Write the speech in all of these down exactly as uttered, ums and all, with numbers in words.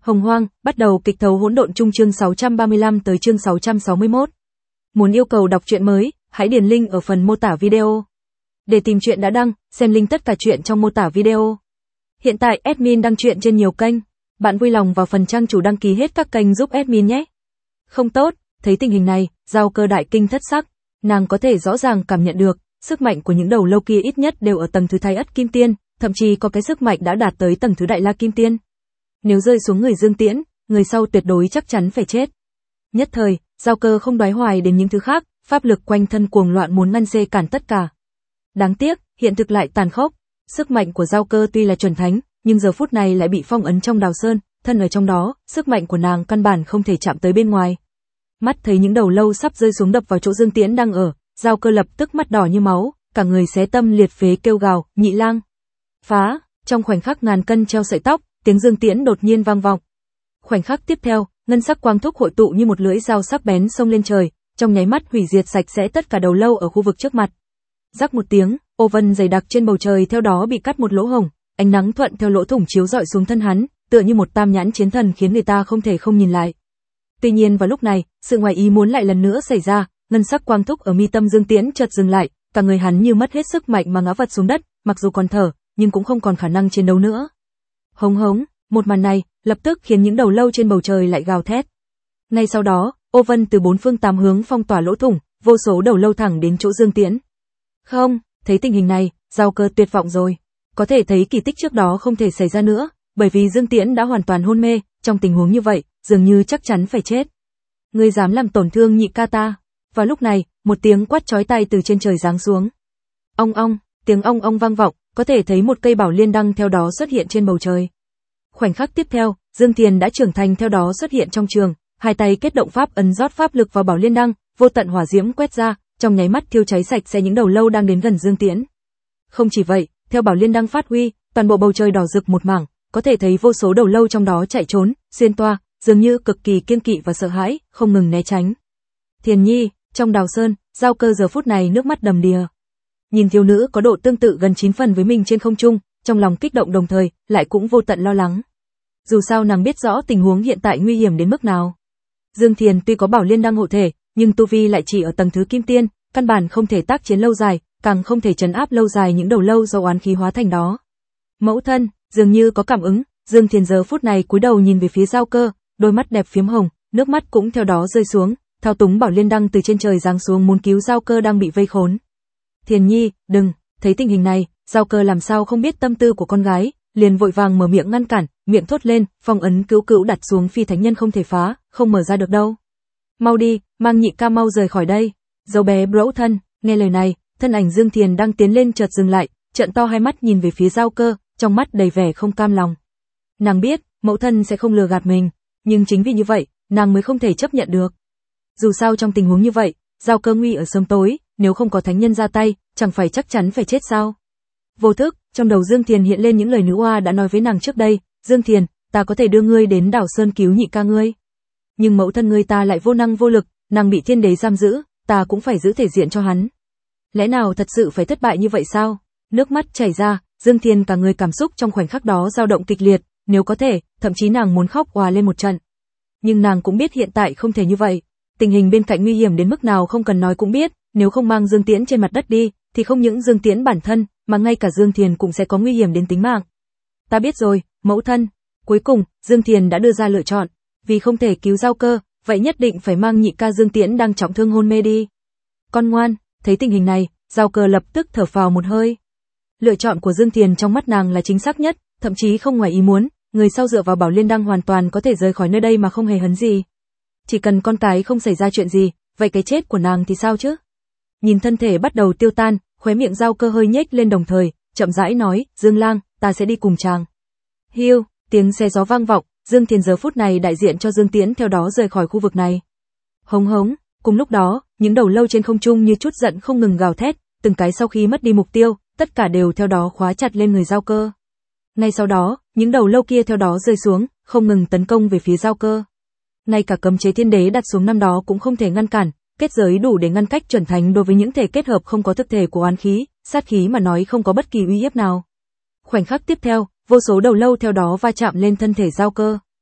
Hồng Hoang, bắt đầu kịch thấu hỗn độn chung chương sáu trăm ba mươi lăm tới chương sáu trăm sáu mươi mốt. Muốn yêu cầu đọc truyện mới, hãy điền link ở phần mô tả video. Để tìm truyện đã đăng, xem link tất cả truyện trong mô tả video. Hiện tại admin đăng truyện trên nhiều kênh, bạn vui lòng vào phần trang chủ đăng ký hết các kênh giúp admin nhé. Không tốt, thấy tình hình này, Giao Cơ đại kinh thất sắc, nàng có thể rõ ràng cảm nhận được, sức mạnh của những đầu lâu kia ít nhất đều ở tầng thứ Thái Ất Kim Tiên, thậm chí có cái sức mạnh đã đạt tới tầng thứ Đại La Kim Tiên. Nếu rơi xuống người Dương Tiễn, người sau tuyệt đối chắc chắn phải chết. Nhất thời, Giao Cơ không đoái hoài đến những thứ khác, pháp lực quanh thân cuồng loạn muốn ngăn xê cản tất cả. Đáng tiếc, hiện thực lại tàn khốc, sức mạnh của Giao Cơ tuy là chuẩn thánh, nhưng giờ phút này lại bị phong ấn trong Đào Sơn, thân ở trong đó, sức mạnh của nàng căn bản không thể chạm tới bên ngoài. Mắt thấy những đầu lâu sắp rơi xuống đập vào chỗ Dương Tiễn đang ở, Giao Cơ lập tức mắt đỏ như máu, cả người xé tâm liệt phế kêu gào, nhị lang, phá, trong khoảnh khắc ngàn cân treo sợi tóc, tiếng Dương Tiễn đột nhiên vang vọng. Khoảnh khắc tiếp theo, ngân sắc quang thúc hội tụ như một lưỡi dao sắc bén xông lên trời, trong nháy mắt hủy diệt sạch sẽ tất cả đầu lâu ở khu vực trước mặt. Rắc một tiếng, ô vân dày đặc trên bầu trời theo đó bị cắt một lỗ hổng, ánh nắng thuận theo lỗ thủng chiếu rọi xuống thân hắn, tựa như một tam nhãn chiến thần khiến người ta không thể không nhìn lại. Tuy nhiên vào lúc này, sự ngoài ý muốn lại lần nữa xảy ra, ngân sắc quang thúc ở mi tâm Dương Tiễn chợt dừng lại, cả người hắn như mất hết sức mạnh mà ngã vật xuống đất, mặc dù còn thở, nhưng cũng không còn khả năng chiến đấu nữa. Hống hống, một màn này lập tức khiến những đầu lâu trên bầu trời lại gào thét. Ngay sau đó, ô vân từ bốn phương tám hướng phong tỏa lỗ thủng, vô số đầu lâu thẳng đến chỗ Dương Tiễn. Không, thấy tình hình này, Giao Cơ tuyệt vọng rồi. Có thể thấy kỳ tích trước đó không thể xảy ra nữa, bởi vì Dương Tiễn đã hoàn toàn hôn mê, trong tình huống như vậy, dường như chắc chắn phải chết. Ngươi dám làm tổn thương nhị ca ta? Vào lúc này, một tiếng quát chói tai từ trên trời giáng xuống. Ong ong, tiếng ong ong vang vọng, có thể thấy một cây bảo liên đăng theo đó xuất hiện trên bầu trời. Khoảnh khắc tiếp theo, Dương Thiền đã trưởng thành theo đó xuất hiện trong trường, hai tay kết động pháp ấn rót pháp lực vào bảo liên đăng, vô tận hỏa diễm quét ra, trong nháy mắt thiêu cháy sạch sẽ những đầu lâu đang đến gần Dương Tiễn. Không chỉ vậy, theo bảo liên đăng phát huy, toàn bộ bầu trời đỏ rực một mảng, có thể thấy vô số đầu lâu trong đó chạy trốn, xuyên toa, dường như cực kỳ kiêng kỵ và sợ hãi, không ngừng né tránh. Thiền Nhi, trong Đào Sơn, Giao Cơ giờ phút này nước mắt đầm đìa. Nhìn thiếu nữ có độ tương tự gần chín phần với mình trên không trung, trong lòng kích động đồng thời, lại cũng vô tận lo lắng. Dù sao nàng biết rõ tình huống hiện tại nguy hiểm đến mức nào. Dương Thiền tuy có bảo liên đăng hộ thể, nhưng tu vi lại chỉ ở tầng thứ Kim Tiên, căn bản không thể tác chiến lâu dài, càng không thể trấn áp lâu dài những đầu lâu do oán khí hóa thành đó. Mẫu thân, dường như có cảm ứng, Dương Thiền giờ phút này cúi đầu nhìn về phía Giao Cơ, đôi mắt đẹp phiếm hồng, nước mắt cũng theo đó rơi xuống, thao túng bảo liên đăng từ trên trời giáng xuống muốn cứu Giao Cơ đang bị vây khốn. Thiền Nhi, đừng, thấy tình hình này, Giao Cơ làm sao không biết tâm tư của con gái, liền vội vàng mở miệng ngăn cản, miệng thốt lên, phong ấn cứu cữu đặt xuống phi thánh nhân không thể phá, không mở ra được đâu. Mau đi, mang nhị ca mau rời khỏi đây. Dấu bé bẫu thân, nghe lời này, thân ảnh Dương Thiền đang tiến lên chợt dừng lại, trợn to hai mắt nhìn về phía Giao Cơ, trong mắt đầy vẻ không cam lòng. Nàng biết, mẫu thân sẽ không lừa gạt mình, nhưng chính vì như vậy, nàng mới không thể chấp nhận được. Dù sao trong tình huống như vậy, Giao Cơ nguy ở sớm tối, nếu không có thánh nhân ra tay, chẳng phải chắc chắn phải chết sao? Vô thức, trong đầu Dương Thiền hiện lên những lời nữ oa đã nói với nàng trước đây, Dương Thiền, ta có thể đưa ngươi đến Đảo Sơn cứu nhị ca ngươi. Nhưng mẫu thân ngươi ta lại vô năng vô lực, nàng bị thiên đế giam giữ, ta cũng phải giữ thể diện cho hắn. Lẽ nào thật sự phải thất bại như vậy sao? Nước mắt chảy ra, Dương Thiền cả người cảm xúc trong khoảnh khắc đó dao động kịch liệt, nếu có thể, thậm chí nàng muốn khóc òa lên một trận. Nhưng nàng cũng biết hiện tại không thể như vậy, tình hình bên cạnh nguy hiểm đến mức nào không cần nói cũng biết, nếu không mang Dương Tiễn trên mặt đất đi, thì không những Dương Tiễn bản thân, mà ngay cả Dương Thiền cũng sẽ có nguy hiểm đến tính mạng. Ta biết rồi, mẫu thân. Cuối cùng, Dương Thiền đã đưa ra lựa chọn, vì không thể cứu Giao Cơ, vậy nhất định phải mang nhị ca Dương Tiễn đang trọng thương hôn mê đi. Con ngoan, thấy tình hình này, Giao Cơ lập tức thở phào một hơi. Lựa chọn của Dương Thiền trong mắt nàng là chính xác nhất, thậm chí không ngoài ý muốn, người sau dựa vào bảo liên đăng hoàn toàn có thể rời khỏi nơi đây mà không hề hấn gì. Chỉ cần con cái không xảy ra chuyện gì, vậy cái chết của nàng thì sao chứ? Nhìn thân thể bắt đầu tiêu tan, khóe miệng Giao Cơ hơi nhếch lên đồng thời, chậm rãi nói, Dương lang, ta sẽ đi cùng chàng. Hiu, tiếng xe gió vang vọng, Dương Thiền giờ phút này đại diện cho Dương Tiễn theo đó rời khỏi khu vực này. Hống hống, cùng lúc đó, những đầu lâu trên không trung như chút giận không ngừng gào thét, từng cái sau khi mất đi mục tiêu, tất cả đều theo đó khóa chặt lên người Giao Cơ. Ngay sau đó, những đầu lâu kia theo đó rơi xuống, không ngừng tấn công về phía Giao Cơ. Ngay cả cấm chế thiên đế đặt xuống năm đó cũng không thể ngăn cản, kết giới đủ để ngăn cách chuẩn thánh đối với những thể kết hợp không có thực thể của oán khí, sát khí mà nói không có bất kỳ uy hiếp nào. Khoảnh khắc tiếp theo, vô số đầu lâu theo đó va chạm lên thân thể Giao Cơ.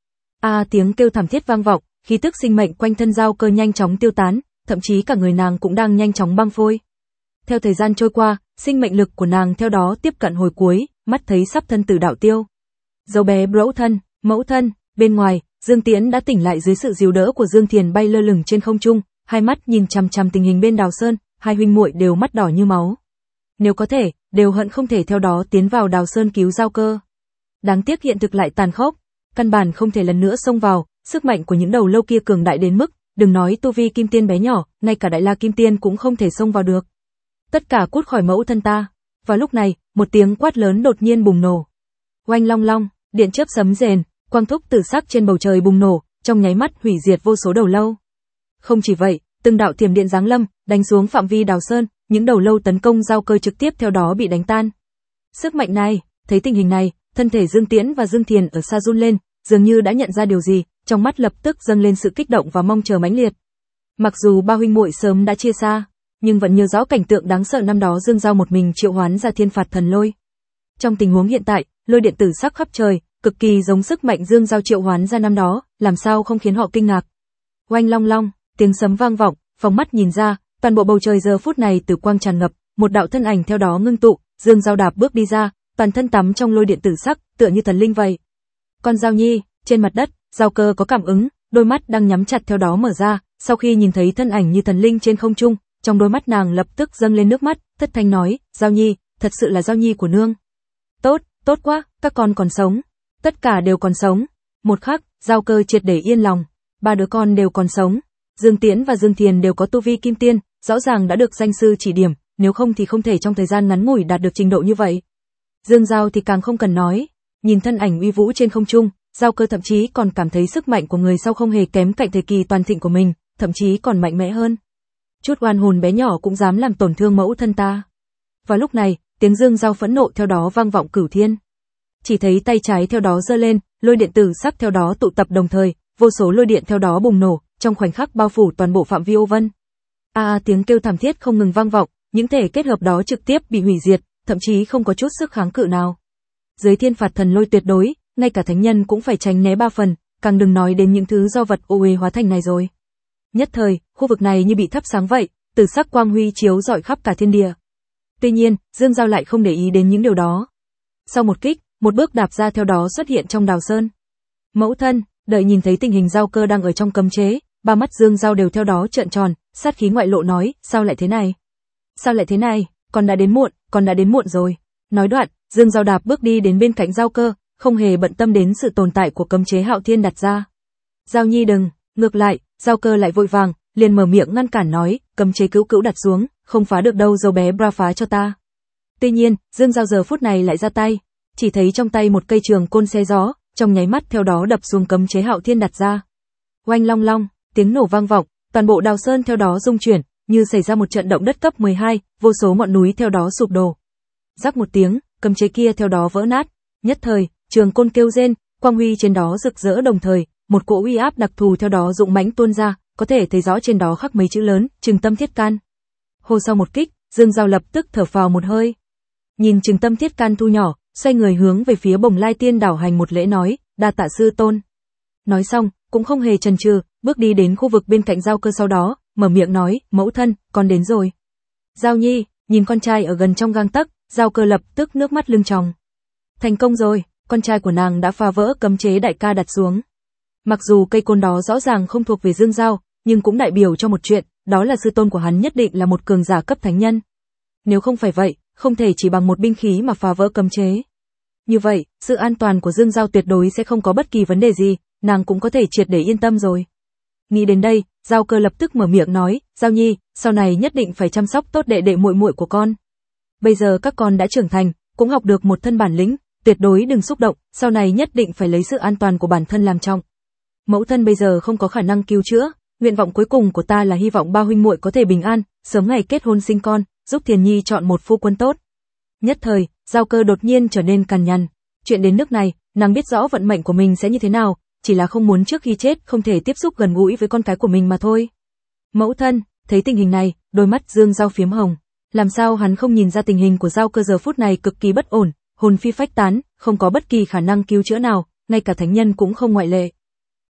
A à, tiếng kêu thảm thiết vang vọng, khí tức sinh mệnh quanh thân Giao Cơ nhanh chóng tiêu tán, thậm chí cả người nàng cũng đang nhanh chóng băng phôi. Theo thời gian trôi qua, sinh mệnh lực của nàng theo đó tiếp cận hồi cuối, mắt thấy sắp thân tử đạo tiêu. Dấu bé mẫu thân, mẫu thân, bên ngoài, Dương Tiễn đã tỉnh lại dưới sự dìu đỡ của Dương Thiền bay lơ lửng trên không trung, hai mắt nhìn chằm chằm tình hình bên Đào Sơn, hai huynh muội đều mắt đỏ như máu. Nếu có thể, đều hận không thể theo đó tiến vào Đào Sơn cứu Giao Cơ. Đáng tiếc hiện thực lại tàn khốc, căn bản không thể lần nữa xông vào, sức mạnh của những đầu lâu kia cường đại đến mức, đừng nói tu vi kim tiên bé nhỏ, ngay cả đại la kim tiên cũng không thể xông vào được. Tất cả cút khỏi mẫu thân ta. Vào lúc này, một tiếng quát lớn đột nhiên bùng nổ. Oanh long long, điện chớp sấm rền, quang thúc tử sắc trên bầu trời bùng nổ, trong nháy mắt hủy diệt vô số đầu lâu. Không chỉ vậy, từng đạo thiểm điện giáng lâm, đánh xuống phạm vi Đào Sơn, những đầu lâu tấn công Giao Cơ trực tiếp theo đó bị đánh tan. Sức mạnh này, thấy tình hình này, thân thể Dương Tiễn và Dương Thiền ở xa run lên, dường như đã nhận ra điều gì, trong mắt lập tức dâng lên sự kích động và mong chờ mãnh liệt. Mặc dù ba huynh muội sớm đã chia xa, nhưng vẫn nhớ rõ cảnh tượng đáng sợ năm đó Dương Giao một mình triệu hoán ra thiên phạt thần lôi. Trong tình huống hiện tại, lôi điện tử sắc khắp trời, cực kỳ giống sức mạnh Dương Giao triệu hoán ra năm đó, làm sao không khiến họ kinh ngạc. Oanh long long, tiếng sấm vang vọng, phóng mắt nhìn ra, toàn bộ bầu trời giờ phút này tử quang tràn ngập, một đạo thân ảnh theo đó ngưng tụ, Dương Giao đạp bước đi ra, toàn thân tắm trong lôi điện tử sắc, tựa như thần linh vậy. Con Giao Nhi, trên mặt đất, Giao Cơ có cảm ứng, đôi mắt đang nhắm chặt theo đó mở ra, sau khi nhìn thấy thân ảnh như thần linh trên không trung, trong đôi mắt nàng lập tức dâng lên nước mắt, thất thanh nói, Giao Nhi, thật sự là Giao Nhi của nương. Tốt, tốt quá, các con còn sống. Tất cả đều còn sống. Một khắc, Giao Cơ triệt để yên lòng, ba đứa con đều còn sống. Dương Tiễn và Dương Thiền đều có tu vi kim tiên, rõ ràng đã được danh sư chỉ điểm, nếu không thì không thể trong thời gian ngắn ngủi đạt được trình độ như vậy. Dương Giao thì càng không cần nói, nhìn thân ảnh uy vũ trên không trung, Giao Cơ thậm chí còn cảm thấy sức mạnh của người sau không hề kém cạnh thời kỳ toàn thịnh của mình, thậm chí còn mạnh mẽ hơn. Chút oan hồn bé nhỏ cũng dám làm tổn thương mẫu thân ta. Vào lúc này, tiếng Dương Giao phẫn nộ theo đó vang vọng cửu thiên. Chỉ thấy tay trái theo đó giơ lên, lôi điện tử sắc theo đó tụ tập đồng thời, vô số lôi điện theo đó bùng nổ, trong khoảnh khắc bao phủ toàn bộ phạm vi ô vân. A à, tiếng kêu thảm thiết không ngừng vang vọng, những thể kết hợp đó trực tiếp bị hủy diệt, thậm chí không có chút sức kháng cự nào. Dưới thiên phạt thần lôi tuyệt đối, ngay cả thánh nhân cũng phải tránh né ba phần, càng đừng nói đến những thứ do vật ô uế hóa thành này rồi. Nhất thời, khu vực này như bị thắp sáng vậy, tử sắc quang huy chiếu rọi khắp cả thiên địa. Tuy nhiên, Dương Giao lại không để ý đến những điều đó. Sau một kích, một bước đạp ra theo đó xuất hiện trong Đào Sơn. Mẫu thân, đợi nhìn thấy tình hình Giao Cơ đang ở trong cấm chế, ba mắt Dương Giao đều theo đó trợn tròn, sát khí ngoại lộ nói, sao lại thế này? Sao lại thế này? Con đã đến muộn, con đã đến muộn rồi. Nói đoạn, Dương Giao đạp bước đi đến bên cạnh Giao Cơ, không hề bận tâm đến sự tồn tại của cấm chế Hạo Thiên đặt ra. Giao Nhi đừng, ngược lại, Giao Cơ lại vội vàng, liền mở miệng ngăn cản nói, cấm chế cữu cữu đặt xuống, không phá được đâu, dâu bé bra phá cho ta. Tuy nhiên, Dương Giao giờ phút này lại ra tay, chỉ thấy trong tay một cây trường côn xe gió, trong nháy mắt theo đó đập xuống cấm chế Hạo Thiên đặt ra. Oanh long long, tiếng nổ vang vọng, toàn bộ Đào Sơn theo đó rung chuyển, như xảy ra một trận động đất cấp mười hai, vô số ngọn núi theo đó sụp đổ. Rắc một tiếng, cấm chế kia theo đó vỡ nát, nhất thời, trường côn kêu rên, quang huy trên đó rực rỡ đồng thời, một cỗ uy áp đặc thù theo đó dũng mãnh tuôn ra, có thể thấy rõ trên đó khắc mấy chữ lớn, Trừng Tâm Thiết Can. Hô sau một kích, Dương Giao lập tức thở phào một hơi. Nhìn Trừng Tâm Thiết Can thu nhỏ, xoay người hướng về phía Bồng Lai Tiên đảo hành một lễ nói, đa tạ sư tôn. Nói xong, cũng không hề chần chừ, bước đi đến khu vực bên cạnh Giao Cơ, sau đó mở miệng nói, mẫu thân, con đến rồi. Giao Nhi, nhìn con trai ở gần trong gang tấc, Giao Cơ lập tức nước mắt lưng tròng. Thành công rồi, con trai của nàng đã phá vỡ cấm chế đại ca đặt xuống. Mặc dù cây côn đó rõ ràng không thuộc về Dương Giao, nhưng cũng đại biểu cho một chuyện, đó là sư tôn của hắn nhất định là một cường giả cấp thánh nhân. Nếu không phải vậy, không thể chỉ bằng một binh khí mà phá vỡ cấm chế. Như vậy, sự an toàn của Dương Giao tuyệt đối sẽ không có bất kỳ vấn đề gì, nàng cũng có thể triệt để yên tâm rồi. Nghĩ đến đây, Giao Cơ lập tức mở miệng nói, Giao Nhi, sau này nhất định phải chăm sóc tốt đệ đệ muội muội của con. Bây giờ các con đã trưởng thành, cũng học được một thân bản lĩnh, tuyệt đối đừng xúc động, sau này nhất định phải lấy sự an toàn của bản thân làm trọng. Mẫu thân bây giờ không có khả năng cứu chữa, nguyện vọng cuối cùng của ta là hy vọng ba huynh muội có thể bình an, sớm ngày kết hôn sinh con, giúp Thiền Nhi chọn một phu quân tốt. Nhất thời, Giao Cơ đột nhiên trở nên cằn nhằn. Chuyện đến nước này, nàng biết rõ vận mệnh của mình sẽ như thế nào, chỉ là không muốn trước khi chết không thể tiếp xúc gần gũi với con cái của mình mà thôi. Mẫu thân, thấy tình hình này, đôi mắt Dương Giao phiếm hồng. Làm sao hắn không nhìn ra tình hình của Giao Cơ giờ phút này cực kỳ bất ổn, hồn phi phách tán, không có bất kỳ khả năng cứu chữa nào, ngay cả thánh nhân cũng không ngoại lệ.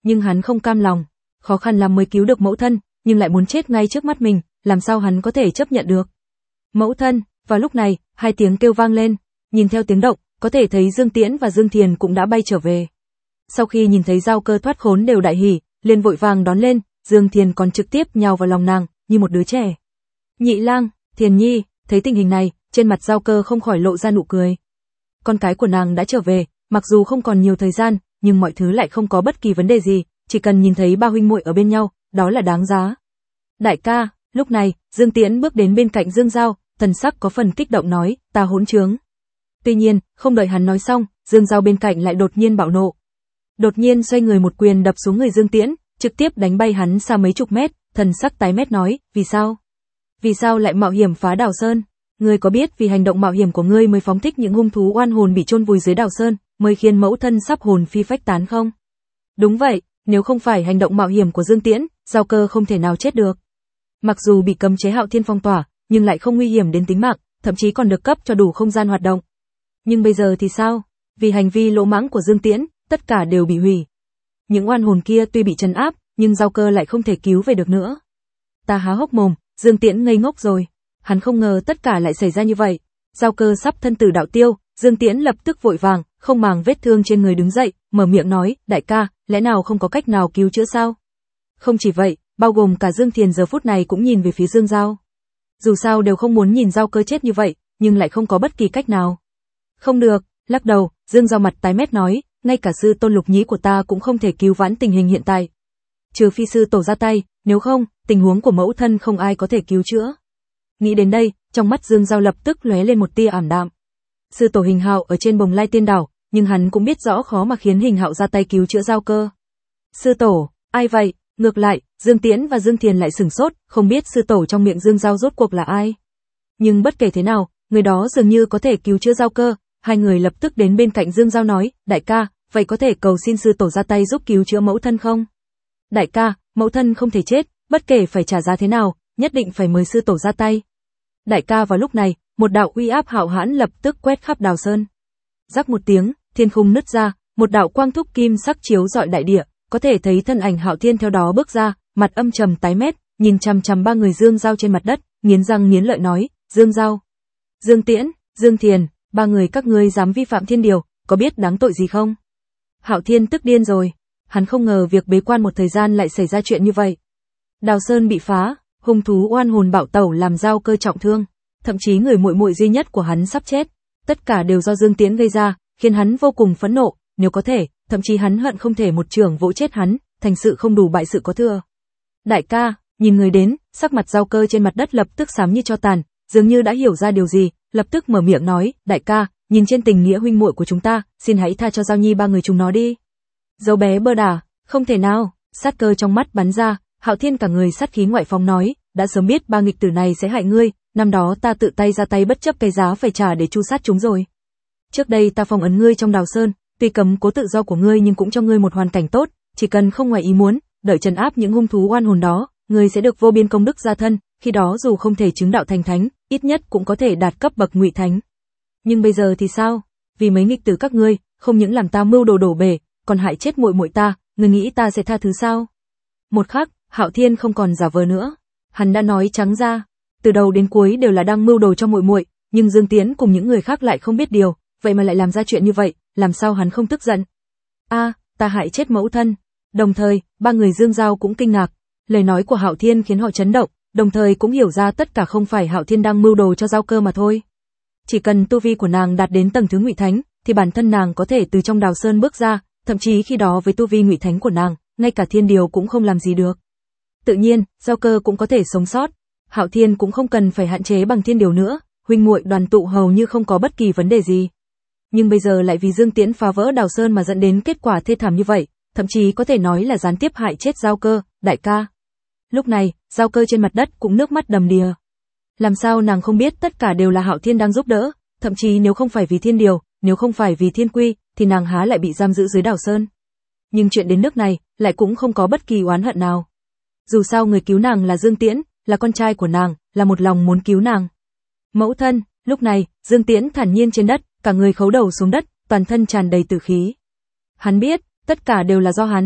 Nhưng hắn không cam lòng, khó khăn lắm mới cứu được mẫu thân, nhưng lại muốn chết ngay trước mắt mình, làm sao hắn có thể chấp nhận được. Mẫu thân, vào lúc này, hai tiếng kêu vang lên, nhìn theo tiếng động, có thể thấy Dương Tiễn và Dương Thiền cũng đã bay trở về. Sau khi nhìn thấy Giao Cơ thoát khốn đều đại hỉ, liền vội vàng đón lên, Dương Thiền còn trực tiếp nhào vào lòng nàng, như một đứa trẻ. Nhị lang, Thiền nhi, thấy tình hình này, trên mặt Giao Cơ không khỏi lộ ra nụ cười. Con cái của nàng đã trở về, mặc dù không còn nhiều thời gian, nhưng mọi thứ lại không có bất kỳ vấn đề gì, chỉ cần nhìn thấy ba huynh muội ở bên nhau, đó là đáng giá. Đại ca, lúc này, Dương Tiễn bước đến bên cạnh Dương Giao, thần sắc có phần kích động nói, ta hỗn trướng. Tuy nhiên, không đợi hắn nói xong, Dương Giao bên cạnh lại đột nhiên bạo nộ. Đột nhiên xoay người một quyền đập xuống người Dương Tiễn, trực tiếp đánh bay hắn xa mấy chục mét, thần sắc tái mét nói, vì sao? Vì sao lại mạo hiểm phá Đào Sơn? Ngươi có biết vì hành động mạo hiểm của ngươi mới phóng thích những hung thú oan hồn bị chôn vùi dưới Đào Sơn, mới khiến mẫu thân sắp hồn phi phách tán không? Đúng vậy, nếu không phải hành động mạo hiểm của Dương Tiễn, Giao Cơ không thể nào chết được. Mặc dù bị cấm chế Hạo Thiên phong tỏa, nhưng lại không nguy hiểm đến tính mạng, thậm chí còn được cấp cho đủ không gian hoạt động. Nhưng bây giờ thì sao? Vì hành vi lỗ mãng của Dương Tiễn, tất cả đều bị hủy. Những oan hồn kia tuy bị trấn áp, nhưng Giao Cơ lại không thể cứu về được nữa. Ta há hốc mồm, Dương Tiễn ngây ngốc rồi. Hắn không ngờ tất cả lại xảy ra như vậy. Giao Cơ sắp thân tử đạo tiêu, Dương Tiễn lập tức vội vàng, không màng vết thương trên người đứng dậy, mở miệng nói, đại ca, lẽ nào không có cách nào cứu chữa sao? Không chỉ vậy, bao gồm cả Dương Thiền giờ phút này cũng nhìn về phía Dương Giao. Dù sao đều không muốn nhìn Giao Cơ chết như vậy, nhưng lại không có bất kỳ cách nào. Không được, lắc đầu, Dương Giao mặt tái mét nói, ngay cả sư tôn Lục Nhĩ của ta cũng không thể cứu vãn tình hình hiện tại. Trừ phi sư tổ ra tay, nếu không, tình huống của mẫu thân không ai có thể cứu chữa. Nghĩ đến đây, trong mắt Dương Giao lập tức lóe lên một tia ảm đạm. Sư tổ Hình Hạo ở trên Bồng Lai Tiên Đảo, nhưng hắn cũng biết rõ khó mà khiến Hình Hạo ra tay cứu chữa Giao Cơ. Sư tổ, ai vậy? Ngược lại, Dương Tiễn và Dương Thiền lại sửng sốt, không biết sư tổ trong miệng Dương Giao rốt cuộc là ai. Nhưng bất kể thế nào, người đó dường như có thể cứu chữa Giao Cơ, hai người lập tức đến bên cạnh Dương Giao nói, đại ca, vậy có thể cầu xin sư tổ ra tay giúp cứu chữa mẫu thân không? Đại ca, mẫu thân không thể chết, bất kể phải trả giá thế nào, nhất định phải mời sư tổ ra tay. Đại ca vào lúc này, một đạo uy áp hạo hãn lập tức quét khắp Đào Sơn. Rắc một tiếng, thiên khung nứt ra, một đạo quang thúc kim sắc chiếu rọi đại địa, có thể thấy thân ảnh Hạo Thiên theo đó bước ra, mặt âm trầm tái mét, nhìn chằm chằm ba người Dương Giao trên mặt đất, nghiến răng nghiến lợi nói, Dương Giao, Dương Tiễn, Dương Thiền, ba người các ngươi dám vi phạm thiên điều, có biết đáng tội gì không? Hạo Thiên tức điên rồi, hắn không ngờ việc bế quan một thời gian lại xảy ra chuyện như vậy. Đào Sơn bị phá, hung thú oan hồn bạo tẩu làm Giao Cơ trọng thương, thậm chí người muội muội duy nhất của hắn sắp chết, tất cả đều do Dương Tiễn gây ra, khiến hắn vô cùng phẫn nộ, nếu có thể, thậm chí hắn hận không thể một chưởng vỗ chết hắn, thành sự không đủ bại sự có thừa. Đại ca, nhìn người đến, sắc mặt Giao Cơ trên mặt đất lập tức xám như tro tàn, dường như đã hiểu ra điều gì, lập tức mở miệng nói, đại ca, nhìn trên tình nghĩa huynh muội của chúng ta, xin hãy tha cho Giao Nhi ba người chúng nó đi. Dấu bé bơ đà, không thể nào, sát cơ trong mắt bắn ra, Hạo Thiên cả người sát khí ngoại phóng nói, đã sớm biết ba nghịch tử này sẽ hại ngươi, năm đó ta tự tay ra tay bất chấp cái giá phải trả để tru sát chúng rồi. Trước đây ta phong ấn ngươi trong Đào Sơn, tuy cấm cố tự do của ngươi nhưng cũng cho ngươi một hoàn cảnh tốt, chỉ cần không ngoài ý muốn, đợi trấn áp những hung thú oan hồn đó, ngươi sẽ được vô biên công đức gia thân, khi đó dù không thể chứng đạo thành thánh, ít nhất cũng có thể đạt cấp bậc ngụy thánh. Nhưng bây giờ thì sao? Vì mấy nghịch tử các ngươi, không những làm ta mưu đồ đổ bể, còn hại chết muội muội ta, ngươi nghĩ ta sẽ tha thứ sao? Một khắc, Hạo Thiên không còn giả vờ nữa, hắn đã nói trắng ra, từ đầu đến cuối đều là đang mưu đồ cho muội muội, nhưng Dương Tiễn cùng những người khác lại không biết điều, vậy mà lại làm ra chuyện như vậy, làm sao hắn không tức giận? A, à, ta hại chết mẫu thân. Đồng thời, ba người Dương Giao cũng kinh ngạc, lời nói của Hạo Thiên khiến họ chấn động, đồng thời cũng hiểu ra tất cả không phải Hạo Thiên đang mưu đồ cho Giao Cơ mà thôi. Chỉ cần tu vi của nàng đạt đến tầng thứ ngụy thánh, thì bản thân nàng có thể từ trong Đào Sơn bước ra, thậm chí khi đó với tu vi ngụy thánh của nàng, ngay cả thiên điều cũng không làm gì được. Tự nhiên, Giao Cơ cũng có thể sống sót. Hạo Thiên cũng không cần phải hạn chế bằng thiên điều nữa, huynh muội đoàn tụ hầu như không có bất kỳ vấn đề gì. Nhưng bây giờ lại vì Dương Tiễn phá vỡ Đào Sơn mà dẫn đến kết quả thê thảm như vậy, thậm chí có thể nói là gián tiếp hại chết Giao Cơ, đại ca. Lúc này, Giao Cơ trên mặt đất cũng nước mắt đầm đìa. Làm sao nàng không biết tất cả đều là Hạo Thiên đang giúp đỡ, thậm chí nếu không phải vì thiên điều, nếu không phải vì thiên quy, thì nàng há lại bị giam giữ dưới Đào Sơn. Nhưng chuyện đến nước này, lại cũng không có bất kỳ oán hận nào. Dù sao người cứu nàng là Dương Tiễn, là con trai của nàng, là một lòng muốn cứu nàng. Mẫu thân, lúc này, Dương Tiễn thản nhiên trên đất, cả người khấu đầu xuống đất, toàn thân tràn đầy tử khí. Hắn biết, tất cả đều là do hắn.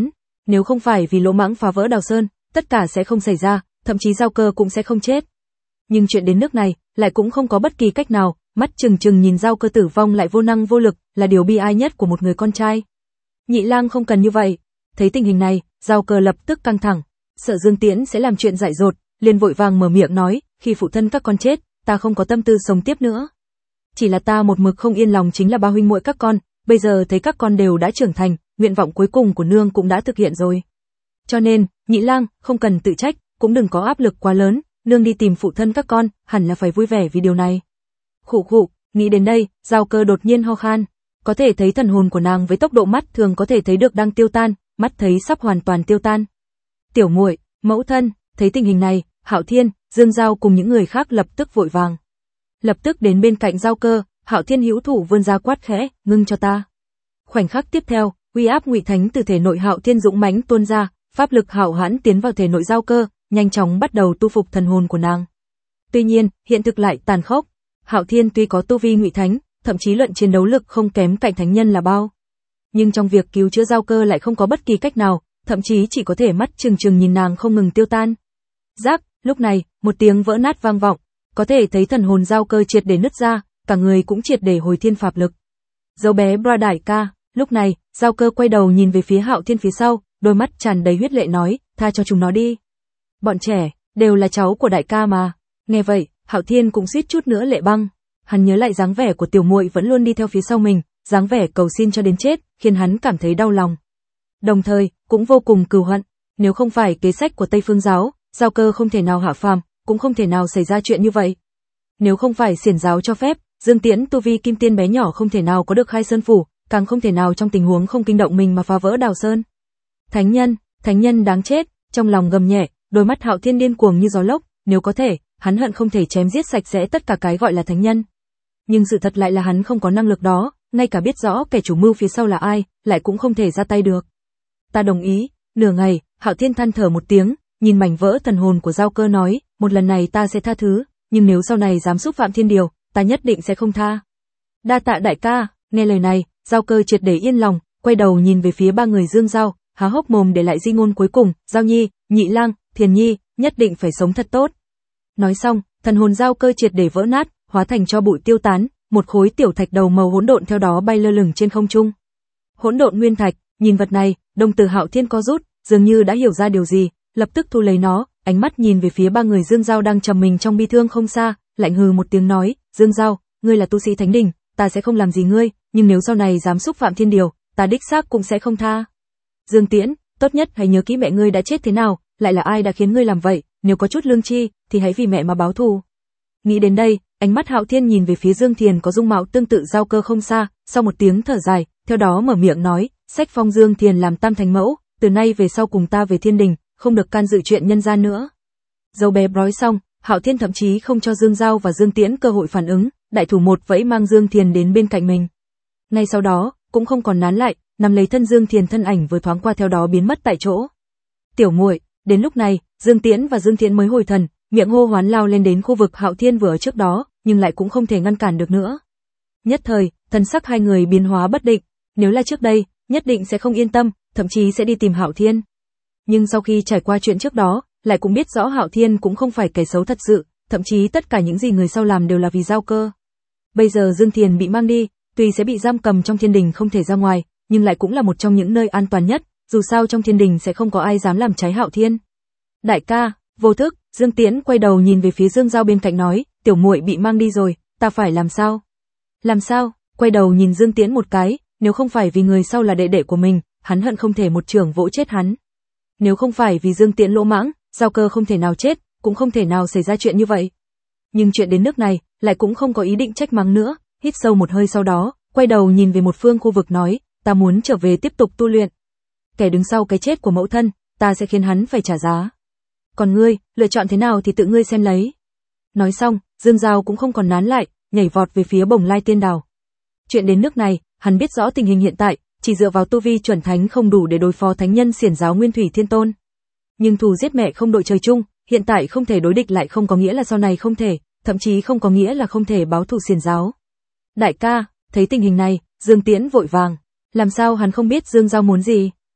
Nếu không phải vì lỗ mãng phá vỡ Đào Sơn, tất cả sẽ không xảy ra, thậm chí Giao Cơ cũng sẽ không chết. Nhưng chuyện đến nước này, lại cũng không có bất kỳ cách nào, mắt trừng trừng nhìn Giao Cơ tử vong lại vô năng vô lực, là điều bi ai nhất của một người con trai. Nhị lang không cần như vậy. Thấy tình hình này, Giao Cơ lập tức căng thẳng, sợ Dương Tiễn sẽ làm chuyện dại dột, liền vội vàng mở miệng nói, khi phụ thân các con chết, ta không có tâm tư sống tiếp nữa. Chỉ là ta một mực không yên lòng chính là ba huynh muội các con, bây giờ thấy các con đều đã trưởng thành, nguyện vọng cuối cùng của nương cũng đã thực hiện rồi. Cho nên, Nhị lang, không cần tự trách, cũng đừng có áp lực quá lớn, nương đi tìm phụ thân các con, hẳn là phải vui vẻ vì điều này. Khụ khụ, nghĩ đến đây, Giao Cơ đột nhiên ho khan, có thể thấy thần hồn của nàng với tốc độ mắt thường có thể thấy được đang tiêu tan, mắt thấy sắp hoàn toàn tiêu tan. Tiểu muội, mẫu thân, thấy tình hình này, Hạo Thiên, Dương Giao cùng những người khác lập tức vội vàng. Lập tức đến bên cạnh Giao Cơ, Hạo Thiên hữu thủ vươn ra quát khẽ, ngưng cho ta. Khoảnh khắc tiếp theo, uy áp ngụy thánh từ thể nội Hạo Thiên dũng mãnh tuôn ra, pháp lực hạo hãn tiến vào thể nội Giao Cơ, nhanh chóng bắt đầu tu phục thần hồn của nàng. Tuy nhiên, hiện thực lại tàn khốc. Hạo Thiên tuy có tu vi ngụy thánh, thậm chí luận chiến đấu lực không kém cạnh thánh nhân là bao, nhưng trong việc cứu chữa Giao Cơ lại không có bất kỳ cách nào, thậm chí chỉ có thể mắt trừng trừng nhìn nàng không ngừng tiêu tan. Rác, lúc này, một tiếng vỡ nát vang vọng, có thể thấy thần hồn Giao Cơ triệt để nứt ra, cả người cũng triệt để hồi thiên pháp lực. Dấu bé Bra đại ca, lúc này, Giao Cơ quay đầu nhìn về phía Hạo Thiên phía sau, đôi mắt tràn đầy huyết lệ nói, tha cho chúng nó đi. Bọn trẻ, đều là cháu của đại ca mà. Nghe vậy, Hạo Thiên cũng suýt chút nữa lệ băng. Hắn nhớ lại dáng vẻ của tiểu muội vẫn luôn đi theo phía sau mình, dáng vẻ cầu xin cho đến chết, khiến hắn cảm thấy đau lòng. Đồng thời, cũng vô cùng cừu hận, nếu không phải kế sách của Tây Phương giáo, Giao Cơ không thể nào hạ phàm, cũng không thể nào xảy ra chuyện như vậy. Nếu không phải xiển giáo cho phép, Dương Tiễn tu vi kim tiên bé nhỏ không thể nào có được khai sơn phủ, càng không thể nào trong tình huống không kinh động mình mà phá vỡ Đào Sơn. Thánh nhân, thánh nhân đáng chết, trong lòng gầm nhẹ, đôi mắt Hạo Thiên điên cuồng như gió lốc, nếu có thể, hắn hận không thể chém giết sạch sẽ tất cả cái gọi là thánh nhân. Nhưng sự thật lại là hắn không có năng lực đó, ngay cả biết rõ kẻ chủ mưu phía sau là ai, lại cũng không thể ra tay được. Ta đồng ý. Nửa ngày, Hạo Thiên than thở một tiếng, nhìn mảnh vỡ thần hồn của Giao Cơ nói, một lần này ta sẽ tha thứ, nhưng nếu sau này dám xúc phạm thiên điều, ta nhất định sẽ không tha. Đa tạ đại ca. Nghe lời này, Giao Cơ triệt để yên lòng, quay đầu nhìn về phía ba người Dương Giao, há hốc mồm để lại di ngôn cuối cùng, Giao Nhi, Nhị lang, Thiền Nhi, nhất định phải sống thật tốt. Nói xong, thần hồn Giao Cơ triệt để vỡ nát, hóa thành cho bụi tiêu tán, một khối tiểu thạch đầu màu hỗn độn theo đó bay lơ lửng trên không trung. Hỗn độn nguyên thạch, nhìn vật này, đồng tử Hạo Thiên co rút, dường như đã hiểu ra điều gì, lập tức thu lấy nó, ánh mắt nhìn về phía ba người Dương Giao đang trầm mình trong bi thương không xa, lạnh hừ một tiếng nói, Dương Giao, ngươi là tu sĩ thánh đình, ta sẽ không làm gì ngươi, nhưng nếu sau này dám xúc phạm thiên điều, ta đích xác cũng sẽ không tha. Dương Tiễn, tốt nhất hãy nhớ kỹ mẹ ngươi đã chết thế nào, lại là ai đã khiến ngươi làm vậy, nếu có chút lương tri, thì hãy vì mẹ mà báo thù. Nghĩ đến đây, ánh mắt Hạo Thiên nhìn về phía Dương Thiền có dung mạo tương tự Giao Cơ không xa, sau một tiếng thở dài, theo đó mở miệng nói, sách phong Dương Thiền làm tam thành mẫu, từ nay về sau cùng ta về thiên đình, không được can dự chuyện nhân gian nữa. Dâu bé brói xong, Hạo Thiên thậm chí không cho Dương Giao và Dương Tiễn cơ hội phản ứng, đại thủ một vẫy mang Dương Thiền đến bên cạnh mình. Ngay sau đó, cũng không còn nán lại, nắm lấy thân Dương Thiền, thân ảnh vừa thoáng qua theo đó biến mất tại chỗ. Tiểu muội, đến lúc này, Dương Tiễn và Dương Thiến mới hồi thần, miệng hô hoán lao lên đến khu vực Hạo Thiên vừa ở trước đó, nhưng lại cũng không thể ngăn cản được nữa. Nhất thời, thần sắc hai người biến hóa bất định, nếu là trước đây, nhất định sẽ không yên tâm, thậm chí sẽ đi tìm Hạo Thiên. Nhưng sau khi trải qua chuyện trước đó, lại cũng biết rõ Hạo Thiên cũng không phải kẻ xấu thật sự, thậm chí tất cả những gì người sau làm đều là vì Giao Cơ. Bây giờ Dương Thiền bị mang đi, tuy sẽ bị giam cầm trong thiên đình không thể ra ngoài, nhưng lại cũng là một trong những nơi an toàn nhất, dù sao trong thiên đình sẽ không có ai dám làm trái Hạo Thiên. Đại ca, vô thức, Dương Tiễn quay đầu nhìn về phía Dương Giao bên cạnh nói, tiểu muội bị mang đi rồi, ta phải làm sao? Làm sao? Quay đầu nhìn Dương Tiễn một cái, nếu không phải vì người sau là đệ đệ của mình, hắn hận không thể một chưởng vỗ chết hắn. Nếu không phải vì Dương Tiễn lỗ mãng, Giao Cơ không thể nào chết, cũng không thể nào xảy ra chuyện như vậy. Nhưng chuyện đến nước này, lại cũng không có ý định trách mắng nữa, hít sâu một hơi sau đó, quay đầu nhìn về một phương khu vực nói, ta muốn trở về tiếp tục tu luyện. Kẻ đứng sau cái chết của mẫu thân, ta sẽ khiến hắn phải trả giá. Còn ngươi, lựa chọn thế nào thì tự ngươi xem lấy. Nói xong, Dương Giao cũng không còn nán lại, nhảy vọt về phía Bồng Lai Tiên Đảo. Chuyện đến nước này, hắn biết rõ tình hình hiện tại, chỉ dựa vào tu vi chuẩn thánh không đủ để đối phó thánh nhân xiển giáo Nguyên Thủy Thiên Tôn. Nhưng thù giết mẹ không đội trời chung, hiện tại không thể đối địch lại không có nghĩa là sau này không thể, thậm chí không có nghĩa là không thể báo thù xiển giáo. Đại ca, thấy tình hình này, Dương Tiễn vội vàng, làm sao hắn không biết Dương Giao muốn gì?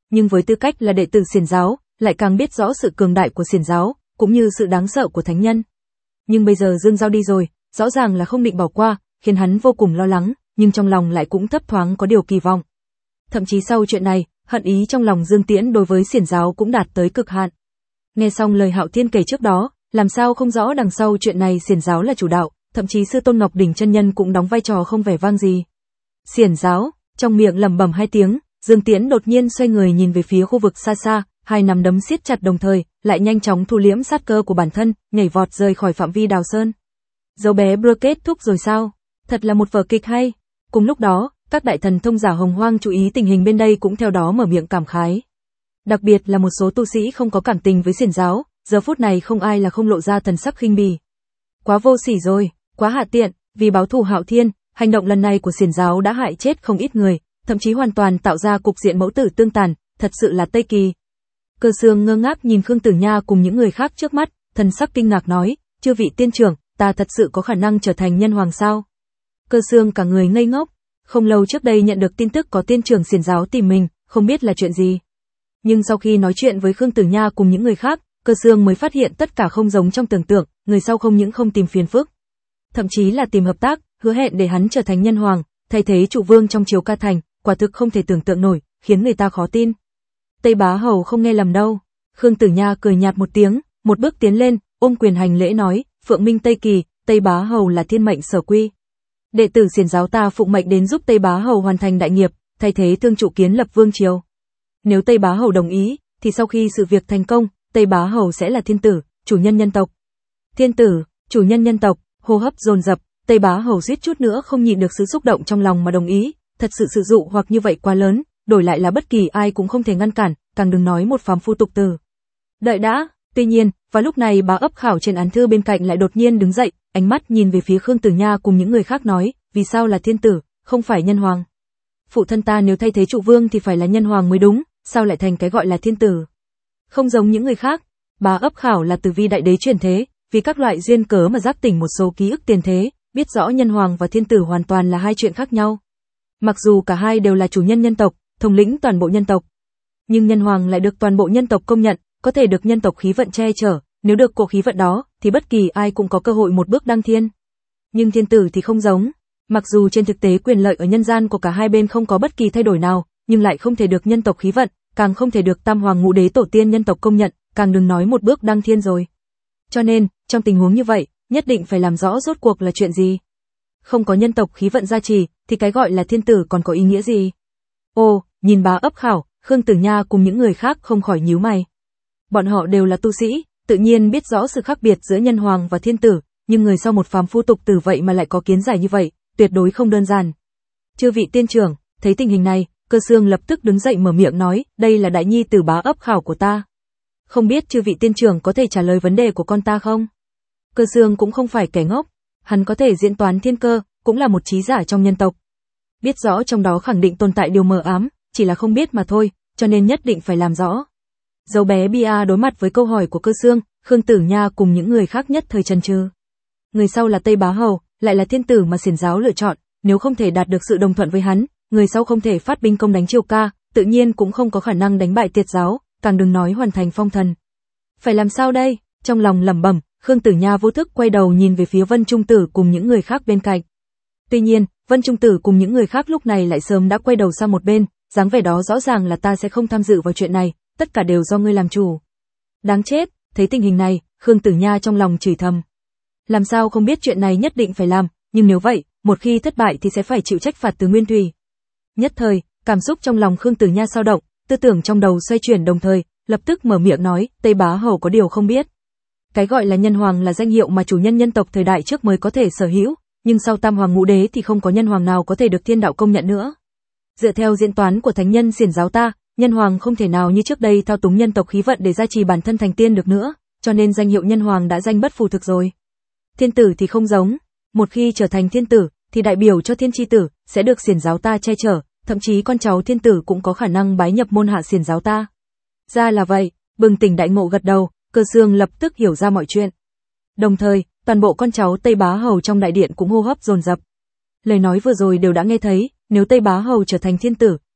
Nhưng với tư cách là đệ tử Xiển giáo, lại càng biết rõ sự cường đại của Xiển giáo, cũng như sự đáng sợ của thánh nhân. Nhưng bây giờ Dương Giao đi rồi, rõ ràng là không định bỏ qua, khiến hắn vô cùng lo lắng, nhưng trong lòng lại cũng thấp thoáng có điều kỳ vọng. Thậm chí sau chuyện này, hận ý trong lòng Dương Tiễn đối với Xiển giáo cũng đạt tới cực hạn. Nghe xong lời Hạo Thiên kể trước đó, làm sao không rõ đằng sau chuyện này Xiển giáo là chủ đạo, thậm chí sư tôn Ngọc Đỉnh chân nhân cũng đóng vai trò không vẻ vang gì. Xiển giáo, trong miệng lẩm bẩm hai tiếng, Dương Tiễn đột nhiên xoay người nhìn về phía khu vực xa xa, hai nắm đấm siết chặt đồng thời, lại nhanh chóng thu liễm sát cơ của bản thân, nhảy vọt rời khỏi phạm vi Đào Sơn. Dấu bé Bro kết thúc rồi sao? Thật là một vở kịch hay. Cùng lúc đó, các đại thần thông giả Hồng Hoang chú ý tình hình bên đây cũng theo đó mở miệng cảm khái. Đặc biệt là một số tu sĩ không có cảm tình với Xiển giáo, giờ phút này không ai là không lộ ra thần sắc khinh bỉ. Quá vô sỉ rồi, quá hạ tiện, vì báo thù Hạo Thiên, hành động lần này của Xiển giáo đã hại chết không ít người, thậm chí hoàn toàn tạo ra cục diện mẫu tử tương tàn, thật sự là Tây Kỳ. Cơ Xương ngơ ngác nhìn Khương Tử Nha cùng những người khác trước mắt, thần sắc kinh ngạc nói, chư vị tiên trưởng, ta thật sự có khả năng trở thành nhân hoàng sao? Cơ Xương cả người ngây ngốc, không lâu trước đây nhận được tin tức có tiên trưởng Xiển giáo tìm mình, không biết là chuyện gì. Nhưng sau khi nói chuyện với Khương Tử Nha cùng những người khác, Cơ Xương mới phát hiện tất cả không giống trong tưởng tượng, người sau không những không tìm phiền phức, thậm chí là tìm hợp tác, hứa hẹn để hắn trở thành nhân hoàng, thay thế trụ vương trong triều Ca Thành, quả thực không thể tưởng tượng nổi, khiến người ta khó tin. Tây Bá Hầu không nghe lầm đâu. Khương Tử Nha cười nhạt một tiếng, một bước tiến lên, ôm quyền hành lễ nói, Phượng Minh Tây Kỳ, Tây Bá Hầu là thiên mệnh sở quy. Đệ tử Xiển giáo ta phụng mệnh đến giúp Tây Bá Hầu hoàn thành đại nghiệp, thay thế Thương Trụ kiến lập vương triều. Nếu Tây Bá Hầu đồng ý, thì sau khi sự việc thành công, Tây Bá Hầu sẽ là thiên tử, chủ nhân nhân tộc. Thiên tử, chủ nhân nhân tộc, hô hấp dồn dập, Tây Bá Hầu suýt chút nữa không nhịn được sự xúc động trong lòng mà đồng ý, thật sự sự dụ hoặc như vậy quá lớn, đổi lại là bất kỳ ai cũng không thể ngăn cản, càng đừng nói một phàm phu tục tử. Đợi đã, tuy nhiên, vào lúc này Bá Ấp Khảo trên án thư bên cạnh lại đột nhiên đứng dậy, ánh mắt nhìn về phía Khương Tử Nha cùng những người khác nói, vì sao là thiên tử, không phải nhân hoàng? Phụ thân ta nếu thay thế trụ vương thì phải là nhân hoàng mới đúng, sao lại thành cái gọi là thiên tử? Không giống những người khác, Bá Ấp Khảo là tử vi đại đế chuyển thế, vì các loại duyên cớ mà giác tỉnh một số ký ức tiền thế, biết rõ nhân hoàng và thiên tử hoàn toàn là hai chuyện khác nhau. Mặc dù cả hai đều là chủ nhân nhân tộc, thống lĩnh toàn bộ nhân tộc, nhưng nhân hoàng lại được toàn bộ nhân tộc công nhận, có thể được nhân tộc khí vận che chở, nếu được cổ khí vận đó, thì bất kỳ ai cũng có cơ hội một bước đăng thiên. Nhưng thiên tử thì không giống, mặc dù trên thực tế quyền lợi ở nhân gian của cả hai bên không có bất kỳ thay đổi nào, nhưng lại không thể được nhân tộc khí vận, càng không thể được tam hoàng ngũ đế tổ tiên nhân tộc công nhận, càng đừng nói một bước đăng thiên rồi. Cho nên, trong tình huống như vậy, nhất định phải làm rõ rốt cuộc là chuyện gì. Không có nhân tộc khí vận gia trì, thì cái gọi là thiên tử còn có ý nghĩa gì? Ồ, nhìn Bá Ấp Khảo, Khương Tử Nha cùng những người khác không khỏi nhíu mày. Bọn họ đều là tu sĩ, tự nhiên biết rõ sự khác biệt giữa nhân hoàng và thiên tử, nhưng người sau một phàm phu tục tử vậy mà lại có kiến giải như vậy, tuyệt đối không đơn giản. Chư vị tiên trưởng, thấy tình hình này, Cơ Xương lập tức đứng dậy mở miệng nói, đây là đại nhi tử Bá Ấp Khảo của ta. Không biết chư vị tiên trưởng có thể trả lời vấn đề của con ta không? Cơ Xương cũng không phải kẻ ngốc, hắn có thể diễn toán thiên cơ, cũng là một trí giả trong nhân tộc. Biết rõ trong đó khẳng định tồn tại điều mờ ám, chỉ là không biết mà thôi, cho nên nhất định phải làm rõ. Dấu bé Bia đối mặt với câu hỏi của Cơ Xương, Khương Tử Nha cùng những người khác nhất thời chần chừ. Người sau là Tây Bá Hầu, lại là thiên tử mà Xiển giáo lựa chọn, nếu không thể đạt được sự đồng thuận với hắn, người sau không thể phát binh công đánh Triều Ca, tự nhiên cũng không có khả năng đánh bại Tiệt giáo, càng đừng nói hoàn thành phong thần. Phải làm sao đây? Trong lòng lẩm bẩm, Khương Tử Nha vô thức quay đầu nhìn về phía Vân Trung Tử cùng những người khác bên cạnh. Tuy nhiên, Vân Trung Tử cùng những người khác lúc này lại sớm đã quay đầu sang một bên, dáng vẻ đó rõ ràng là ta sẽ không tham dự vào chuyện này, tất cả đều do ngươi làm chủ. Đáng chết, thấy tình hình này, Khương Tử Nha trong lòng chửi thầm. Làm sao không biết chuyện này nhất định phải làm, nhưng nếu vậy, một khi thất bại thì sẽ phải chịu trách phạt từ Nguyên Thủy. Nhất thời, cảm xúc trong lòng Khương Tử Nha dao động, tư tưởng trong đầu xoay chuyển đồng thời, lập tức mở miệng nói, Tây Bá Hầu có điều không biết. Cái gọi là nhân hoàng là danh hiệu mà chủ nhân nhân tộc thời đại trước mới có thể sở hữu, nhưng sau tam hoàng ngũ đế thì không có nhân hoàng nào có thể được thiên đạo công nhận nữa. Dựa theo diễn toán của thánh nhân Xiển giáo ta, nhân hoàng không thể nào như trước đây thao túng nhân tộc khí vận để gia trì bản thân thành tiên được nữa, cho nên danh hiệu nhân hoàng đã danh bất phù thực rồi. Thiên tử thì không giống, một khi trở thành thiên tử, thì đại biểu cho thiên chi tử, sẽ được Xiển giáo ta che chở, thậm chí con cháu thiên tử cũng có khả năng bái nhập môn hạ Xiển giáo ta. Ra là vậy, bừng tỉnh đại ngộ gật đầu, Cơ Xương lập tức hiểu ra mọi chuyện. Đồng thời, toàn bộ con cháu Tây Bá Hầu trong đại điện cũng hô hấp dồn dập. Lời nói vừa rồi đều đã nghe thấy, nếu Tây Bá Hầu trở thành thiên tử,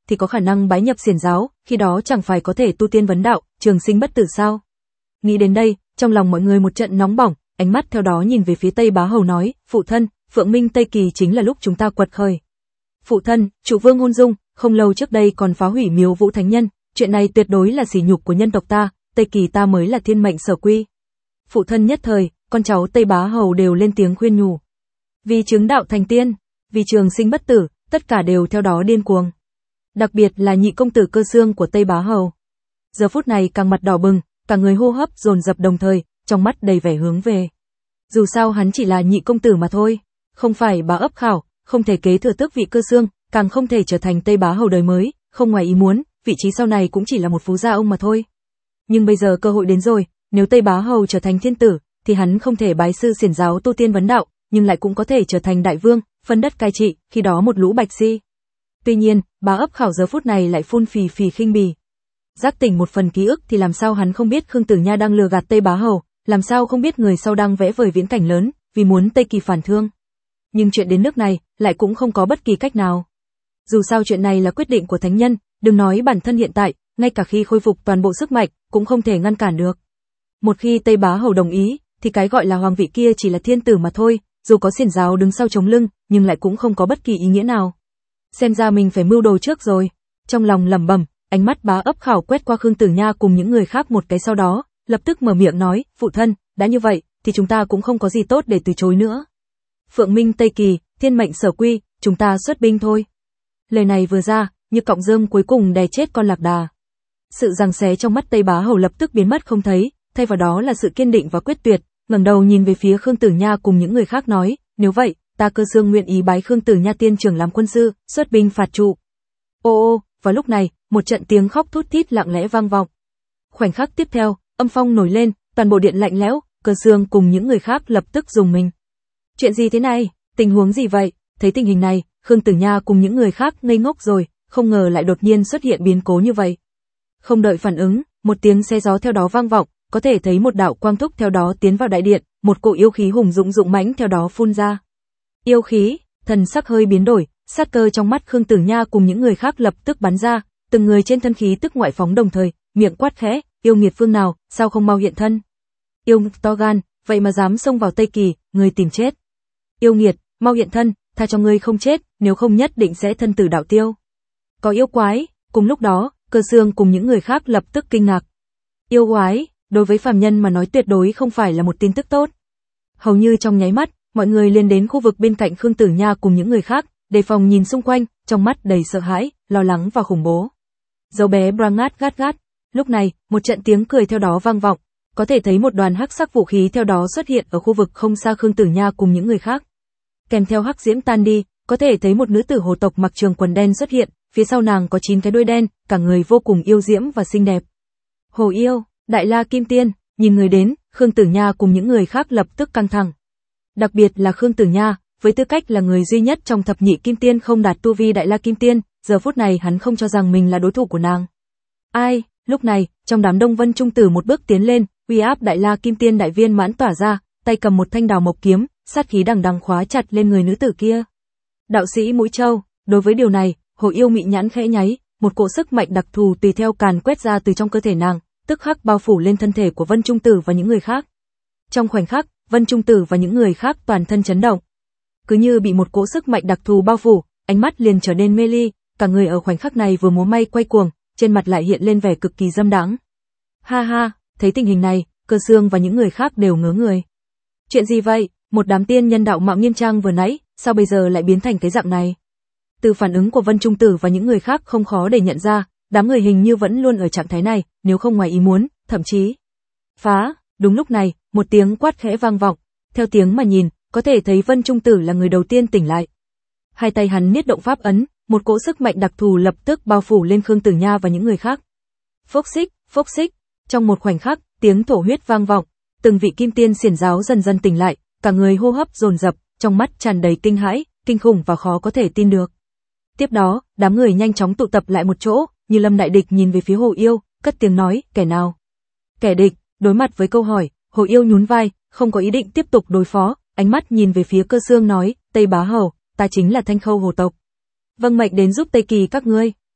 thì có khả năng bái nhập xiển giáo, khi đó chẳng phải có thể tu tiên vấn đạo, trường sinh bất tử sao? Nghĩ đến đây, trong lòng mọi người một trận nóng bỏng, ánh mắt theo đó nhìn về phía Tây Bá Hầu nói, phụ thân, Phượng Minh Tây Kỳ chính là lúc chúng ta quật khởi. Phụ thân, Trụ Vương hôn dung, không lâu trước đây còn phá hủy miếu Vũ Thánh Nhân, chuyện này tuyệt đối là sỉ nhục của nhân tộc ta, Tây Kỳ ta mới là thiên mệnh sở quy. Phụ thân nhất thời, con cháu Tây Bá Hầu đều lên tiếng khuyên nhủ. Vì chứng đạo thành tiên, vì trường sinh bất tử, tất cả đều theo đó điên cuồng. Đặc biệt là nhị công tử Cơ Xương của Tây Bá Hầu. Giờ phút này càng mặt đỏ bừng, cả người hô hấp dồn dập đồng thời, trong mắt đầy vẻ hướng về. Dù sao hắn chỉ là nhị công tử mà thôi, không phải bá ấp khảo, không thể kế thừa tước vị Cơ Xương, càng không thể trở thành Tây Bá Hầu đời mới, không ngoài ý muốn, vị trí sau này cũng chỉ là một phú gia ông mà thôi. Nhưng bây giờ cơ hội đến rồi, nếu Tây Bá Hầu trở thành thiên tử, thì hắn không thể bái sư xiển giáo tu tiên vấn đạo, nhưng lại cũng có thể trở thành đại vương, phân đất cai trị, khi đó một lũ bạch si. Tuy nhiên, bá ấp khảo giờ phút này lại phun phì phì khinh bỉ. Giác tỉnh một phần ký ức thì làm sao hắn không biết Khương Tử Nha đang lừa gạt Tây Bá Hầu, làm sao không biết người sau đang vẽ vời viễn cảnh lớn, vì muốn Tây Kỳ phản thương. Nhưng chuyện đến nước này, lại cũng không có bất kỳ cách nào. Dù sao chuyện này là quyết định của thánh nhân, đừng nói bản thân hiện tại, ngay cả khi khôi phục toàn bộ sức mạnh, cũng không thể ngăn cản được. Một khi Tây Bá Hầu đồng ý, thì cái gọi là hoàng vị kia chỉ là thiên tử mà thôi, dù có xiển giáo đứng sau chống lưng, nhưng lại cũng không có bất kỳ ý nghĩa nào. Xem ra mình phải mưu đồ trước rồi. Trong lòng lẩm bẩm, ánh mắt bá ấp khảo quét qua Khương Tử Nha cùng những người khác một cái sau đó, lập tức mở miệng nói, phụ thân, đã như vậy, thì chúng ta cũng không có gì tốt để từ chối nữa. Phượng Minh Tây Kỳ, thiên mệnh sở quy, chúng ta xuất binh thôi. Lời này vừa ra, như cọng rơm cuối cùng đè chết con lạc đà. Sự giằng xé trong mắt Tây Bá Hầu lập tức biến mất không thấy, thay vào đó là sự kiên định và quyết tuyệt, ngẩng đầu nhìn về phía Khương Tử Nha cùng những người khác nói, nếu vậy, ta Cơ Xương nguyện ý bái Khương Tử Nha tiên trưởng làm quân sư, xuất binh phạt Trụ. Ô ô, vào lúc này, một trận tiếng khóc thút thít lặng lẽ vang vọng. Khoảnh khắc tiếp theo, âm phong nổi lên, toàn bộ điện lạnh lẽo, Cơ Xương cùng những người khác lập tức rùng mình. Chuyện gì thế này, tình huống gì vậy? Thấy tình hình này, Khương Tử Nha cùng những người khác ngây ngốc rồi, không ngờ lại đột nhiên xuất hiện biến cố như vậy. Không đợi phản ứng, một tiếng xe gió theo đó vang vọng, có thể thấy một đạo quang thúc theo đó tiến vào đại điện, một cỗ yêu khí hùng dũng dũng mãnh theo đó phun ra. Yêu khí, thần sắc hơi biến đổi, sát cơ trong mắt Khương Tử Nha cùng những người khác lập tức bắn ra, từng người trên thân khí tức ngoại phóng đồng thời, miệng quát khẽ, yêu nghiệt phương nào, sao không mau hiện thân? Yêu to gan, vậy mà dám xông vào Tây Kỳ, người tìm chết. Yêu nghiệt, mau hiện thân, tha cho ngươi không chết, nếu không nhất định sẽ thân tử đạo tiêu. Có yêu quái, cùng lúc đó, Cơ Xương cùng những người khác lập tức kinh ngạc. Yêu quái, đối với phàm nhân mà nói tuyệt đối không phải là một tin tức tốt. Hầu như trong nháy mắt, mọi người liền đến khu vực bên cạnh Khương Tử Nha cùng những người khác, đề phòng nhìn xung quanh, trong mắt đầy sợ hãi, lo lắng và khủng bố. Dấu bé Brangat gát gát. Lúc này, một trận tiếng cười theo đó vang vọng, có thể thấy một đoàn hắc sắc vũ khí theo đó xuất hiện ở khu vực không xa Khương Tử Nha cùng những người khác. Kèm theo hắc diễm tan đi, có thể thấy một nữ tử hồ tộc mặc trường quần đen xuất hiện, phía sau nàng có chín cái đuôi đen, cả người vô cùng yêu diễm và xinh đẹp. Hồ yêu, Đại La Kim Tiên, nhìn người đến, Khương Tử Nha cùng những người khác lập tức căng thẳng. Đặc biệt là Khương Tử Nha, với tư cách là người duy nhất trong thập nhị kim tiên không đạt tu vi Đại La Kim Tiên, giờ phút này hắn không cho rằng mình là đối thủ của nàng. Ai, lúc này, trong đám đông Vân Trung Tử một bước tiến lên, uy áp Đại La Kim Tiên đại viên mãn tỏa ra, tay cầm một thanh đào mộc kiếm, sát khí đằng đằng khóa chặt lên người nữ tử kia. Đạo sĩ Mũi Châu, đối với điều này, Hồ yêu mị nhãn khẽ nháy, một cỗ sức mạnh đặc thù tùy theo càn quét ra từ trong cơ thể nàng, tức khắc bao phủ lên thân thể của Vân Trung Tử và những người khác. Trong khoảnh khắc, Vân Trung Tử và những người khác toàn thân chấn động. Cứ như bị một cỗ sức mạnh đặc thù bao phủ, ánh mắt liền trở nên mê ly, cả người ở khoảnh khắc này vừa múa may quay cuồng, trên mặt lại hiện lên vẻ cực kỳ dâm đãng. Ha ha, thấy tình hình này, Cơ Xương và những người khác đều ngớ người. Chuyện gì vậy? Một đám tiên nhân đạo mạo nghiêm trang vừa nãy, sao bây giờ lại biến thành cái dạng này? Từ phản ứng của Vân Trung Tử và những người khác không khó để nhận ra, đám người hình như vẫn luôn ở trạng thái này, nếu không ngoài ý muốn, thậm chí phá. Đúng lúc này, một tiếng quát khẽ vang vọng, theo tiếng mà nhìn, có thể thấy Vân Trung Tử là người đầu tiên tỉnh lại. Hai tay hắn niết động pháp ấn, một cỗ sức mạnh đặc thù lập tức bao phủ lên Khương Tử Nha và những người khác. Phốc xích, phốc xích, trong một khoảnh khắc, tiếng thổ huyết vang vọng, từng vị kim tiên xiển giáo dần dần tỉnh lại, cả người hô hấp dồn dập, trong mắt tràn đầy kinh hãi, kinh khủng và khó có thể tin được. Tiếp đó, đám người nhanh chóng tụ tập lại một chỗ, như lâm đại địch nhìn về phía Hồ yêu, cất tiếng nói, kẻ nào? Kẻ địch. Đối mặt với câu hỏi, Hồ yêu nhún vai, không có ý định tiếp tục đối phó, ánh mắt nhìn về phía Cơ Xương nói, Tây Bá Hầu, ta chính là Thanh Khâu hồ tộc. Vâng mệnh đến giúp Tây Kỳ các ngươi.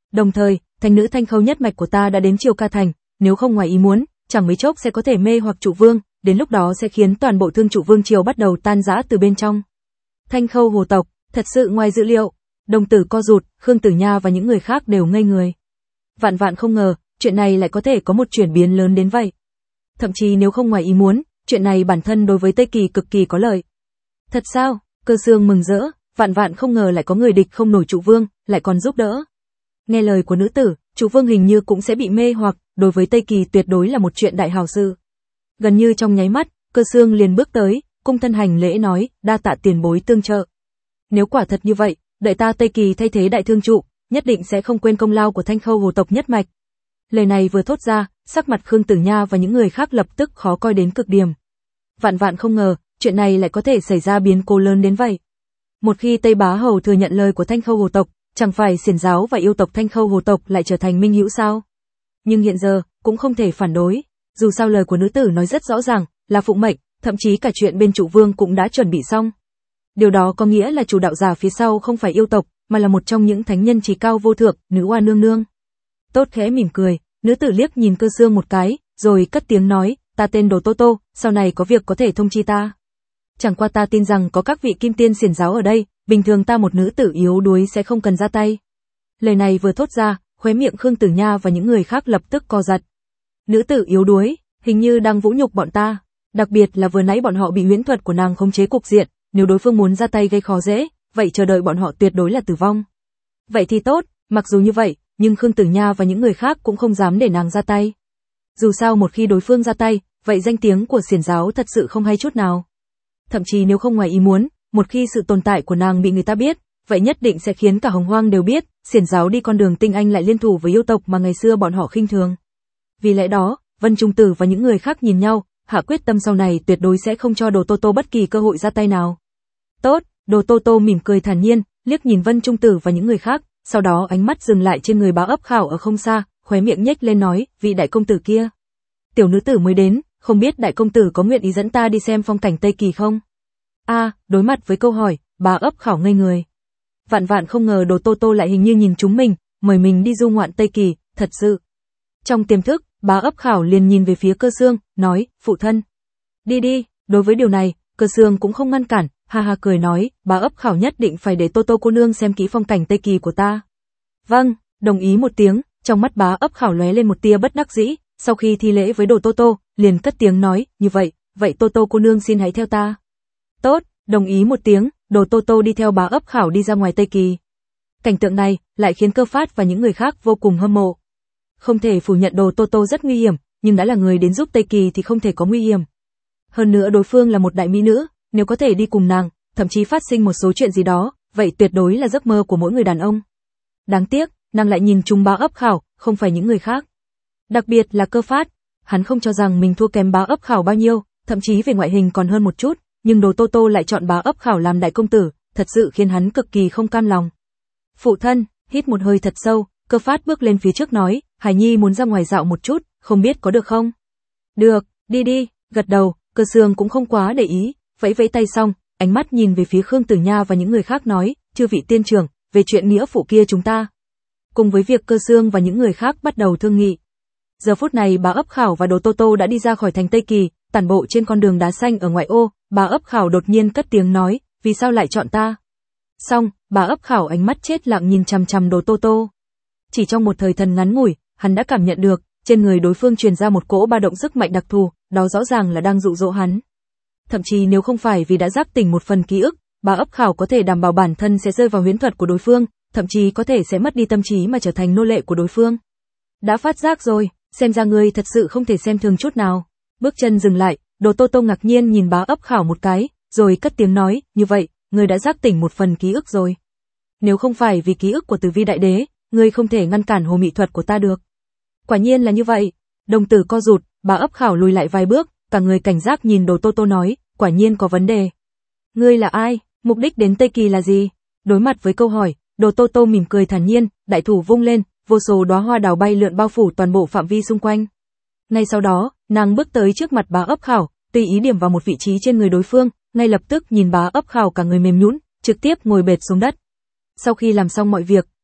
Đồng thời, thành nữ Thanh Khâu nhất mạch của ta đã đến Triều Ca Thành, nếu không ngoài ý muốn, chẳng mấy chốc sẽ có thể mê hoặc Trụ Vương, đến lúc đó sẽ khiến toàn bộ Thương Trụ Vương triều bắt đầu tan rã từ bên trong. Thanh Khâu hồ tộc, thật sự ngoài dữ liệu. Đồng tử co rụt, Khương Tử Nha và những người khác đều ngây người. Vạn vạn không ngờ, chuyện này lại có thể có một chuyển biến lớn đến vậy. Thậm chí nếu không ngoài ý muốn, chuyện này bản thân đối với Tây Kỳ cực kỳ có lợi. Thật sao? Cơ Xương mừng rỡ, vạn vạn không ngờ lại có người địch không nổi Trụ Vương, lại còn giúp đỡ. Nghe lời của nữ tử, Trụ Vương hình như cũng sẽ bị mê hoặc, đối với Tây Kỳ tuyệt đối là một chuyện đại hào sự. Gần như trong nháy mắt, Cơ Xương liền bước tới, cung thân hành lễ nói, đa tạ tiền bối tương trợ. Nếu quả thật như vậy, đợi ta Tây Kỳ thay thế đại thương trụ, nhất định sẽ không quên công lao của Thanh Khâu hồ tộc nhất mạch. Lời này vừa thốt ra, sắc mặt Khương Tử Nha và những người khác lập tức khó coi đến cực điểm. Vạn vạn không ngờ, chuyện này lại có thể xảy ra biến cố lớn đến vậy. Một khi Tây Bá Hầu thừa nhận lời của Thanh Khâu hồ tộc, chẳng phải xiển giáo và yêu tộc Thanh Khâu hồ tộc lại trở thành minh hữu sao? Nhưng hiện giờ, cũng không thể phản đối. Dù sao lời của nữ tử nói rất rõ ràng, là phụng mệnh, thậm chí cả chuyện bên Trụ Vương cũng đã chuẩn bị xong. Điều đó có nghĩa là chủ đạo giả phía sau không phải yêu tộc, mà là một trong những thánh nhân trí cao vô thượng, nữ oa nương nương. Tốt khẽ mỉm cười, nữ tử liếc nhìn Cơ Xương một cái, rồi cất tiếng nói, ta tên Đồ Tô Tô, sau này có việc có thể thông chi ta. Chẳng qua ta tin rằng có các vị kim tiên xiển giáo ở đây, bình thường ta một nữ tử yếu đuối sẽ không cần ra tay. Lời này vừa thốt ra, khóe miệng Khương Tử Nha và những người khác lập tức co giật. Nữ tử yếu đuối, hình như đang vũ nhục bọn ta, đặc biệt là vừa nãy bọn họ bị huyễn thuật của nàng khống chế cục diện, nếu đối phương muốn ra tay gây khó dễ, vậy chờ đợi bọn họ tuyệt đối là tử vong. Vậy thì tốt, mặc dù như vậy, nhưng Khương Tử Nha và những người khác cũng không dám để nàng ra tay. Dù sao một khi đối phương ra tay, vậy danh tiếng của xiển giáo thật sự không hay chút nào. Thậm chí nếu không ngoài ý muốn, một khi sự tồn tại của nàng bị người ta biết, vậy nhất định sẽ khiến cả Hồng Hoang đều biết, xiển giáo đi con đường tinh anh lại liên thủ với yêu tộc mà ngày xưa bọn họ khinh thường. Vì lẽ đó, Vân Trung Tử và những người khác nhìn nhau, hạ quyết tâm sau này tuyệt đối sẽ không cho Đồ Tô Tô bất kỳ cơ hội ra tay nào. Tốt, Đồ Tô Tô mỉm cười thản nhiên, liếc nhìn Vân Trung Tử và những người khác, sau đó ánh mắt dừng lại trên người Bá Ấp Khảo ở không xa, khóe miệng nhếch lên nói, vị đại công tử kia. Tiểu nữ tử mới đến, không biết đại công tử có nguyện ý dẫn ta đi xem phong cảnh Tây Kỳ không? A, à, đối mặt với câu hỏi, Bá Ấp Khảo ngây người. Vạn vạn không ngờ Đồ Tô Tô lại hình như nhìn chúng mình, mời mình đi du ngoạn Tây Kỳ, thật sự. Trong tiềm thức, Bá Ấp Khảo liền nhìn về phía Cơ Xương, nói, phụ thân. Đi đi, đối với điều này, Cơ Xương cũng không ngăn cản, ha ha cười nói, Bá Ấp Khảo nhất định phải để Tô Tô cô nương xem kỹ phong cảnh Tây Kỳ của ta. Vâng, đồng ý một tiếng, trong mắt Bá Ấp Khảo lóe lên một tia bất đắc dĩ, sau khi thi lễ với Đồ Tô Tô, liền cất tiếng nói, như vậy, vậy Tô Tô cô nương xin hãy theo ta. Tốt, đồng ý một tiếng, Đồ Tô Tô đi theo Bá Ấp Khảo đi ra ngoài Tây Kỳ. Cảnh tượng này lại khiến Cơ Phát và những người khác vô cùng hâm mộ. Không thể phủ nhận Đồ Tô Tô rất nguy hiểm, nhưng đã là người đến giúp Tây Kỳ thì không thể có nguy hiểm. Hơn nữa đối phương là một đại mỹ nữ, nếu có thể đi cùng nàng, thậm chí phát sinh một số chuyện gì đó, vậy tuyệt đối là giấc mơ của mỗi người đàn ông. Đáng tiếc, nàng lại nhìn trúng Bá Ấp Khảo, không phải những người khác. Đặc biệt là Cơ Phát, hắn không cho rằng mình thua kém Bá Ấp Khảo bao nhiêu, thậm chí về ngoại hình còn hơn một chút, nhưng Đồ Tô Tô lại chọn Bá Ấp Khảo làm đại công tử, thật sự khiến hắn cực kỳ không cam lòng. Phụ thân, hít một hơi thật sâu, Cơ Phát bước lên phía trước nói, Hải Nhi muốn ra ngoài dạo một chút, không biết có được không? Được, đi đi, gật đầu, Cơ Xương cũng không quá để ý, vẫy vẫy tay xong, ánh mắt nhìn về phía Khương Tử Nha và những người khác nói, chư vị tiên trưởng, về chuyện nghĩa phụ kia chúng ta. Cùng với việc Cơ Xương và những người khác bắt đầu thương nghị. Giờ phút này Bá Ấp Khảo và Đồ Tô Tô đã đi ra khỏi thành Tây Kỳ, tản bộ trên con đường đá xanh ở ngoại ô, Bá Ấp Khảo đột nhiên cất tiếng nói, vì sao lại chọn ta? Xong, Bá Ấp Khảo ánh mắt chết lặng nhìn chằm chằm Đồ Tô Tô. Chỉ trong một thời thần ngắn ngủi, hắn đã cảm nhận được, trên người đối phương truyền ra một cỗ ba động sức mạnh đặc thù, đó rõ ràng là đang dụ dỗ hắn. Thậm chí nếu không phải vì đã giác tỉnh một phần ký ức, Bá Ấp Khảo có thể đảm bảo bản thân sẽ rơi vào huyễn thuật của đối phương, thậm chí có thể sẽ mất đi tâm trí mà trở thành nô lệ của đối phương. Đã phát giác rồi, xem ra ngươi thật sự không thể xem thường chút nào. Bước chân dừng lại, Đồ Tô Tô ngạc nhiên nhìn Bá Ấp Khảo một cái, rồi cất tiếng nói, như vậy, ngươi đã giác tỉnh một phần ký ức rồi. Nếu không phải vì ký ức của Tử Vi Đại Đế, ngươi không thể ngăn cản hồ mị thuật của ta được. Quả nhiên là như vậy. Đồng tử co rụt, Bá Ấp Khảo lùi lại vài bước, cả người cảnh giác nhìn Đồ Tô Tô nói, quả nhiên có vấn đề. Ngươi là ai? Mục đích đến Tây Kỳ là gì? Đối mặt với câu hỏi, Đồ Tô Tô mỉm cười thản nhiên, đại thủ vung lên, vô số đóa hoa đào bay lượn bao phủ toàn bộ phạm vi xung quanh. Ngay sau đó, nàng bước tới trước mặt Bá Ấp Khảo, tùy ý điểm vào một vị trí trên người đối phương, ngay lập tức nhìn Bá Ấp Khảo cả người mềm nhũn, trực tiếp ngồi bệt xuống đất. Sau khi làm xong mọi việc,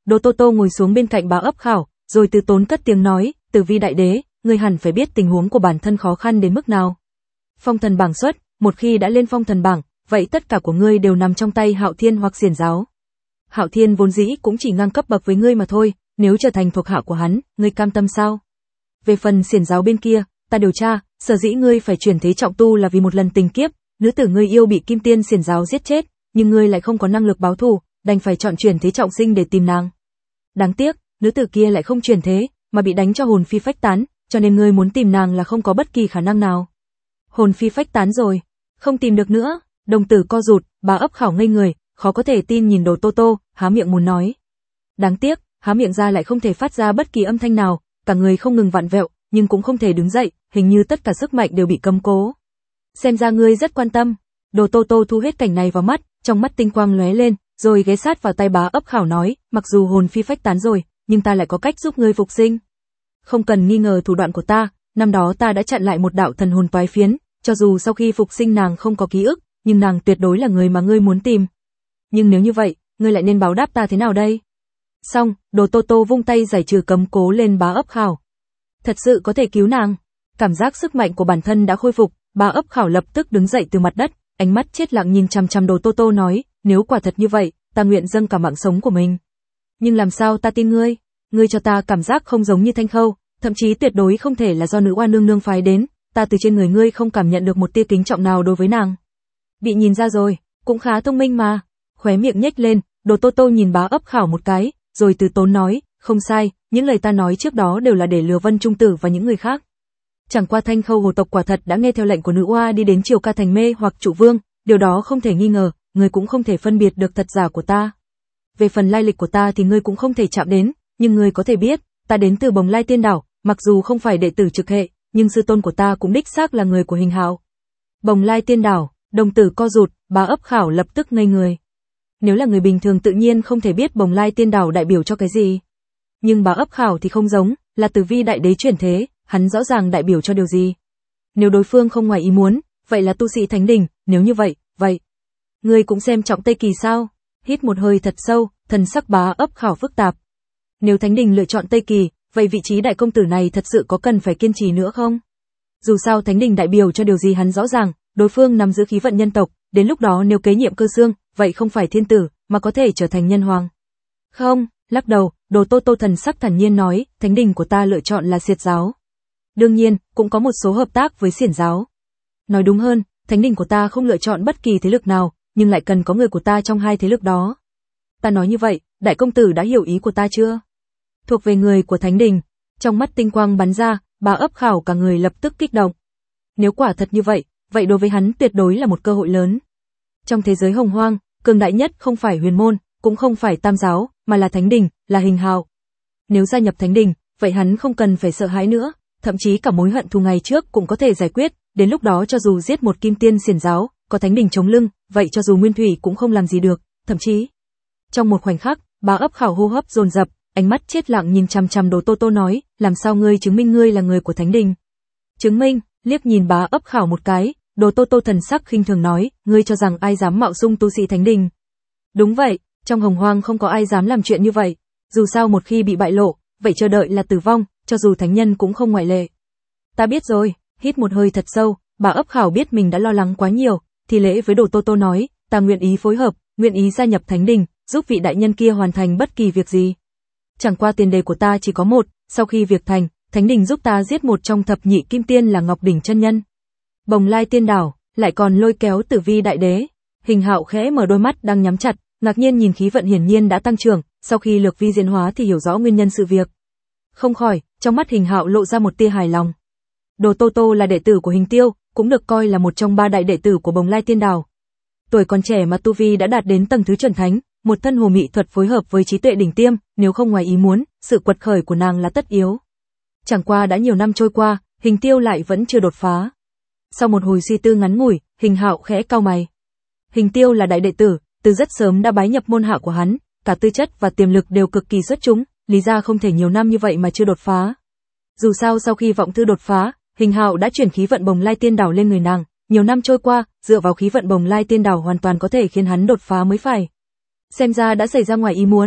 Đồ Tô Tô ngồi xuống bên cạnh Bá Ấp Khảo, rồi từ tốn cất tiếng nói, Tử Vi đại đế, ngươi hẳn phải biết tình huống của bản thân khó khăn đến mức nào. Phong thần bảng xuất, một khi đã lên phong thần bảng, vậy tất cả của ngươi đều nằm trong tay Hạo Thiên hoặc Xiển giáo. Hạo Thiên vốn dĩ cũng chỉ ngang cấp bậc với ngươi mà thôi, nếu trở thành thuộc hạ của hắn, ngươi cam tâm sao? Về phần Xiển giáo bên kia, ta điều tra, sở dĩ ngươi phải chuyển thế trọng tu là vì một lần tình kiếp, nữ tử ngươi yêu bị Kim Tiên Xiển giáo giết chết, nhưng ngươi lại không có năng lực báo thù, đành phải chọn chuyển thế trọng sinh để tìm nàng. Đáng tiếc, nữ tử kia lại không chuyển thế, mà bị đánh cho hồn phi phách tán, cho nên ngươi muốn tìm nàng là không có bất kỳ khả năng nào. Hồn phi phách tán rồi, không tìm được nữa. Đồng tử co rụt, Bá Ấp Khảo ngây người, khó có thể tin nhìn Đồ Tô Tô, há miệng muốn nói. Đáng tiếc, há miệng ra lại không thể phát ra bất kỳ âm thanh nào, cả người không ngừng vặn vẹo, nhưng cũng không thể đứng dậy, hình như tất cả sức mạnh đều bị cấm cố. Xem ra ngươi rất quan tâm. Đồ Tô Tô thu hết cảnh này vào mắt, trong mắt tinh quang lóe lên, rồi ghé sát vào tay Bá Ấp Khảo nói, mặc dù hồn phi phách tán rồi, nhưng ta lại có cách giúp ngươi phục sinh. Không cần nghi ngờ thủ đoạn của ta, năm đó ta đã chặn lại một đạo thần hồn toái phiến, cho dù sau khi phục sinh nàng không có ký ức, nhưng nàng tuyệt đối là người mà ngươi muốn tìm. Nhưng nếu như vậy, ngươi lại nên báo đáp ta thế nào đây? Xong, Đồ Tô Tô vung tay giải trừ cấm cố lên Bá Ấp Khảo. Thật sự có thể cứu nàng. Cảm giác sức mạnh của bản thân đã khôi phục, Bá Ấp Khảo lập tức đứng dậy từ mặt đất, ánh mắt chết lặng nhìn chằm chằm Đồ Tô Tô nói, nếu quả thật như vậy, ta nguyện dâng cả mạng sống của mình. Nhưng làm sao ta tin ngươi? Ngươi cho ta cảm giác không giống như Thanh Khâu, thậm chí tuyệt đối không thể là do nữ oa nương nương phái đến, ta từ trên người ngươi không cảm nhận được một tia kính trọng nào đối với nàng. Bị nhìn ra rồi, cũng khá thông minh mà. Khóe miệng nhếch lên, Đồ Tô Tô nhìn Bá Ấp Khảo một cái, rồi từ tốn nói, không sai, những lời ta nói trước đó đều là để lừa Vân Trung Tử và những người khác. Chẳng qua Thanh Khâu hồ tộc quả thật đã nghe theo lệnh của nữ oa đi đến Triều Ca Thành Mê hoặc Trụ Vương, điều đó không thể nghi ngờ, ngươi cũng không thể phân biệt được thật giả của ta. Về phần lai lịch của ta thì ngươi cũng không thể chạm đến, nhưng ngươi có thể biết, ta đến từ Bồng Lai Tiên Đảo, mặc dù không phải đệ tử trực hệ, nhưng sư tôn của ta cũng đích xác là người của Hình Hạo. Bồng Lai Tiên Đảo, đồng tử co rụt, Bá Ấp Khảo lập tức ngây người. Nếu là người bình thường tự nhiên không thể biết Bồng Lai Tiên Đảo đại biểu cho cái gì. Nhưng Bá Ấp Khảo thì không giống, là Tử Vi đại đế chuyển thế, hắn rõ ràng đại biểu cho điều gì. Nếu đối phương không ngoài ý muốn, vậy là tu sĩ Thánh Đình, nếu như vậy, vậy. Ngươi cũng xem trọng Tây Kỳ sao? Hít một hơi thật sâu, thần sắc Bá Ấp Khảo phức tạp. Nếu Thánh Đình lựa chọn Tây Kỳ, vậy vị trí đại công tử này thật sự có cần phải kiên trì nữa không? Dù sao Thánh Đình đại biểu cho điều gì hắn rõ ràng, đối phương nắm giữ khí vận nhân tộc, đến lúc đó nếu kế nhiệm Cơ Xương, vậy không phải thiên tử, mà có thể trở thành nhân hoàng. Không, lắc đầu, Đồ Tô Tô thần sắc thản nhiên nói, Thánh Đình của ta lựa chọn là Xiệt giáo. Đương nhiên, cũng có một số hợp tác với Xiển giáo. Nói đúng hơn, Thánh Đình của ta không lựa chọn bất kỳ thế lực nào, nhưng lại cần có người của ta trong hai thế lực đó. Ta nói như vậy, đại công tử đã hiểu ý của ta chưa? Thuộc về người của Thánh Đình. Trong mắt tinh quang bắn ra, Bá Ấp Khảo cả người lập tức kích động. Nếu quả thật như vậy, vậy đối với hắn tuyệt đối là một cơ hội lớn. Trong thế giới hồng hoang, cường đại nhất không phải Huyền môn, cũng không phải Tam giáo, mà là Thánh Đình, là Hình Hạo. Nếu gia nhập Thánh Đình, vậy hắn không cần phải sợ hãi nữa, thậm chí cả mối hận thù ngày trước cũng có thể giải quyết, đến lúc đó cho dù giết một Kim Tiên Xiển giáo, có Thánh Đình chống lưng, vậy cho dù Nguyên Thủy cũng không làm gì được, thậm chí. Trong một khoảnh khắc, Bá Ấp Khảo hô hấp dồn dập, ánh mắt chết lặng nhìn chằm chằm Đồ Tô Tô nói, làm sao ngươi chứng minh ngươi là người của Thánh Đình? Chứng minh? Liếc nhìn Bá Ấp Khảo một cái, Đồ Tô Tô thần sắc khinh thường nói, ngươi cho rằng ai dám mạo xưng tu sĩ Thánh Đình? Đúng vậy, trong hồng hoang không có ai dám làm chuyện như vậy, dù sao một khi bị bại lộ, vậy chờ đợi là tử vong, cho dù thánh nhân cũng không ngoại lệ. Ta biết rồi, hít một hơi thật sâu, Bá Ấp Khảo biết mình đã lo lắng quá nhiều, thì lễ với Đồ Tô Tô nói, ta nguyện ý phối hợp, nguyện ý gia nhập Thánh Đình, giúp vị đại nhân kia hoàn thành bất kỳ việc gì. Chẳng qua tiền đề của ta chỉ có một, sau khi việc thành, Thánh Đình giúp ta giết một trong thập nhị kim tiên là Ngọc Đỉnh chân nhân. Bồng Lai Tiên Đảo, lại còn lôi kéo Tử Vi đại đế. Hình Hạo khẽ mở đôi mắt đang nhắm chặt, ngạc nhiên nhìn khí vận hiển nhiên đã tăng trưởng, sau khi lược vi diễn hóa thì hiểu rõ nguyên nhân sự việc. Không khỏi, trong mắt Hình Hạo lộ ra một tia hài lòng. Đồ Tô Tô là đệ tử của Hình Tiêu, cũng được coi là một trong ba đại đệ tử của Bồng Lai Tiên Đảo. Tuổi còn trẻ mà tu vi đã đạt đến tầng thứ chuẩn thánh, một thân hồ mị thuật phối hợp với trí tuệ đỉnh tiêm, nếu không ngoài ý muốn, sự quật khởi của nàng là tất yếu. Chẳng qua đã nhiều năm trôi qua, Hình Tiêu lại vẫn chưa đột phá. Sau một hồi suy tư ngắn ngủi, Hình Hạo khẽ cau mày. Hình Tiêu là đại đệ tử, từ rất sớm đã bái nhập môn hạ của hắn, cả tư chất và tiềm lực đều cực kỳ xuất chúng, lý ra không thể nhiều năm như vậy mà chưa đột phá. Dù sao sau khi vọng thư đột phá, Hình Hạo đã chuyển khí vận Bồng Lai Tiên Đảo lên người nàng, nhiều năm trôi qua, dựa vào khí vận Bồng Lai Tiên Đảo hoàn toàn có thể khiến hắn đột phá mới phải. Xem ra đã xảy ra ngoài ý muốn.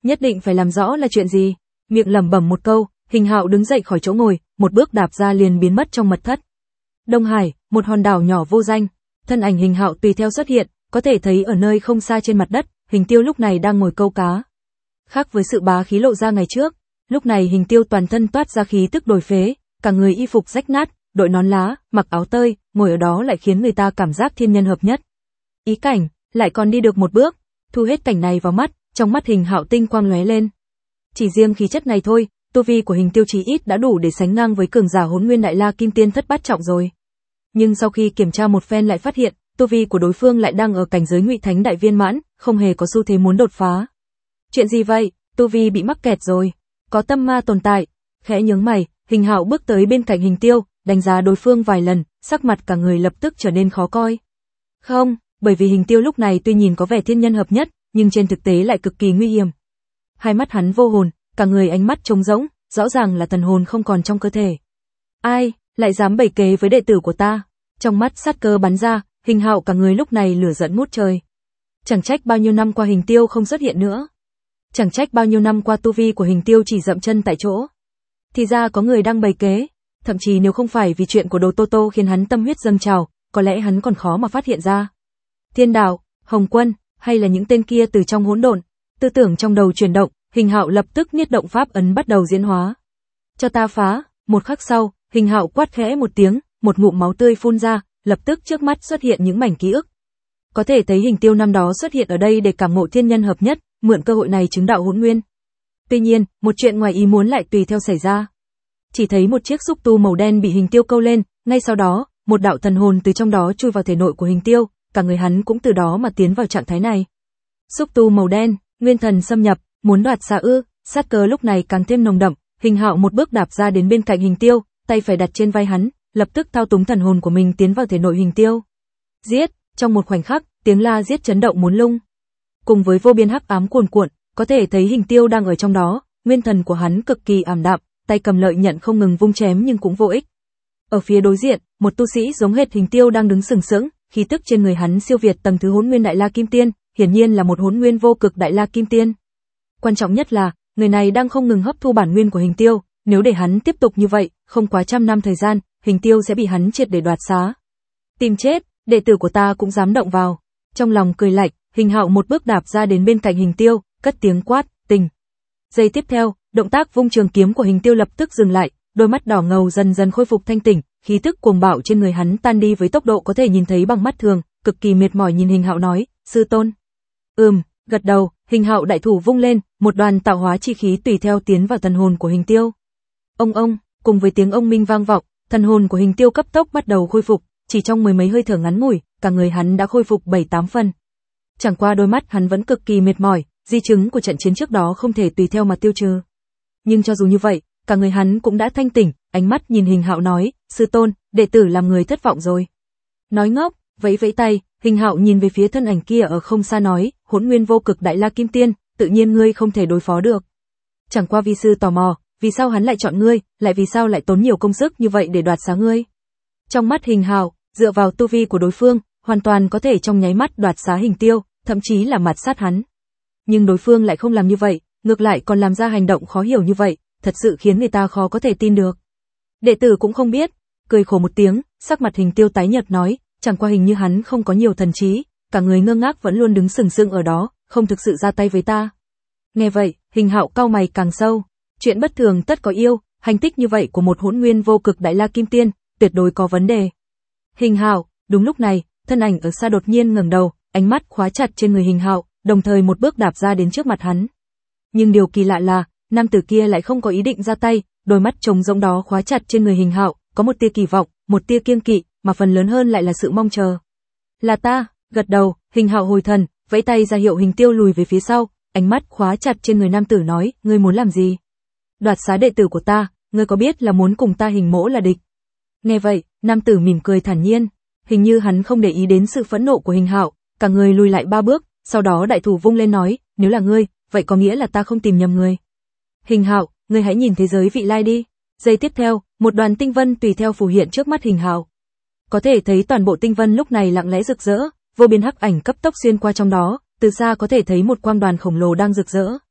Nhất định phải làm rõ là chuyện gì. Miệng lẩm bẩm một câu, Hình Hạo đứng dậy khỏi chỗ ngồi, một bước đạp ra liền biến mất trong mật thất. Đông Hải, một hòn đảo nhỏ vô danh. Thân ảnh Hình Hạo tùy theo xuất hiện, có thể thấy ở nơi không xa trên mặt đất, Hình Tiêu lúc này đang ngồi câu cá. Khác với sự bá khí lộ ra ngày trước, lúc này Hình Tiêu toàn thân toát ra khí tức đổi phế, cả người y phục rách nát, đội nón lá, mặc áo tơi, ngồi ở đó lại khiến người ta cảm giác thiên nhân hợp nhất. Ý cảnh, lại còn đi được một bước, thu hết cảnh này vào mắt, trong mắt Hình Hạo tinh quang lóe lên. Chỉ riêng khí chất này thôi, tu vi của Hình Tiêu chí ít đã đủ để sánh ngang với cường giả Hỗn Nguyên Đại La Kim Tiên thất bát trọng rồi. Nhưng sau khi kiểm tra một phen lại phát hiện, tu vi của đối phương lại đang ở cảnh giới Ngụy Thánh đại viên mãn, không hề có xu thế muốn đột phá. Chuyện gì vậy? Tu vi bị mắc kẹt rồi, có tâm ma tồn tại. Khẽ nhướng mày, Hình Hạo bước tới bên cạnh Hình Tiêu, đánh giá đối phương vài lần, sắc mặt cả người lập tức trở nên khó coi. Không, bởi vì Hình Tiêu lúc này tuy nhìn có vẻ thiên nhân hợp nhất, nhưng trên thực tế lại cực kỳ nguy hiểm. Hai mắt hắn vô hồn, cả người ánh mắt trống rỗng, rõ ràng là thần hồn không còn trong cơ thể. Ai, lại dám bày kế với đệ tử của ta? Trong mắt sát cơ bắn ra, Hình Hạo cả người lúc này lửa giận ngút trời. Chẳng trách bao nhiêu năm qua Hình Tiêu không xuất hiện nữa. Chẳng trách bao nhiêu năm qua tu vi của Hình Tiêu chỉ dậm chân tại chỗ. Thì ra có người đang bày kế, thậm chí nếu không phải vì chuyện của Đồ Tô Tô khiến hắn tâm huyết dâng trào, có lẽ hắn còn khó mà phát hiện ra. Thiên Đạo, Hồng Quân, hay là những tên kia từ trong hỗn độn, tư tưởng trong đầu chuyển động, Hình Hạo lập tức niết động pháp ấn bắt đầu diễn hóa. Cho ta phá, một khắc sau, Hình Hạo quát khẽ một tiếng, một ngụm máu tươi phun ra, lập tức trước mắt xuất hiện những mảnh ký ức. Có thể thấy Hình Tiêu năm đó xuất hiện ở đây để cảm ngộ thiên nhân hợp nhất, mượn cơ hội này chứng đạo hỗn nguyên. Tuy nhiên, một chuyện ngoài ý muốn lại tùy theo xảy ra. Chỉ thấy một chiếc xúc tu màu đen bị Hình Tiêu câu lên, ngay sau đó, một đạo thần hồn từ trong đó chui vào thể nội của Hình Tiêu, cả người hắn cũng từ đó mà tiến vào trạng thái này. Xúc tu màu đen, nguyên thần xâm nhập, muốn đoạt xá ư? Sát cơ lúc này càng thêm nồng đậm, Hình Hạo một bước đạp ra đến bên cạnh Hình Tiêu, tay phải đặt trên vai hắn, lập tức thao túng thần hồn của mình tiến vào thể nội Hình Tiêu. Giết! Trong một khoảnh khắc, tiếng la giết chấn động muốn lung. Cùng với vô biên hắc ám cuồn cuộn, có thể thấy Hình Tiêu đang ở trong đó, nguyên thần của hắn cực kỳ ảm đạm, tay cầm lợi nhận không ngừng vung chém nhưng cũng vô ích. Ở phía đối diện, một tu sĩ giống hệt Hình Tiêu đang đứng sừng sững, khí tức trên người hắn siêu việt tầng thứ Hỗn Nguyên Đại La Kim Tiên, hiển nhiên là một Hỗn Nguyên vô cực Đại La Kim Tiên. Quan trọng nhất là, người này đang không ngừng hấp thu bản nguyên của Hình Tiêu, nếu để hắn tiếp tục như vậy, không quá trăm năm thời gian, Hình Tiêu sẽ bị hắn triệt để đoạt xá. Tìm chết, đệ tử của ta cũng dám động vào. Trong lòng cười lạnh, Hình Hạo một bước đạp ra đến bên cạnh Hình Tiêu, cất tiếng quát, "Tình." Giây tiếp theo, động tác vung trường kiếm của Hình Tiêu lập tức dừng lại, đôi mắt đỏ ngầu dần dần khôi phục thanh tỉnh, khí tức cuồng bạo trên người hắn tan đi với tốc độ có thể nhìn thấy bằng mắt thường, cực kỳ mệt mỏi nhìn Hình Hạo nói, "Sư tôn." Ừm, gật đầu, Hình Hạo đại thủ vung lên, một đoàn tạo hóa chi khí tùy theo tiến vào thần hồn của Hình Tiêu. Ông ông, cùng với tiếng ông minh vang vọng, thần hồn của Hình Tiêu cấp tốc bắt đầu khôi phục, chỉ trong mười mấy hơi thở ngắn ngủi, cả người hắn đã khôi phục bảy tám phần. Chẳng qua đôi mắt hắn vẫn cực kỳ mệt mỏi, di chứng của trận chiến trước đó không thể tùy theo mà tiêu trừ. Nhưng cho dù như vậy, cả người hắn cũng đã thanh tỉnh, ánh mắt nhìn Hình Hạo nói, "Sư tôn, đệ tử làm người thất vọng rồi." Nói ngốc, vẫy vẫy tay, Hình Hạo nhìn về phía thân ảnh kia ở không xa nói, "Hỗn Nguyên vô cực Đại La Kim Tiên, tự nhiên ngươi không thể đối phó được." Chẳng qua vi sư tò mò, vì sao hắn lại chọn ngươi, lại vì sao lại tốn nhiều công sức như vậy để đoạt xá ngươi? Trong mắt Hình Hạo, dựa vào tu vi của đối phương, hoàn toàn có thể trong nháy mắt đoạt xá Hình Tiêu, thậm chí là mạt sát hắn. Nhưng đối phương lại không làm như vậy, ngược lại còn làm ra hành động khó hiểu như vậy, thật sự khiến người ta khó có thể tin được. Đệ tử cũng không biết, cười khổ một tiếng, sắc mặt Hình Tiêu tái nhợt nói, chẳng qua hình như hắn không có nhiều thần trí, cả người ngơ ngác vẫn luôn đứng sừng sững ở đó, không thực sự ra tay với ta. Nghe vậy, Hình Hạo cau mày càng sâu, chuyện bất thường tất có yêu, hành tích như vậy của một Hỗn Nguyên vô cực Đại La Kim Tiên, tuyệt đối có vấn đề. Hình Hạo, đúng lúc này, thân ảnh ở xa đột nhiên ngẩng đầu, ánh mắt khóa chặt trên người Hình Hạo, đồng thời một bước đạp ra đến trước mặt hắn. Nhưng điều kỳ lạ là, nam tử kia lại không có ý định ra tay, đôi mắt trống rỗng đó khóa chặt trên người Hình Hạo, có một tia kỳ vọng, một tia kiêng kỵ, mà phần lớn hơn lại là sự mong chờ. "Là ta." Gật đầu, Hình Hạo hồi thần, vẫy tay ra hiệu Hình Tiêu lùi về phía sau, ánh mắt khóa chặt trên người nam tử nói, "Ngươi muốn làm gì?" "Đoạt xá đệ tử của ta, ngươi có biết là muốn cùng ta Hình mỗ là địch?" Nghe vậy, nam tử mỉm cười thản nhiên, hình như hắn không để ý đến sự phẫn nộ của Hình Hạo, cả người lùi lại ba bước, sau đó đại thủ vung lên nói, "Nếu là ngươi, vậy có nghĩa là ta không tìm nhầm người." "Hình Hạo, ngươi hãy nhìn thế giới vị lai đi." Giây tiếp theo, một đoàn tinh vân tùy theo phù hiện trước mắt Hình Hạo. Có thể thấy toàn bộ tinh vân lúc này lặng lẽ rực rỡ, vô biên hắc ảnh cấp tốc xuyên qua trong đó, từ xa có thể thấy một quang đoàn khổng lồ đang rực rỡ.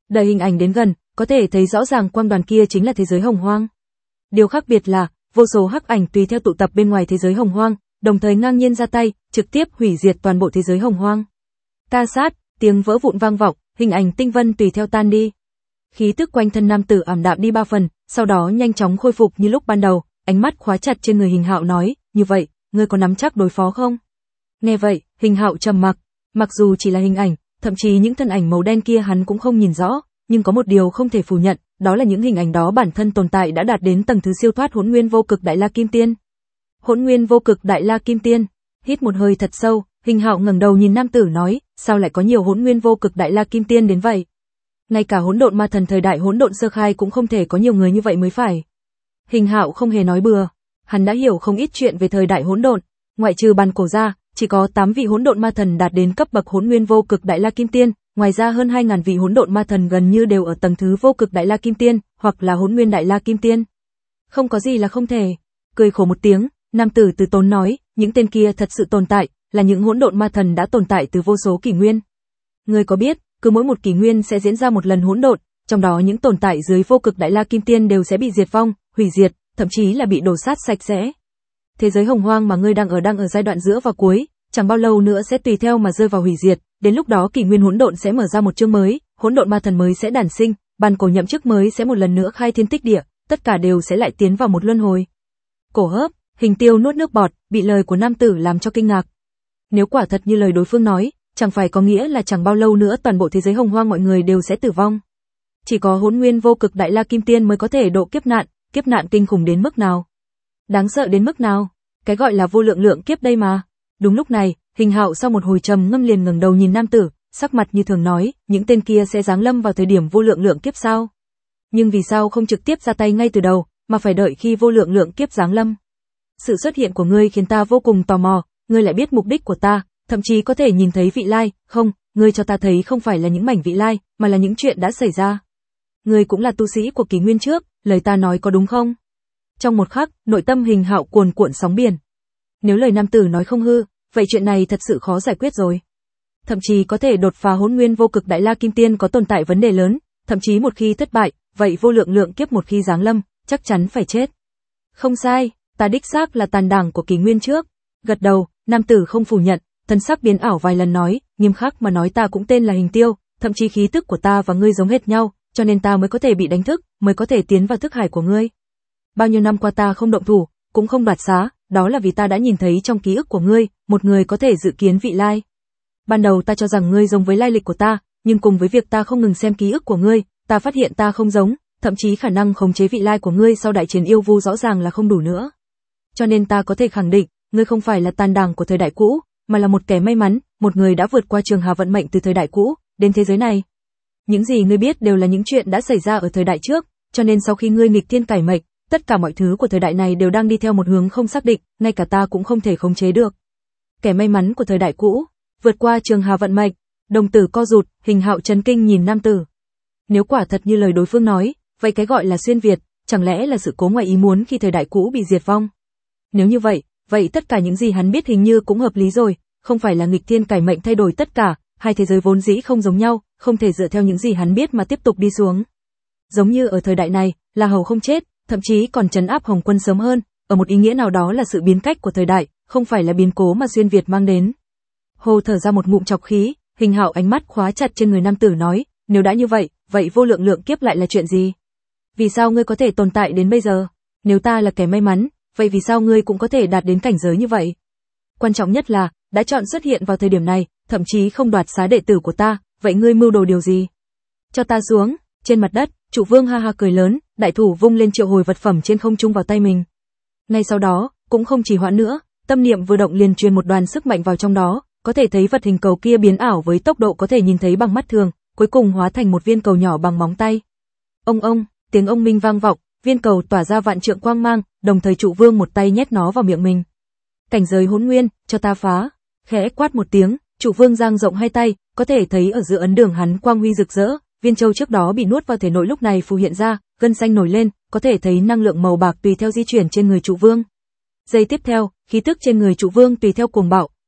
Đợi hình ảnh đến gần, có thể thấy rõ ràng quang đoàn kia chính là thế giới hồng hoang. Điều khác biệt là, vô số hắc ảnh tùy theo tụ tập bên ngoài thế giới hồng hoang, đồng thời ngang nhiên ra tay, trực tiếp hủy diệt toàn bộ thế giới hồng hoang. Ta sát, tiếng vỡ vụn vang vọng, hình ảnh tinh vân tùy theo tan đi. Khí tức quanh thân nam tử ảm đạm đi ba phần, sau đó nhanh chóng khôi phục như lúc ban đầu, ánh mắt khóa chặt trên người Hình Hạo nói, như vậy, ngươi có nắm chắc đối phó không? Nghe vậy, Hình Hạo trầm mặc, mặc dù chỉ là hình ảnh, thậm chí những thân ảnh màu đen kia hắn cũng không nhìn rõ, nhưng có một điều không thể phủ nhận, đó là những hình ảnh đó bản thân tồn tại đã đạt đến tầng thứ siêu thoát Hỗn Nguyên Vô Cực Đại La Kim Tiên. Hỗn Nguyên Vô Cực Đại La Kim Tiên. Hít một hơi thật sâu, Hình Hạo ngẩng đầu nhìn nam tử nói, sao lại có nhiều Hỗn Nguyên Vô Cực Đại La Kim Tiên đến vậy? Ngay cả hỗn độn ma thần thời đại hỗn độn sơ khai cũng không thể có nhiều người như vậy mới phải. Hình Hạo không hề nói bừa, hắn đã hiểu không ít chuyện về thời đại hỗn độn, ngoại trừ Bàn Cổ ra, chỉ có tám vị hỗn độn ma thần đạt đến cấp bậc Hỗn Nguyên Vô Cực Đại La Kim Tiên, ngoài ra hơn hai nghìn vị hỗn độn ma thần gần như đều ở tầng thứ Vô Cực Đại La Kim Tiên, hoặc là Hỗn Nguyên Đại La Kim Tiên. Không có gì là không thể. Cười khổ một tiếng, nam tử từ tốn nói, những tên kia thật sự tồn tại, là những hỗn độn ma thần đã tồn tại từ vô số kỷ nguyên. Ngươi có biết, cứ mỗi một kỷ nguyên sẽ diễn ra một lần hỗn độn, trong đó những tồn tại dưới Vô Cực Đại La Kim Tiên đều sẽ bị diệt vong, hủy diệt, thậm chí là bị đổ sát sạch sẽ. Thế giới hồng hoang mà ngươi đang ở đang ở giai đoạn giữa và cuối, chẳng bao lâu nữa sẽ tùy theo mà rơi vào hủy diệt, đến lúc đó kỷ nguyên hỗn độn sẽ mở ra một chương mới, hỗn độn ma thần mới sẽ đản sinh, Bàn Cổ nhậm chức mới sẽ một lần nữa khai thiên tích địa, tất cả đều sẽ lại tiến vào một luân hồi. Cổ hấp, Hình Tiêu nuốt nước bọt, bị lời của nam tử làm cho kinh ngạc. Nếu quả thật như lời đối phương nói, chẳng phải có nghĩa là chẳng bao lâu nữa toàn bộ thế giới hồng hoang mọi người đều sẽ tử vong. Chỉ có Hỗn Nguyên Vô Cực Đại La Kim Tiên mới có thể độ kiếp nạn, kiếp nạn kinh khủng đến mức nào? Đáng sợ đến mức nào? Cái gọi là vô lượng lượng kiếp đây mà. Đúng lúc này, Hình Hạo sau một hồi trầm ngâm liền ngẩng đầu nhìn nam tử, sắc mặt như thường nói, những tên kia sẽ giáng lâm vào thời điểm vô lượng lượng kiếp sao? Nhưng vì sao không trực tiếp ra tay ngay từ đầu, mà phải đợi khi vô lượng lượng kiếp giáng lâm? Sự xuất hiện của ngươi khiến ta vô cùng tò mò, ngươi lại biết mục đích của ta, thậm chí có thể nhìn thấy vị lai, không, ngươi cho ta thấy không phải là những mảnh vị lai, mà là những chuyện đã xảy ra. Ngươi cũng là tu sĩ của kỷ nguyên trước, lời ta nói có đúng không? Trong một khắc, nội tâm Hình Hạo cuồn cuộn sóng biển. Nếu lời nam tử nói không hư, vậy chuyện này thật sự khó giải quyết rồi. Thậm chí có thể đột phá Hỗn Nguyên Vô Cực Đại La Kim Tiên có tồn tại vấn đề lớn, thậm chí một khi thất bại, vậy vô lượng lượng kiếp một khi giáng lâm, chắc chắn phải chết. Không sai, ta đích xác là tàn đảng của kỷ nguyên trước. Gật đầu, nam tử không phủ nhận, thân sắc biến ảo vài lần nói, nghiêm khắc mà nói ta cũng tên là Hình Tiêu, thậm chí khí tức của ta và ngươi giống hệt nhau, cho nên ta mới có thể bị đánh thức, mới có thể tiến vào thức hải của ngươi. Bao nhiêu năm qua ta không động thủ, cũng không đoạt xá, đó là vì ta đã nhìn thấy trong ký ức của ngươi, một người có thể dự kiến vị lai. Ban đầu ta cho rằng ngươi giống với lai lịch của ta, nhưng cùng với việc ta không ngừng xem ký ức của ngươi, ta phát hiện ta không giống, thậm chí khả năng khống chế vị lai của ngươi sau đại chiến yêu vu rõ ràng là không đủ nữa. Cho nên ta có thể khẳng định, ngươi không phải là tàn đảng của thời đại cũ, mà là một kẻ may mắn, một người đã vượt qua trường hà vận mệnh từ thời đại cũ đến thế giới này. Những gì ngươi biết đều là những chuyện đã xảy ra ở thời đại trước, cho nên sau khi ngươi nghịch thiên cải mệnh, tất cả mọi thứ của thời đại này đều đang đi theo một hướng không xác định, ngay cả ta cũng không thể khống chế được. Kẻ may mắn của thời đại cũ, vượt qua trường hà vận mệnh. Đồng tử co rụt, Hình Hạo chấn kinh nhìn nam tử. Nếu quả thật như lời đối phương nói, vậy cái gọi là xuyên việt, chẳng lẽ là sự cố ngoài ý muốn khi thời đại cũ bị diệt vong? Nếu như vậy, vậy tất cả những gì hắn biết hình như cũng hợp lý rồi, không phải là nghịch thiên cải mệnh thay đổi tất cả, hai thế giới vốn dĩ không giống nhau, không thể dựa theo những gì hắn biết mà tiếp tục đi xuống. Giống như ở thời đại này, La Hầu không chết, thậm chí còn trấn áp Hồng Quân sớm hơn, ở một ý nghĩa nào đó là sự biến cách của thời đại, không phải là biến cố mà xuyên việt mang đến. Hồ thở ra một ngụm trọc khí, Hình Hạo ánh mắt khóa chặt trên người nam tử nói, nếu đã như vậy, vậy vô lượng lượng kiếp lại là chuyện gì? Vì sao ngươi có thể tồn tại đến bây giờ? Nếu ta là kẻ may mắn, vậy vì sao ngươi cũng có thể đạt đến cảnh giới như vậy? Quan trọng nhất là, đã chọn xuất hiện vào thời điểm này, thậm chí không đoạt xá đệ tử của ta, vậy ngươi mưu đồ điều gì? Cho ta xuống. Trên mặt đất, Trụ Vương ha ha cười lớn, đại thủ vung lên triệu hồi vật phẩm trên không trung vào tay mình. Ngay sau đó, cũng không trì hoãn nữa, tâm niệm vừa động liền truyền một đoàn sức mạnh vào trong đó, có thể thấy vật hình cầu kia biến ảo với tốc độ có thể nhìn thấy bằng mắt thường, cuối cùng hóa thành một viên cầu nhỏ bằng móng tay. Ông ông, tiếng ông minh vang vọng, viên cầu tỏa ra vạn trượng quang mang, đồng thời Trụ Vương một tay nhét nó vào miệng mình. Cảnh giới hỗn nguyên, cho ta phá. Khẽ quát một tiếng, Trụ Vương giang rộng hai tay, có thể thấy ở giữa ấn đường hắn quang huy rực rỡ, viên châu trước đó bị nuốt vào thể nội lúc này phù hiện ra, gân xanh nổi lên, có thể thấy năng lượng màu bạc tùy theo di chuyển trên người Trụ Vương. Giây tiếp theo, khí tức trên người Trụ Vương tùy theo cuồng bạo,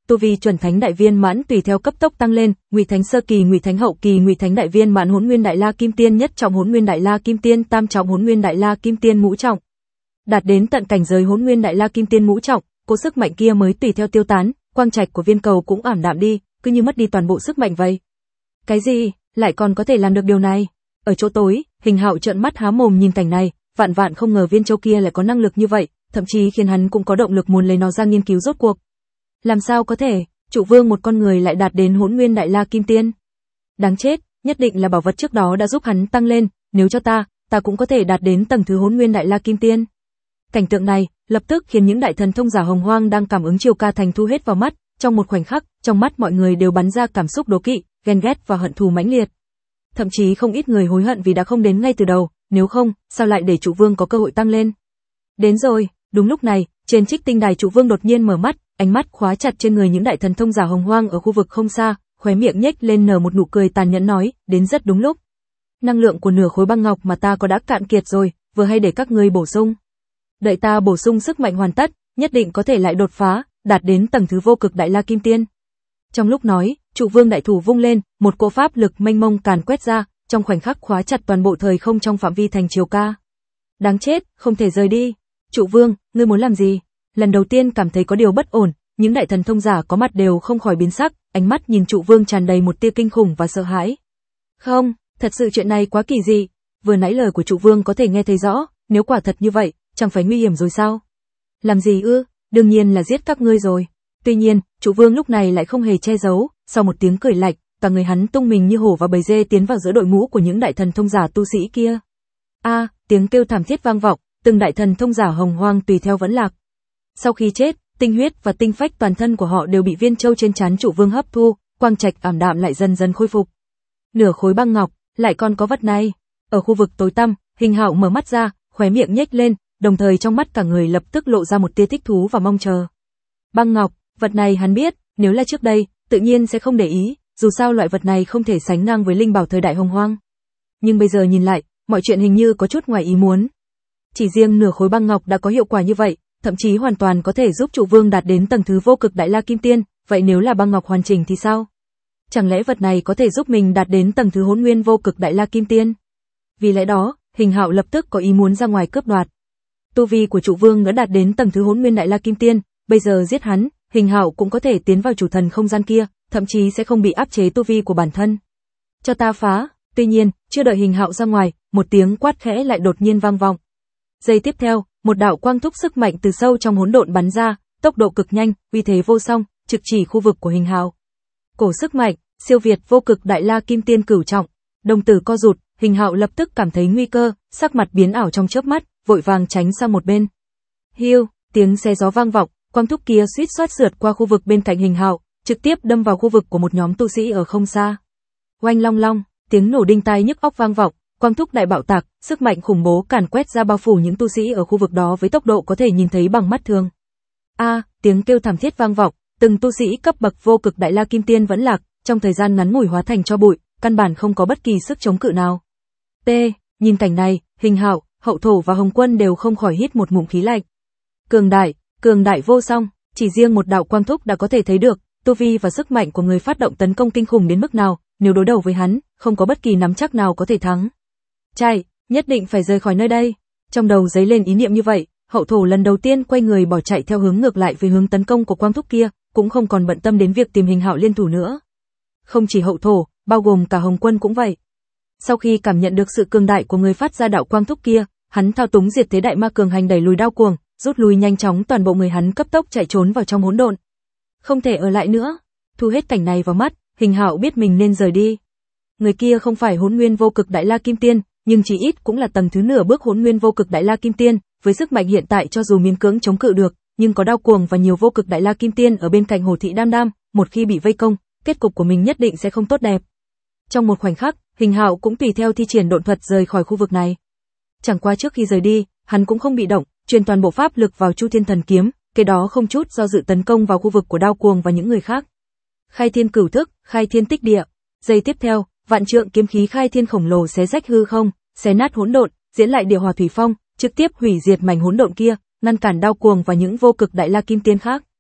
tu vi chuẩn thánh đại viên mãn tùy theo cấp tốc tăng lên, Ngụy thánh sơ kỳ, Ngụy thánh hậu kỳ, Ngụy thánh đại viên mãn, Hỗn Nguyên Đại La Kim Tiên nhất trọng, Hỗn Nguyên Đại La Kim Tiên tam trọng, Hỗn Nguyên Đại La Kim Tiên ngũ trọng. Đạt đến tận cảnh giới Hỗn Nguyên Đại La Kim Tiên ngũ trọng, cỗ sức mạnh kia mới tùy theo tiêu tán, quang trạch của viên cầu cũng ảm đạm đi, cứ như mất đi toàn bộ sức mạnh vậy. Cái gì, lại còn có thể làm được điều này? Ở chỗ tối, Hình Hạo trợn mắt há mồm nhìn cảnh này, vạn vạn không ngờ viên châu kia lại có năng lực như vậy, thậm chí khiến hắn cũng có động lực muốn lấy nó ra nghiên cứu rốt cuộc. Làm sao có thể, Trụ Vương một con người lại đạt đến Hỗn Nguyên Đại La Kim Tiên? Đáng chết, nhất định là bảo vật trước đó đã giúp hắn tăng lên, nếu cho ta, ta cũng có thể đạt đến tầng thứ Hỗn Nguyên Đại La Kim Tiên. Cảnh tượng này, lập tức khiến những đại thần thông giả Hồng Hoang đang cảm ứng Triều Ca Thành thu hết vào mắt, trong một khoảnh khắc, trong mắt mọi người đều bắn ra cảm xúc đố kỵ, ghen ghét và hận thù mãnh liệt. Thậm chí không ít người hối hận vì đã không đến ngay từ đầu, nếu không, sao lại để Trụ Vương có cơ hội tăng lên. Đến rồi, đúng lúc này, trên Trích Tinh Đài Trụ Vương đột nhiên mở mắt, ánh mắt khóa chặt trên người những đại thần thông giả Hồng Hoang ở khu vực không xa, khóe miệng nhếch lên nở một nụ cười tàn nhẫn nói, đến rất đúng lúc. Năng lượng của nửa khối băng ngọc mà ta có đã cạn kiệt rồi, vừa hay để các ngươi bổ sung. Đợi ta bổ sung sức mạnh hoàn tất, nhất định có thể lại đột phá, đạt đến tầng thứ vô cực Đại La Kim Tiên. Trong lúc nói, Trụ Vương đại thủ vung lên, một cỗ pháp lực mênh mông càn quét ra, trong khoảnh khắc khóa chặt toàn bộ thời không trong phạm vi thành Triều Ca. Đáng chết, không thể rời đi. Trụ Vương, ngươi muốn làm gì? Lần đầu tiên cảm thấy có điều bất ổn, những đại thần thông giả có mặt đều không khỏi biến sắc, ánh mắt nhìn Trụ Vương tràn đầy một tia kinh khủng và sợ hãi. Không, thật sự chuyện này quá kỳ dị. Vừa nãy lời của Trụ Vương có thể nghe thấy rõ, nếu quả thật như vậy, chẳng phải nguy hiểm rồi sao? Làm gì ư? Đương nhiên là giết các ngươi rồi. Tuy nhiên, Trụ Vương lúc này lại không hề che giấu, sau một tiếng cười lạnh, cả người hắn tung mình như hổ và bầy dê tiến vào giữa đội ngũ của những đại thần thông giả tu sĩ kia. A, à, tiếng kêu thảm thiết vang vọng, từng đại thần thông giả Hồng Hoang tùy theo vẫn lạc. Sau khi chết, tinh huyết và tinh phách toàn thân của họ đều bị viên châu trên trán Trụ Vương hấp thu, quang trạch ảm đạm lại dần dần khôi phục. Nửa khối băng ngọc, lại còn có vật này. Ở khu vực tối tăm, Hình Hạo mở mắt ra, khóe miệng nhếch lên, đồng thời trong mắt cả người lập tức lộ ra một tia thích thú và mong chờ. Băng ngọc, vật này hắn biết, nếu là trước đây, tự nhiên sẽ không để ý, dù sao loại vật này không thể sánh ngang với linh bảo thời đại Hồng Hoang. Nhưng bây giờ nhìn lại, mọi chuyện hình như có chút ngoài ý muốn. Chỉ riêng nửa khối băng ngọc đã có hiệu quả như vậy, thậm chí hoàn toàn có thể giúp Trụ Vương đạt đến tầng thứ vô cực Đại La Kim Tiên, vậy nếu là băng ngọc hoàn chỉnh thì sao? Chẳng lẽ vật này có thể giúp mình đạt đến tầng thứ Hỗn Nguyên vô cực Đại La Kim Tiên? Vì lẽ đó, Hình Hạo lập tức có ý muốn ra ngoài cướp đoạt. Tu vi của Trụ Vương đã đạt đến tầng thứ Hỗn Nguyên Đại La Kim Tiên, bây giờ giết hắn, Hình Hạo cũng có thể tiến vào chủ thần không gian kia, thậm chí sẽ không bị áp chế tu vi của bản thân. Cho ta phá. Tuy nhiên, chưa đợi Hình Hạo ra ngoài, một tiếng quát khẽ lại đột nhiên vang vọng. Giây tiếp theo, một đạo quang thúc sức mạnh từ sâu trong hỗn độn bắn ra, tốc độ cực nhanh, uy thế vô song, trực chỉ khu vực của Hình Hạo. Cổ sức mạnh, siêu việt vô cực Đại La Kim Tiên cửu trọng. Đồng tử co rụt, Hình Hạo lập tức cảm thấy nguy cơ, sắc mặt biến ảo trong chớp mắt, vội vàng tránh sang một bên. Hiu, tiếng xe gió vang vọng, quang thúc kia suýt xoát sượt qua khu vực bên cạnh Hình Hạo, trực tiếp đâm vào khu vực của một nhóm tu sĩ ở không xa. Oanh long long, tiếng nổ đinh tai nhức óc vang vọng, quang thúc đại bạo tạc, sức mạnh khủng bố càn quét ra bao phủ những tu sĩ ở khu vực đó với tốc độ có thể nhìn thấy bằng mắt thường. A, à, tiếng kêu thảm thiết vang vọng, từng tu sĩ cấp bậc vô cực Đại La Kim Tiên vẫn lạc, trong thời gian ngắn ngủi hóa thành tro bụi, căn bản không có bất kỳ sức chống cự nào. T, nhìn cảnh này, Hình Hạo, Hậu Thổ và Hồng Quân đều không khỏi hít một ngụm khí lạnh. Cường đại, cường đại vô song, chỉ riêng một đạo quang thúc đã có thể thấy được, tu vi và sức mạnh của người phát động tấn công kinh khủng đến mức nào, nếu đối đầu với hắn, không có bất kỳ nắm chắc nào có thể thắng. Chạy, nhất định phải rời khỏi nơi đây. Trong đầu dấy lên ý niệm như vậy, Hậu Thổ lần đầu tiên quay người bỏ chạy theo hướng ngược lại với hướng tấn công của quang thúc kia, cũng không còn bận tâm đến việc tìm Hình Hạo liên thủ nữa. Không chỉ Hậu Thổ, bao gồm cả Hồng Quân cũng vậy. Sau khi cảm nhận được sự cường đại của người phát ra đạo quang thúc kia, hắn thao túng diệt thế đại ma cường hành đẩy lùi đao cuồng, rút lui nhanh chóng, toàn bộ người hắn cấp tốc chạy trốn vào trong hỗn độn. Không thể ở lại nữa. Thu hết cảnh này vào mắt, Hình Hạo biết mình nên rời đi. Người kia không phải Hỗn Nguyên vô cực Đại La Kim Tiên, nhưng chỉ ít cũng là tầng thứ nửa bước Hỗn Nguyên vô cực Đại La Kim Tiên, với sức mạnh hiện tại cho dù miễn cưỡng chống cự được, nhưng có đao cuồng và nhiều vô cực Đại La Kim Tiên ở bên cạnh Hồ Thị Đam Đam, một khi bị vây công, kết cục của mình nhất định sẽ không tốt đẹp. Trong một khoảnh khắc, Hình Hạo cũng tùy theo thi triển độn thuật rời khỏi khu vực này. Chẳng qua trước khi rời đi, hắn cũng không bị động, truyền toàn bộ pháp lực vào Chu Thiên Thần Kiếm, kế đó không chút do dự tấn công vào khu vực của đao cuồng và những người khác. Khai Thiên Cửu Thức, Khai Thiên Tích Địa. Giây tiếp theo, vạn trượng kiếm khí Khai Thiên khổng lồ xé rách hư không, xé nát hỗn độn, diễn lại địa hỏa thủy phong, trực tiếp hủy diệt mảnh hỗn độn kia, ngăn cản đao cuồng và những vô cực Đại La Kim Tiên khác.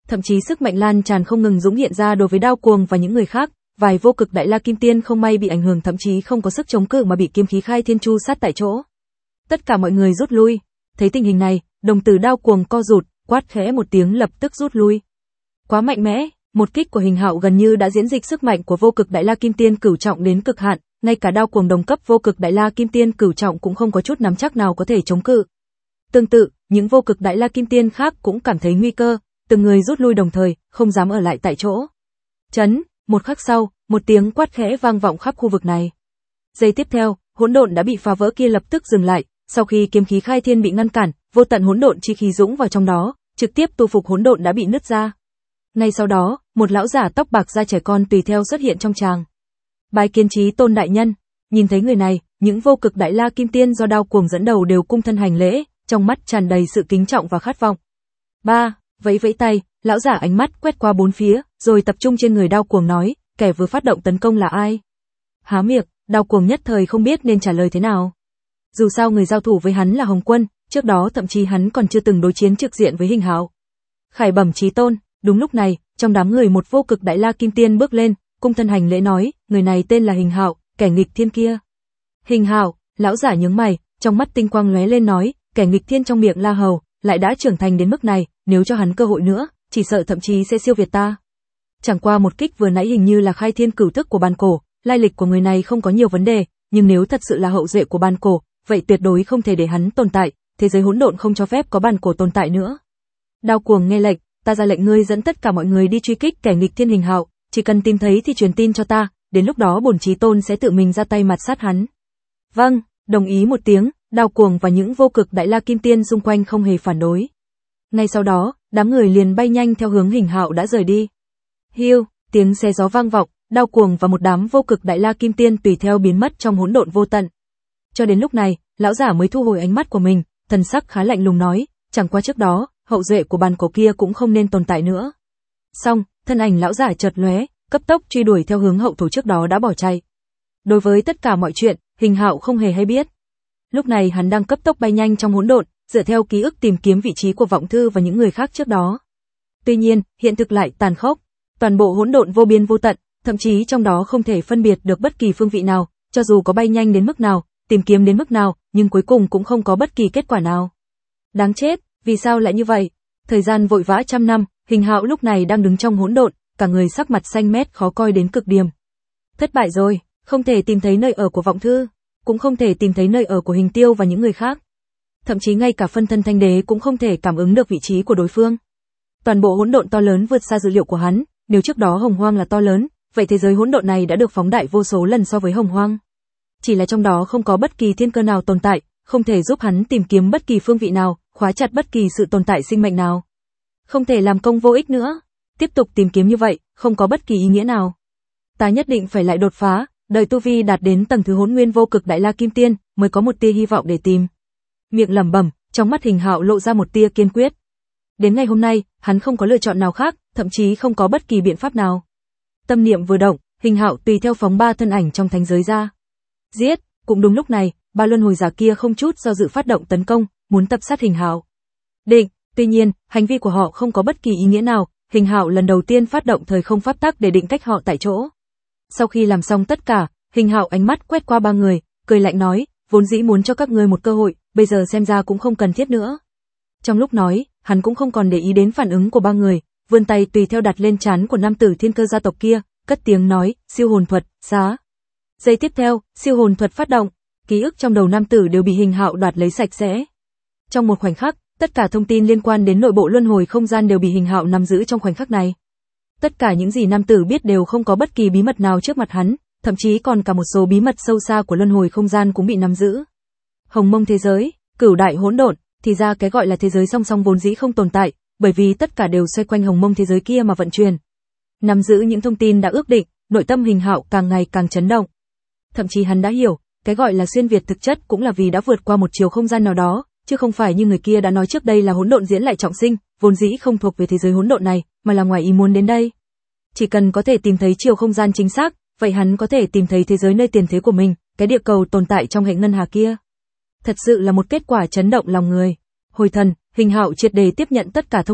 thậm chí sức mạnh lan tràn không ngừng dũng hiện ra đối với Đao Cuồng và những người khác. Vài vô cực đại la kim tiên không may bị ảnh hưởng, thậm chí không có sức chống cự mà bị kiếm khí khai thiên chu sát tại chỗ. Tất cả mọi người rút lui. Thấy tình hình này, đồng tử Đao Cuồng co rụt, quát khẽ một tiếng lập tức rút lui. Quá mạnh mẽ, một kích của Hình Hạo gần như đã diễn dịch sức mạnh của vô cực đại la kim tiên cửu trọng đến cực hạn, ngay cả Đao Cuồng đồng cấp vô cực đại la kim tiên cửu trọng cũng không có chút nắm chắc nào có thể chống cự. Tương tự, những vô cực đại la kim tiên khác cũng cảm thấy nguy cơ, từng người rút lui đồng thời, không dám ở lại tại chỗ. Chấn, một khắc sau, một tiếng quát khẽ vang vọng khắp khu vực này. Giây tiếp theo, hỗn độn đã bị phá vỡ kia lập tức dừng lại, sau khi kiếm khí khai thiên bị ngăn cản, vô tận hỗn độn chi khí dũng vào trong đó, trực tiếp tu phục hỗn độn đã bị nứt ra. Ngay sau đó, một lão giả tóc bạc da trẻ con tùy theo xuất hiện trong tràng. Bái kiến Chí Tôn đại nhân. Nhìn thấy người này, những vô cực đại la kim tiên do Đao Cuồng dẫn đầu đều cung thân hành lễ, trong mắt tràn đầy sự kính trọng và khát vọng. Ba, vẫy vẫy tay, lão giả ánh mắt quét qua bốn phía, rồi tập trung trên người Đao Cuồng nói, kẻ vừa phát động tấn công là ai? Há miệng, Đao Cuồng nhất thời không biết nên trả lời thế nào. Dù sao người giao thủ với hắn là Hồng Quân, trước đó thậm chí hắn còn chưa từng đối chiến trực diện với Hình Hạo. Khải bẩm Chí Tôn. Đúng lúc này, trong đám người một vô cực đại la kim tiên bước lên, cung thân hành lễ nói, người này tên là Hình Hạo, kẻ nghịch thiên kia. Hình Hạo, lão giả nhướng mày, trong mắt tinh quang lóe lên nói, kẻ nghịch thiên trong miệng La Hầu, lại đã trưởng thành đến mức này, nếu cho hắn cơ hội nữa, chỉ sợ thậm chí sẽ siêu việt ta. Chẳng qua một kích vừa nãy hình như là khai thiên cửu thức của bàn cổ, lai lịch của người này không có nhiều vấn đề, nhưng nếu thật sự là hậu duệ của bàn cổ, vậy tuyệt đối không thể để hắn tồn tại, thế giới hỗn độn không cho phép có bàn cổ tồn tại nữa. Đao Cuồng nghe lệnh, ta ra lệnh ngươi dẫn tất cả mọi người đi truy kích kẻ nghịch thiên Hình Hạo, chỉ cần tìm thấy thì truyền tin cho ta, đến lúc đó bổn Chí Tôn sẽ tự mình ra tay mạt sát hắn. Vâng, đồng ý một tiếng, Đao Cuồng và những vô cực đại la kim tiên xung quanh không hề phản đối. Ngay sau đó, đám người liền bay nhanh theo hướng Hình Hạo đã rời đi. Hiu, tiếng xe gió vang vọng, Đao Cuồng và một đám vô cực đại la kim tiên tùy theo biến mất trong hỗn độn vô tận. Cho đến lúc này, lão giả mới thu hồi ánh mắt của mình, thần sắc khá lạnh lùng nói, chẳng qua trước đó, hậu duệ của bàn cổ kia cũng không nên tồn tại nữa. Xong, thân ảnh lão giả chợt lóe, cấp tốc truy đuổi theo hướng hậu thủ trước đó đã bỏ chạy. Đối với tất cả mọi chuyện, Hình Hạo không hề hay biết. Lúc này hắn đang cấp tốc bay nhanh trong hỗn độn, dựa theo ký ức tìm kiếm vị trí của Vọng Thư và những người khác trước đó. Tuy nhiên, hiện thực lại tàn khốc, toàn bộ hỗn độn vô biên vô tận, thậm chí trong đó không thể phân biệt được bất kỳ phương vị nào, cho dù có bay nhanh đến mức nào, tìm kiếm đến mức nào, nhưng cuối cùng cũng không có bất kỳ kết quả nào. Đáng chết, vì sao lại như vậy? Thời gian vội vã trăm năm, Hình Hạo lúc này đang đứng trong hỗn độn, cả người sắc mặt xanh mét khó coi đến cực điểm. Thất bại rồi, không thể tìm thấy nơi ở của Vọng Thư, cũng không thể tìm thấy nơi ở của Hình Tiêu và những người khác. Thậm chí ngay cả phân thân Thanh Đế cũng không thể cảm ứng được vị trí của đối phương. Toàn bộ hỗn độn to lớn vượt xa dự liệu của hắn, nếu trước đó Hồng Hoang là to lớn, vậy thế giới hỗn độn này đã được phóng đại vô số lần so với Hồng Hoang. Chỉ là trong đó không có bất kỳ thiên cơ nào tồn tại, không thể giúp hắn tìm kiếm bất kỳ phương vị nào, khóa chặt bất kỳ sự tồn tại sinh mệnh nào. Không thể làm công vô ích nữa. Tiếp tục tìm kiếm như vậy, không có bất kỳ ý nghĩa nào. Ta nhất định phải lại đột phá, đợi tu vi đạt đến tầng thứ Hỗn Nguyên vô cực đại la kim tiên, mới có một tia hy vọng để tìm. Miệng lẩm bẩm, trong mắt Hình Hạo lộ ra một tia kiên quyết. Đến ngày hôm nay, hắn không có lựa chọn nào khác, thậm chí không có bất kỳ biện pháp nào. Tâm niệm vừa động, Hình Hạo tùy theo phóng ba thân ảnh trong thánh giới ra. Giết, cũng đúng lúc này, ba luân hồi giả kia không chút do dự phát động tấn công, muốn tập sát Hình Hạo. Định, tuy nhiên, hành vi của họ không có bất kỳ ý nghĩa nào, Hình Hạo lần đầu tiên phát động thời không pháp tắc để định cách họ tại chỗ. Sau khi làm xong tất cả, Hình Hạo ánh mắt quét qua ba người, cười lạnh nói, vốn dĩ muốn cho các ngươi một cơ hội, bây giờ xem ra cũng không cần thiết nữa. Trong lúc nói, hắn cũng không còn để ý đến phản ứng của ba người, vươn tay tùy theo đặt lên trán của nam tử thiên cơ gia tộc kia, cất tiếng nói, siêu hồn thuật, giá. Giây tiếp theo, siêu hồn thuật phát động, ký ức trong đầu nam tử đều bị Hình Hạo đoạt lấy sạch sẽ. Trong một khoảnh khắc, tất cả thông tin liên quan đến nội bộ luân hồi không gian đều bị Hình Hạo nắm giữ trong khoảnh khắc này. Tất cả những gì nam tử biết đều không có bất kỳ bí mật nào trước mặt hắn, thậm chí còn cả một số bí mật sâu xa của luân hồi không gian cũng bị nắm giữ. Hồng Mông thế giới, cửu đại hỗn độn, thì ra cái gọi là thế giới song song vốn dĩ không tồn tại, bởi vì tất cả đều xoay quanh Hồng Mông thế giới kia mà vận chuyển. Nắm giữ những thông tin đã ước định, nội tâm Hình Hạo càng ngày càng chấn động. Thậm chí hắn đã hiểu, cái gọi là xuyên việt thực chất cũng là vì đã vượt qua một chiều không gian nào đó, chứ không phải như người kia đã nói trước đây là hỗn độn diễn lại trọng sinh, vốn dĩ không thuộc về thế giới hỗn độn này, mà là ngoài ý muốn đến đây. Chỉ cần có thể tìm thấy chiều không gian chính xác, vậy hắn có thể tìm thấy thế giới nơi tiền thế của mình, cái địa cầu tồn tại trong hệ ngân hà kia. Thật sự là một kết quả chấn động lòng người. Hồi thần, Hình Hạo triệt để tiếp nhận tất cả thông tin,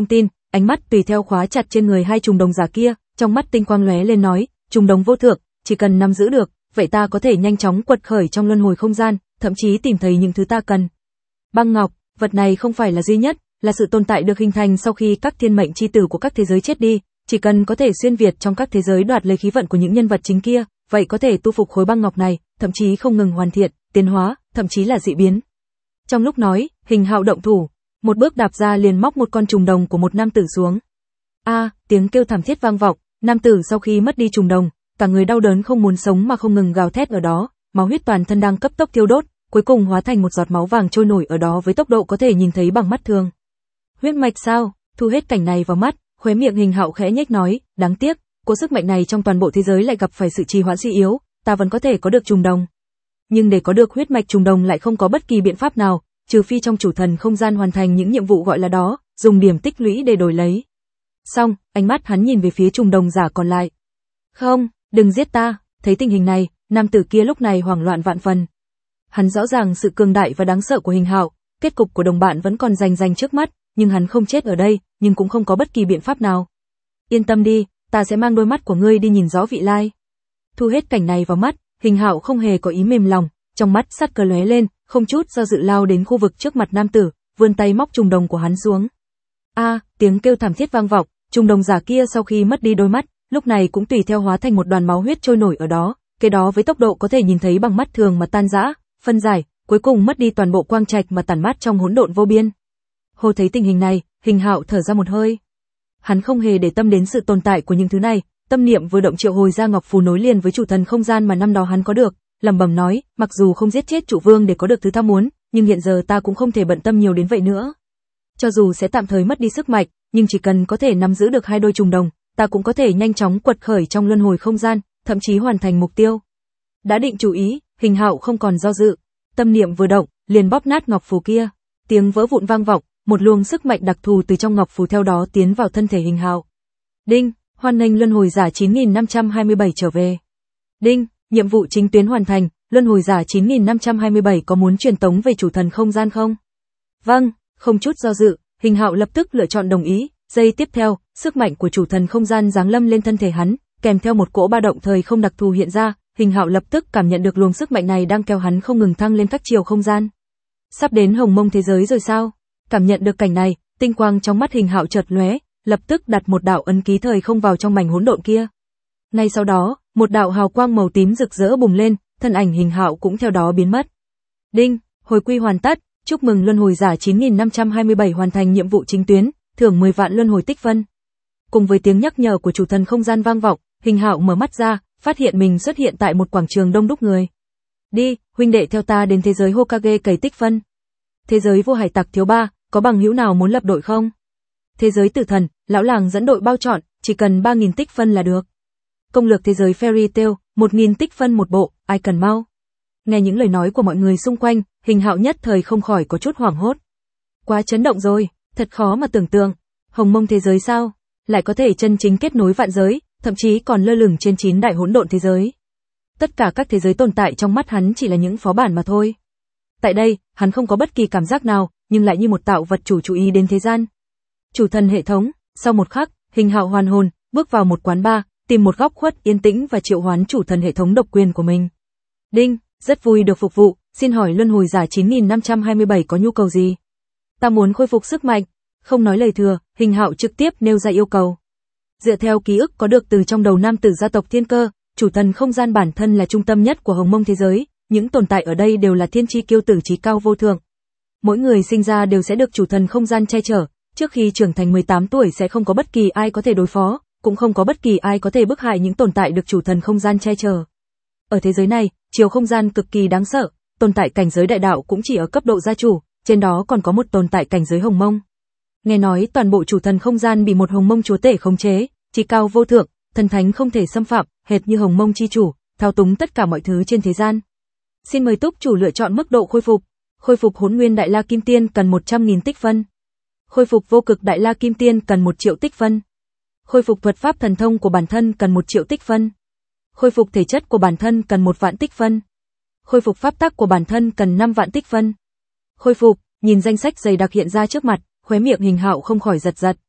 ánh mắt tùy theo khóa chặt trên người hai trùng đồng giả kia, trong mắt tinh quang lóe lên nói, trùng đồng vô thượng, chỉ cần nắm giữ được, vậy ta có thể nhanh chóng quật khởi trong luân hồi không gian, thậm chí tìm thấy những thứ ta cần. Băng ngọc, vật này không phải là duy nhất, là sự tồn tại được hình thành sau khi các thiên mệnh chi tử của các thế giới chết đi, chỉ cần có thể xuyên việt trong các thế giới đoạt lấy khí vận của những nhân vật chính kia, vậy có thể tu phục khối băng ngọc này, thậm chí không ngừng hoàn thiện, tiến hóa, thậm chí là dị biến. Trong lúc nói, Hình Hạo động thủ, một bước đạp ra liền móc một con trùng đồng của một nam tử xuống. A, à, tiếng kêu thảm thiết vang vọng, nam tử sau khi mất đi trùng đồng, cả người đau đớn không muốn sống mà không ngừng gào thét ở đó, máu huyết toàn thân đang cấp tốc thiêu đốt, cuối cùng hóa thành một giọt máu vàng trôi nổi ở đó với tốc độ có thể nhìn thấy bằng mắt thường. Huyết mạch sao? Thu hết cảnh này vào mắt, khóe miệng Hình Hạo khẽ nhếch nói, đáng tiếc, cố sức mạnh này trong toàn bộ thế giới lại gặp phải sự trì hoãn suy yếu, ta vẫn có thể có được trùng đồng. Nhưng để có được huyết mạch trùng đồng lại không có bất kỳ biện pháp nào, trừ phi trong chủ thần không gian hoàn thành những nhiệm vụ gọi là đó, dùng điểm tích lũy để đổi lấy. Xong, ánh mắt hắn nhìn về phía trùng đồng giả còn lại. Không, đừng giết ta, thấy tình hình này, nam tử kia lúc này hoảng loạn vạn phần. Hắn rõ ràng sự cường đại và đáng sợ của Hình Hạo, kết cục của đồng bạn vẫn còn rành rành trước mắt, nhưng hắn không chết ở đây, nhưng cũng không có bất kỳ biện pháp nào. Yên tâm đi, ta sẽ mang đôi mắt của ngươi đi nhìn rõ vị lai. Thu hết cảnh này vào mắt, Hình Hạo không hề có ý mềm lòng, trong mắt sát cơ lóe lên, không chút do dự lao đến khu vực trước mặt nam tử, vươn tay móc trùng đồng của hắn xuống. A, à, tiếng kêu thảm thiết vang vọng, trùng đồng giả kia sau khi mất đi đôi mắt, lúc này cũng tùy theo hóa thành một đoàn máu huyết trôi nổi ở đó, cái đó với tốc độ có thể nhìn thấy bằng mắt thường mà tan rã, phân giải, cuối cùng mất đi toàn bộ quang trạch mà tản mát trong hỗn độn vô biên. Hồ thấy tình hình này, Hình Hạo thở ra một hơi. Hắn không hề để tâm đến sự tồn tại của những thứ này, tâm niệm vừa động triệu hồi ra ngọc phù nối liền với chủ thần không gian mà năm đó hắn có được, lẩm bẩm nói, mặc dù không giết chết chủ vương để có được thứ ta muốn, nhưng hiện giờ ta cũng không thể bận tâm nhiều đến vậy nữa. Cho dù sẽ tạm thời mất đi sức mạnh, nhưng chỉ cần có thể nắm giữ được hai đôi trùng đồng, ta cũng có thể nhanh chóng quật khởi trong luân hồi không gian, thậm chí hoàn thành mục tiêu. Đã định chủ ý, Hình Hạo không còn do dự, tâm niệm vừa động, liền bóp nát ngọc phù kia. Tiếng vỡ vụn vang vọng, một luồng sức mạnh đặc thù từ trong ngọc phù theo đó tiến vào thân thể Hình Hạo. Đinh, hoan nghênh luân hồi giả chín nghìn năm trăm hai mươi bảy trở về. Đinh, nhiệm vụ chính tuyến hoàn thành, luân hồi giả chín nghìn năm trăm hai mươi bảy có muốn truyền tống về chủ thần không gian không? Vâng, không chút do dự, Hình Hạo lập tức lựa chọn đồng ý. Giây tiếp theo, sức mạnh của chủ thần không gian giáng lâm lên thân thể hắn, kèm theo một cỗ ba động thời không đặc thù hiện ra, Hình Hạo lập tức cảm nhận được luồng sức mạnh này đang kéo hắn không ngừng thăng lên các chiều không gian. Sắp đến hồng mông thế giới rồi sao? Cảm nhận được cảnh này, tinh quang trong mắt Hình Hạo chợt lóe, lập tức đặt một đạo ấn ký thời không vào trong mảnh hỗn độn kia. Ngay sau đó, một đạo hào quang màu tím rực rỡ bùng lên, thân ảnh Hình Hạo cũng theo đó biến mất. Đinh, hồi quy hoàn tất, chúc mừng luân hồi giả chín nghìn năm trăm hai mươi bảy hoàn thành nhiệm vụ chính tuyến, thưởng mười vạn luân hồi tích phân. Cùng với tiếng nhắc nhở của chủ thần không gian vang vọng, Hình Hạo mở mắt ra, phát hiện mình xuất hiện tại một quảng trường đông đúc người. Đi, huynh đệ theo ta đến thế giới Hokage cày tích phân. Thế giới vua hải tặc thiếu ba, có bằng hữu nào muốn lập đội không? Thế giới tử thần, lão làng dẫn đội bao chọn, chỉ cần ba nghìn tích phân là được. Công lược thế giới Fairy Tail, một nghìn tích phân một bộ, ai cần mau. Nghe những lời nói của mọi người xung quanh, Hình Hạo nhất thời không khỏi có chút hoảng hốt. Quá chấn động rồi, thật khó mà tưởng tượng. Hồng mông thế giới sao? Lại có thể chân chính kết nối vạn giới, thậm chí còn lơ lửng trên chín đại hỗn độn thế giới. Tất cả các thế giới tồn tại trong mắt hắn chỉ là những phó bản mà thôi. Tại đây, hắn không có bất kỳ cảm giác nào, nhưng lại như một tạo vật chủ chú ý đến thế gian. Chủ thần hệ thống, sau một khắc, Hình Hạo hoàn hồn, bước vào một quán bar, tìm một góc khuất yên tĩnh và triệu hoán chủ thần hệ thống độc quyền của mình. Đinh, rất vui được phục vụ, xin hỏi luân hồi giả chín nghìn năm trăm hai mươi bảy có nhu cầu gì? Ta muốn khôi phục sức mạnh. Không nói lời thừa, Hình Hạo trực tiếp nêu ra yêu cầu. Dựa theo ký ức có được từ trong đầu nam tử gia tộc Thiên Cơ, chủ thần không gian bản thân là trung tâm nhất của hồng mông thế giới, những tồn tại ở đây đều là thiên chi kiêu tử trí cao vô thượng. Mỗi người sinh ra đều sẽ được chủ thần không gian che chở, trước khi trưởng thành mười tám tuổi sẽ không có bất kỳ ai có thể đối phó, cũng không có bất kỳ ai có thể bức hại những tồn tại được chủ thần không gian che chở. Ở thế giới này, chiều không gian cực kỳ đáng sợ, tồn tại cảnh giới đại đạo cũng chỉ ở cấp độ gia chủ, trên đó còn có một tồn tại cảnh giới hồng mông. Nghe nói toàn bộ chủ thần không gian bị một hồng mông chúa tể khống chế, trí cao vô thượng, thần thánh không thể xâm phạm, hệt như hồng mông chi chủ, thao túng tất cả mọi thứ trên thế gian. Xin mời túc chủ lựa chọn mức độ khôi phục. Khôi phục hỗn nguyên đại la kim tiên cần một trăm nghìn tích phân. Khôi phục vô cực đại la kim tiên cần một triệu tích phân. Khôi phục thuật pháp thần thông của bản thân cần một triệu tích phân. Khôi phục thể chất của bản thân cần một vạn tích phân. Khôi phục pháp tắc của bản thân cần năm vạn tích phân. Khôi phục, nhìn danh sách dày đặc hiện ra trước mặt, khóe miệng Hình Hạo không khỏi giật giật.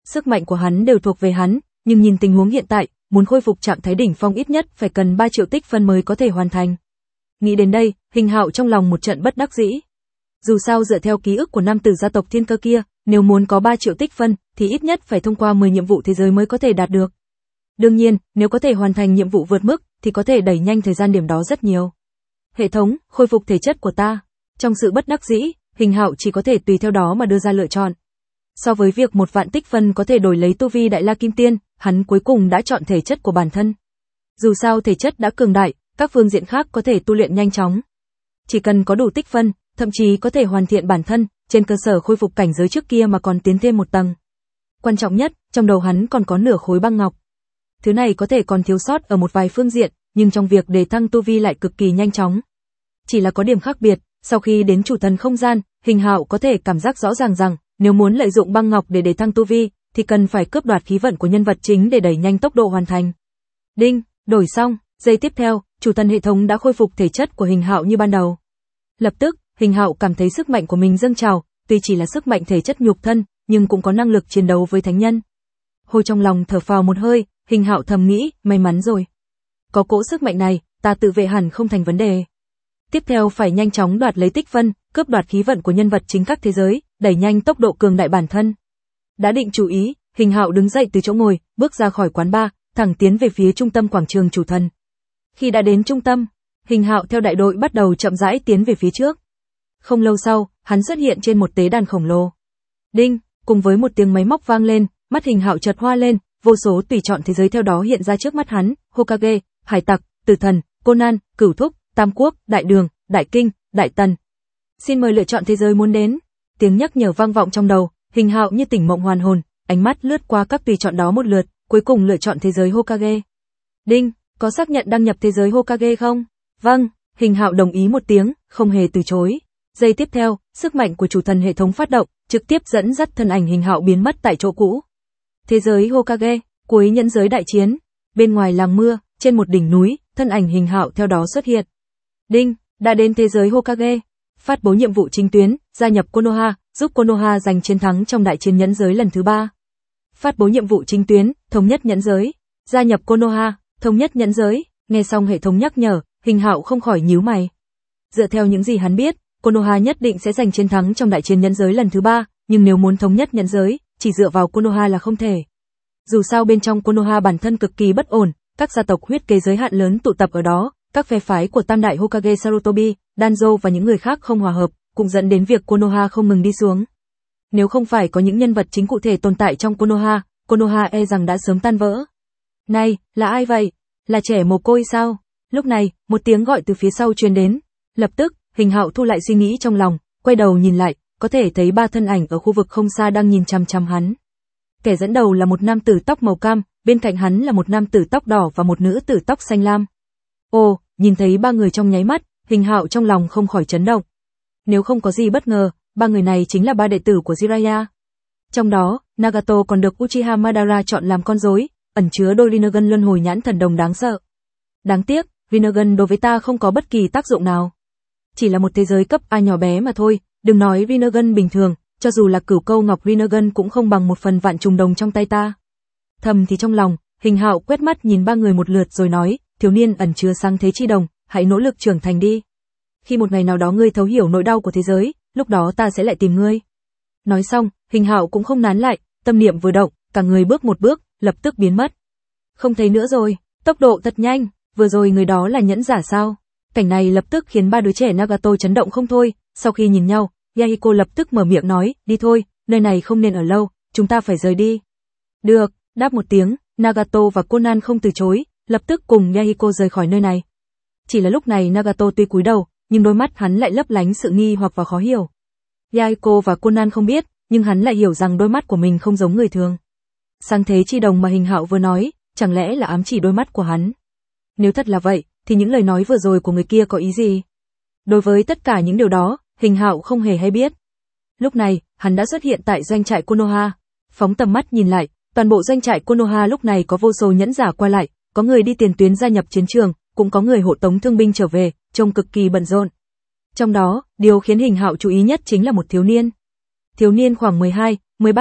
Sức mạnh của hắn đều thuộc về hắn, nhưng nhìn tình huống hiện tại, muốn khôi phục trạng thái đỉnh phong ít nhất phải cần ba triệu tích phân mới có thể hoàn thành. Nghĩ đến đây, Hình Hạo trong lòng một trận bất đắc dĩ. Dù sao dựa theo ký ức của nam tử gia tộc Thiên Cơ kia, nếu muốn có ba triệu tích phân thì ít nhất phải thông qua mười nhiệm vụ thế giới mới có thể đạt được. Đương nhiên, nếu có thể hoàn thành nhiệm vụ vượt mức thì có thể đẩy nhanh thời gian điểm đó rất nhiều. Hệ thống, khôi phục thể chất của ta. Trong sự bất đắc dĩ, Hình Hạo chỉ có thể tùy theo đó mà đưa ra lựa chọn. So với việc một vạn tích phân có thể đổi lấy tu vi Đại La Kim Tiên, hắn cuối cùng đã chọn thể chất của bản thân. Dù sao thể chất đã cường đại, các phương diện khác có thể tu luyện nhanh chóng. Chỉ cần có đủ tích phân, thậm chí có thể hoàn thiện bản thân, trên cơ sở khôi phục cảnh giới trước kia mà còn tiến thêm một tầng. Quan trọng nhất, trong đầu hắn còn có nửa khối băng ngọc. Thứ này có thể còn thiếu sót ở một vài phương diện, nhưng trong việc đề thăng tu vi lại cực kỳ nhanh chóng. Chỉ là có điểm khác biệt, sau khi đến chủ thần không gian, Hình Hạo có thể cảm giác rõ ràng rằng, nếu muốn lợi dụng băng ngọc để đề thăng tu vi, thì cần phải cướp đoạt khí vận của nhân vật chính để đẩy nhanh tốc độ hoàn thành. Đinh, đổi xong, giây tiếp theo, chủ thần hệ thống đã khôi phục thể chất của Hình Hạo như ban đầu. Lập tức, Hình Hạo cảm thấy sức mạnh của mình dâng trào, tuy chỉ là sức mạnh thể chất nhục thân, nhưng cũng có năng lực chiến đấu với thánh nhân. Hồi trong lòng thở phào một hơi, Hình Hạo thầm nghĩ, may mắn rồi. Có cỗ sức mạnh này, ta tự vệ hẳn không thành vấn đề. Tiếp theo phải nhanh chóng đoạt lấy tích phân, cướp đoạt khí vận của nhân vật chính các thế giới, đẩy nhanh tốc độ cường đại bản thân. Đã định chủ ý, Hình Hạo đứng dậy từ chỗ ngồi, bước ra khỏi quán bar, thẳng tiến về phía trung tâm quảng trường chủ thần. Khi đã đến trung tâm, Hình Hạo theo đại đội bắt đầu chậm rãi tiến về phía trước. Không lâu sau, hắn xuất hiện trên một tế đàn khổng lồ. Đinh, cùng với một tiếng máy móc vang lên, mắt Hình Hạo chợt hoa lên, vô số tùy chọn thế giới theo đó hiện ra trước mắt hắn, Hokage, Hải Tặc, Tử Thần, Conan, Cửu Thúc, Tam Quốc, Đại Đường, Đại Kinh, Đại Tần. Xin mời lựa chọn thế giới muốn đến. Tiếng nhắc nhở vang vọng trong đầu, Hình Hạo như tỉnh mộng hoàn hồn, ánh mắt lướt qua các tùy chọn đó một lượt, cuối cùng lựa chọn thế giới Hokage. Đinh, có xác nhận đăng nhập thế giới Hokage không? Vâng, Hình Hạo đồng ý một tiếng, không hề từ chối. Giây tiếp theo, sức mạnh của chủ thần hệ thống phát động, trực tiếp dẫn dắt thân ảnh Hình Hạo biến mất tại chỗ cũ. Thế giới Hokage, cuối nhẫn giới đại chiến. Bên ngoài làng mưa, trên một đỉnh núi, thân ảnh Hình Hạo theo đó xuất hiện. Đinh, đã đến thế giới Hokage. Phát bố nhiệm vụ chính tuyến, gia nhập Konoha, giúp Konoha giành chiến thắng trong đại chiến nhẫn giới lần thứ ba. Phát bố nhiệm vụ chính tuyến, thống nhất nhẫn giới, gia nhập Konoha, thống nhất nhẫn giới. Nghe xong hệ thống nhắc nhở, Hình Hạo không khỏi nhíu mày. Dựa theo những gì hắn biết, Konoha nhất định sẽ giành chiến thắng trong đại chiến nhẫn giới lần thứ ba, nhưng nếu muốn thống nhất nhẫn giới, chỉ dựa vào Konoha là không thể. Dù sao bên trong Konoha bản thân cực kỳ bất ổn, các gia tộc huyết kế giới hạn lớn tụ tập ở đó, các phe phái của tam đại Hokage Sarutobi, Danzo và những người khác không hòa hợp, cũng dẫn đến việc Konoha không ngừng đi xuống. Nếu không phải có những nhân vật chính cụ thể tồn tại trong Konoha, Konoha e rằng đã sớm tan vỡ. Này, là ai vậy? Là trẻ mồ côi sao? Lúc này, một tiếng gọi từ phía sau truyền đến. Lập tức, Hình Hạo thu lại suy nghĩ trong lòng, quay đầu nhìn lại, có thể thấy ba thân ảnh ở khu vực không xa đang nhìn chằm chằm hắn. Kẻ dẫn đầu là một nam tử tóc màu cam, bên cạnh hắn là một nam tử tóc đỏ và một nữ tử tóc xanh lam. Ồ, nhìn thấy ba người trong nháy mắt, Hình Hạo trong lòng không khỏi chấn động. Nếu không có gì bất ngờ, ba người này chính là ba đệ tử của Jiraiya. Trong đó, Nagato còn được Uchiha Madara chọn làm con rối, ẩn chứa đôi Rinnegan luân hồi nhãn thần đồng đáng sợ. Đáng tiếc, Rinnegan đối với ta không có bất kỳ tác dụng nào. Chỉ là một thế giới cấp A nhỏ bé mà thôi, đừng nói Rinnegan bình thường, cho dù là cửu câu ngọc Rinnegan cũng không bằng một phần vạn trùng đồng trong tay ta. Thầm thì trong lòng, Hình Hạo quét mắt nhìn ba người một lượt rồi nói, thiếu niên ẩn chứa sáng thế chi đồng, hãy nỗ lực trưởng thành đi. Khi một ngày nào đó ngươi thấu hiểu nỗi đau của thế giới, lúc đó ta sẽ lại tìm ngươi. Nói xong, Hình Hạo cũng không nán lại, tâm niệm vừa động, cả người bước một bước, lập tức biến mất. Không thấy nữa rồi, tốc độ thật nhanh, vừa rồi người đó là nhẫn giả sao? Cảnh này lập tức khiến ba đứa trẻ Nagato chấn động không thôi, sau khi nhìn nhau, Yahiko lập tức mở miệng nói, đi thôi, nơi này không nên ở lâu, chúng ta phải rời đi. Được, đáp một tiếng, Nagato và Conan không từ chối, lập tức cùng Yahiko rời khỏi nơi này. Chỉ là lúc này Nagato tuy cúi đầu, nhưng đôi mắt hắn lại lấp lánh sự nghi hoặc và khó hiểu. Yahiko và Conan không biết, nhưng hắn lại hiểu rằng đôi mắt của mình không giống người thường. Sáng thế chi đồng mà Hình Hạo vừa nói, chẳng lẽ là ám chỉ đôi mắt của hắn? Nếu thật là vậy, thì những lời nói vừa rồi của người kia có ý gì? Đối với tất cả những điều đó, Hình Hạo không hề hay biết. Lúc này, hắn đã xuất hiện tại doanh trại Konoha. Phóng tầm mắt nhìn lại, toàn bộ doanh trại Konoha lúc này có vô số nhẫn giả qua lại, có người đi tiền tuyến gia nhập chiến trường, cũng có người hộ tống thương binh trở về, trông cực kỳ bận rộn. Trong đó, điều khiến Hình Hạo chú ý nhất chính là một thiếu niên. Thiếu niên khoảng mười hai, mười ba tuổi,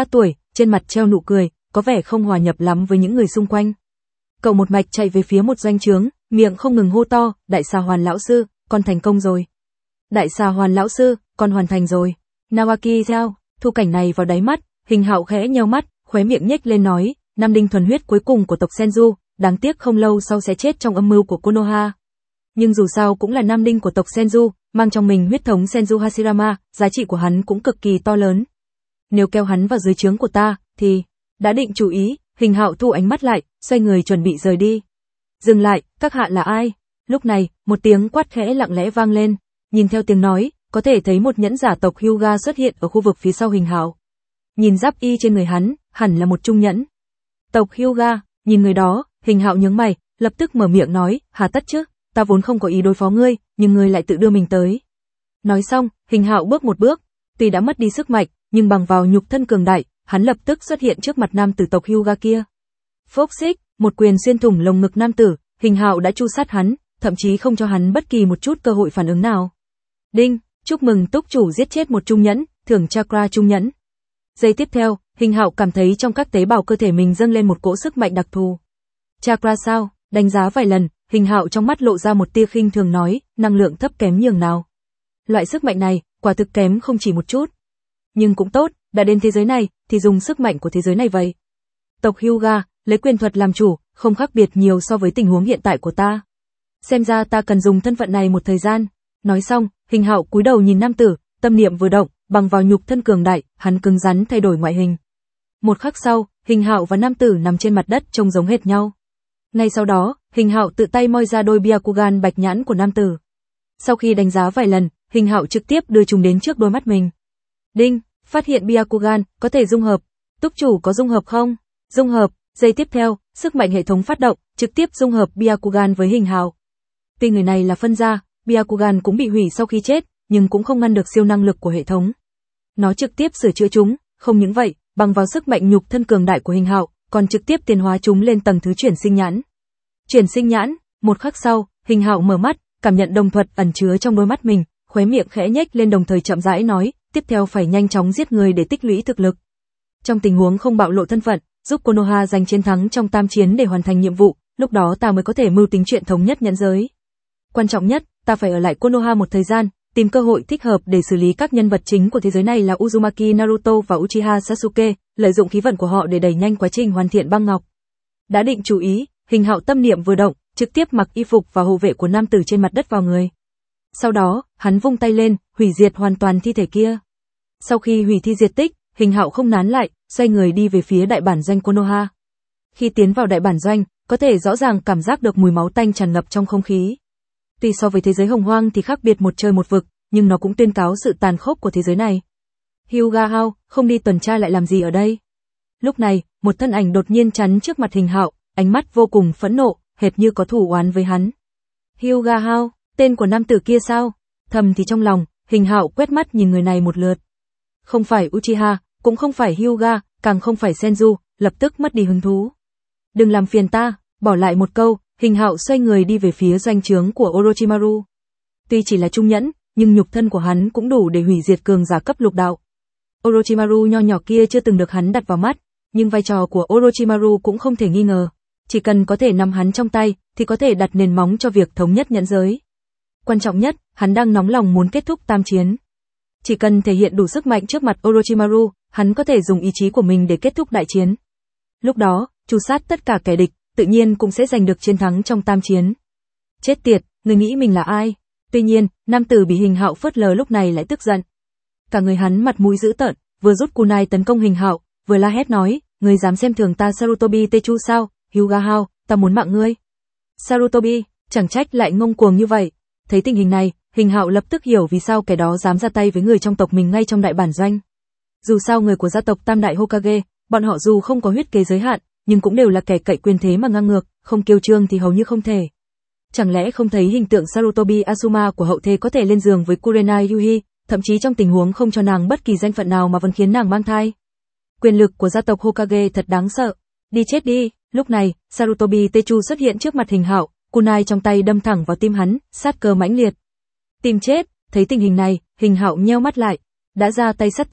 trên mặt treo nụ cười, có vẻ không hòa nhập lắm với những người xung quanh. Cậu một mạch chạy về phía một doanh trướng, miệng không ngừng hô to, đại xà hoàn lão sư, con thành công rồi. Đại xà hoàn lão sư, con hoàn thành rồi. Nawaki theo, thu cảnh này vào đáy mắt, Hình Hạo khẽ nheo mắt, khóe miệng nhếch lên nói, nam đinh thuần huyết cuối cùng của tộc Senju, đáng tiếc không lâu sau sẽ chết trong âm mưu của Konoha. Nhưng dù sao cũng là nam đinh của tộc Senju, mang trong mình huyết thống Senju Hashirama, giá trị của hắn cũng cực kỳ to lớn. Nếu kéo hắn vào dưới trướng của ta, thì... Đã định chủ ý, Hình Hạo thu ánh mắt lại, xoay người chuẩn bị rời đi. Dừng lại, các hạ là ai? Lúc này, một tiếng quát khẽ lặng lẽ vang lên. Nhìn theo tiếng nói, có thể thấy một nhẫn giả tộc Hyuga xuất hiện ở khu vực phía sau Hình Hạo. Nhìn giáp y trên người hắn, hẳn là một trung nhẫn. Tộc Hyuga, nhìn người đó, Hình Hạo nhướng mày, lập tức mở miệng nói, hà tất chứ, ta vốn không có ý đối phó ngươi, nhưng ngươi lại tự đưa mình tới. Nói xong, Hình Hạo bước một bước, tuy đã mất đi sức mạnh, nhưng bằng vào nhục thân cường đại, hắn lập tức xuất hiện trước mặt nam tử tộc Hyuga kia. Phốc xích, một quyền xuyên thủng lồng ngực nam tử, Hình Hạo đã tru sát hắn, thậm chí không cho hắn bất kỳ một chút cơ hội phản ứng nào. Đinh, chúc mừng túc chủ giết chết một trung nhẫn, thưởng chakra trung nhẫn. Giây tiếp theo, Hình Hạo cảm thấy trong các tế bào cơ thể mình dâng lên một cỗ sức mạnh đặc thù. Chakra sao? Đánh giá vài lần, Hình Hạo trong mắt lộ ra một tia khinh thường nói, năng lượng thấp kém nhường nào. Loại sức mạnh này, quả thực kém không chỉ một chút. Nhưng cũng tốt, đã đến thế giới này, thì dùng sức mạnh của thế giới này vậy. Tộc Hyuga, lấy quyền thuật làm chủ, không khác biệt nhiều so với tình huống hiện tại của ta. Xem ra ta cần dùng thân phận này một thời gian. Nói xong, Hình Hạo cúi đầu nhìn nam tử, tâm niệm vừa động, bằng vào nhục thân cường đại, hắn cứng rắn thay đổi ngoại hình. Một khắc sau, Hình Hạo và nam tử nằm trên mặt đất trông giống hệt nhau. Ngay sau đó, Hình Hạo tự tay moi ra đôi Byakugan bạch nhãn của nam tử. Sau khi đánh giá vài lần, Hình Hạo trực tiếp đưa chúng đến trước đôi mắt mình. Đinh, phát hiện Byakugan có thể dung hợp. Túc chủ có dung hợp không? Dung hợp. Giây tiếp theo, sức mạnh hệ thống phát động, trực tiếp dung hợp Byakugan với Hình Hạo. Tuy người này là phân gia, Byakugan cũng bị hủy sau khi chết, nhưng cũng không ngăn được siêu năng lực của hệ thống. Nó trực tiếp sửa chữa chúng, không những vậy, bằng vào sức mạnh nhục thân cường đại của Hình Hạo, còn trực tiếp tiến hóa chúng lên tầng thứ chuyển sinh nhãn. Chuyển sinh nhãn, một khắc sau, Hình Hạo mở mắt, cảm nhận đồng thuật ẩn chứa trong đôi mắt mình, khóe miệng khẽ nhếch lên đồng thời chậm rãi nói, tiếp theo phải nhanh chóng giết người để tích lũy thực lực. Trong tình huống không bạo lộ thân phận, giúp Konoha giành chiến thắng trong tam chiến để hoàn thành nhiệm vụ, lúc đó ta mới có thể mưu tính chuyện thống nhất nhẫn giới. Quan trọng nhất, ta phải ở lại Konoha một thời gian, tìm cơ hội thích hợp để xử lý các nhân vật chính của thế giới này là Uzumaki Naruto và Uchiha Sasuke, lợi dụng khí vận của họ để đẩy nhanh quá trình hoàn thiện băng ngọc. Đã định chú ý, Hình Hạo tâm niệm vừa động, trực tiếp mặc y phục và hộ vệ của nam tử trên mặt đất vào người. Sau đó, hắn vung tay lên, hủy diệt hoàn toàn thi thể kia. Sau khi hủy thi diệt tích, Hình Hạo không nán lại, xoay người đi về phía đại bản doanh Konoha. Khi tiến vào đại bản doanh, có thể rõ ràng cảm giác được mùi máu tanh tràn ngập trong không khí. Tuy so với thế giới hồng hoang thì khác biệt một trời một vực, nhưng nó cũng tuyên cáo sự tàn khốc của thế giới này. Hyuga Hao, không đi tuần tra lại làm gì ở đây? Lúc này, một thân ảnh đột nhiên chắn trước mặt Hình Hạo, ánh mắt vô cùng phẫn nộ, hệt như có thù oán với hắn. Hyuga Hao, tên của nam tử kia sao? Thầm thì trong lòng, Hình Hạo quét mắt nhìn người này một lượt. Không phải Uchiha, cũng không phải Hyuga, càng không phải Senju, lập tức mất đi hứng thú. Đừng làm phiền ta, bỏ lại một câu, Hình Hạo xoay người đi về phía doanh trướng của Orochimaru. Tuy chỉ là trung nhẫn, nhưng nhục thân của hắn cũng đủ để hủy diệt cường giả cấp lục đạo. Orochimaru nho nhỏ kia chưa từng được hắn đặt vào mắt, nhưng vai trò của Orochimaru cũng không thể nghi ngờ. Chỉ cần có thể nắm hắn trong tay, thì có thể đặt nền móng cho việc thống nhất nhẫn giới. Quan trọng nhất, hắn đang nóng lòng muốn kết thúc tam chiến. Chỉ cần thể hiện đủ sức mạnh trước mặt Orochimaru, hắn có thể dùng ý chí của mình để kết thúc đại chiến. Lúc đó, tru sát tất cả kẻ địch, tự nhiên cũng sẽ giành được chiến thắng trong tam chiến. Chết tiệt, người nghĩ mình là ai? Tuy nhiên, nam tử bị Hình Hạo phớt lờ lúc này lại tức giận. Cả người hắn mặt mũi dữ tợn, vừa rút kunai tấn công Hình Hạo, vừa la hét nói, ngươi dám xem thường ta Sarutobi Techu sao? Hyuga Hao, ta muốn mạng ngươi. Sarutobi, chẳng trách lại ngông cuồng như vậy. Thấy tình hình này, Hình Hạo lập tức hiểu vì sao kẻ đó dám ra tay với người trong tộc mình ngay trong đại bản doanh. Dù sao người của gia tộc Tam Đại Hokage, bọn họ dù không có huyết kế giới hạn, nhưng cũng đều là kẻ cậy quyền thế mà ngang ngược, không kiêu trương thì hầu như không thể. Chẳng lẽ không thấy hình tượng Sarutobi Asuma của hậu thế có thể lên giường với Kurenai Yuhi, thậm chí trong tình huống không cho nàng bất kỳ danh phận nào mà vẫn khiến nàng mang thai. Quyền lực của gia tộc Hokage thật đáng sợ. Đi chết đi. Lúc này, Sarutobi Techu xuất hiện trước mặt Hình Hạo, kunai trong tay đâm thẳng vào tim hắn, sát cơ mãnh liệt. Tìm chết. Thấy tình hình này, Hình Hạo nheo mắt lại, đã ra tay sát thủ,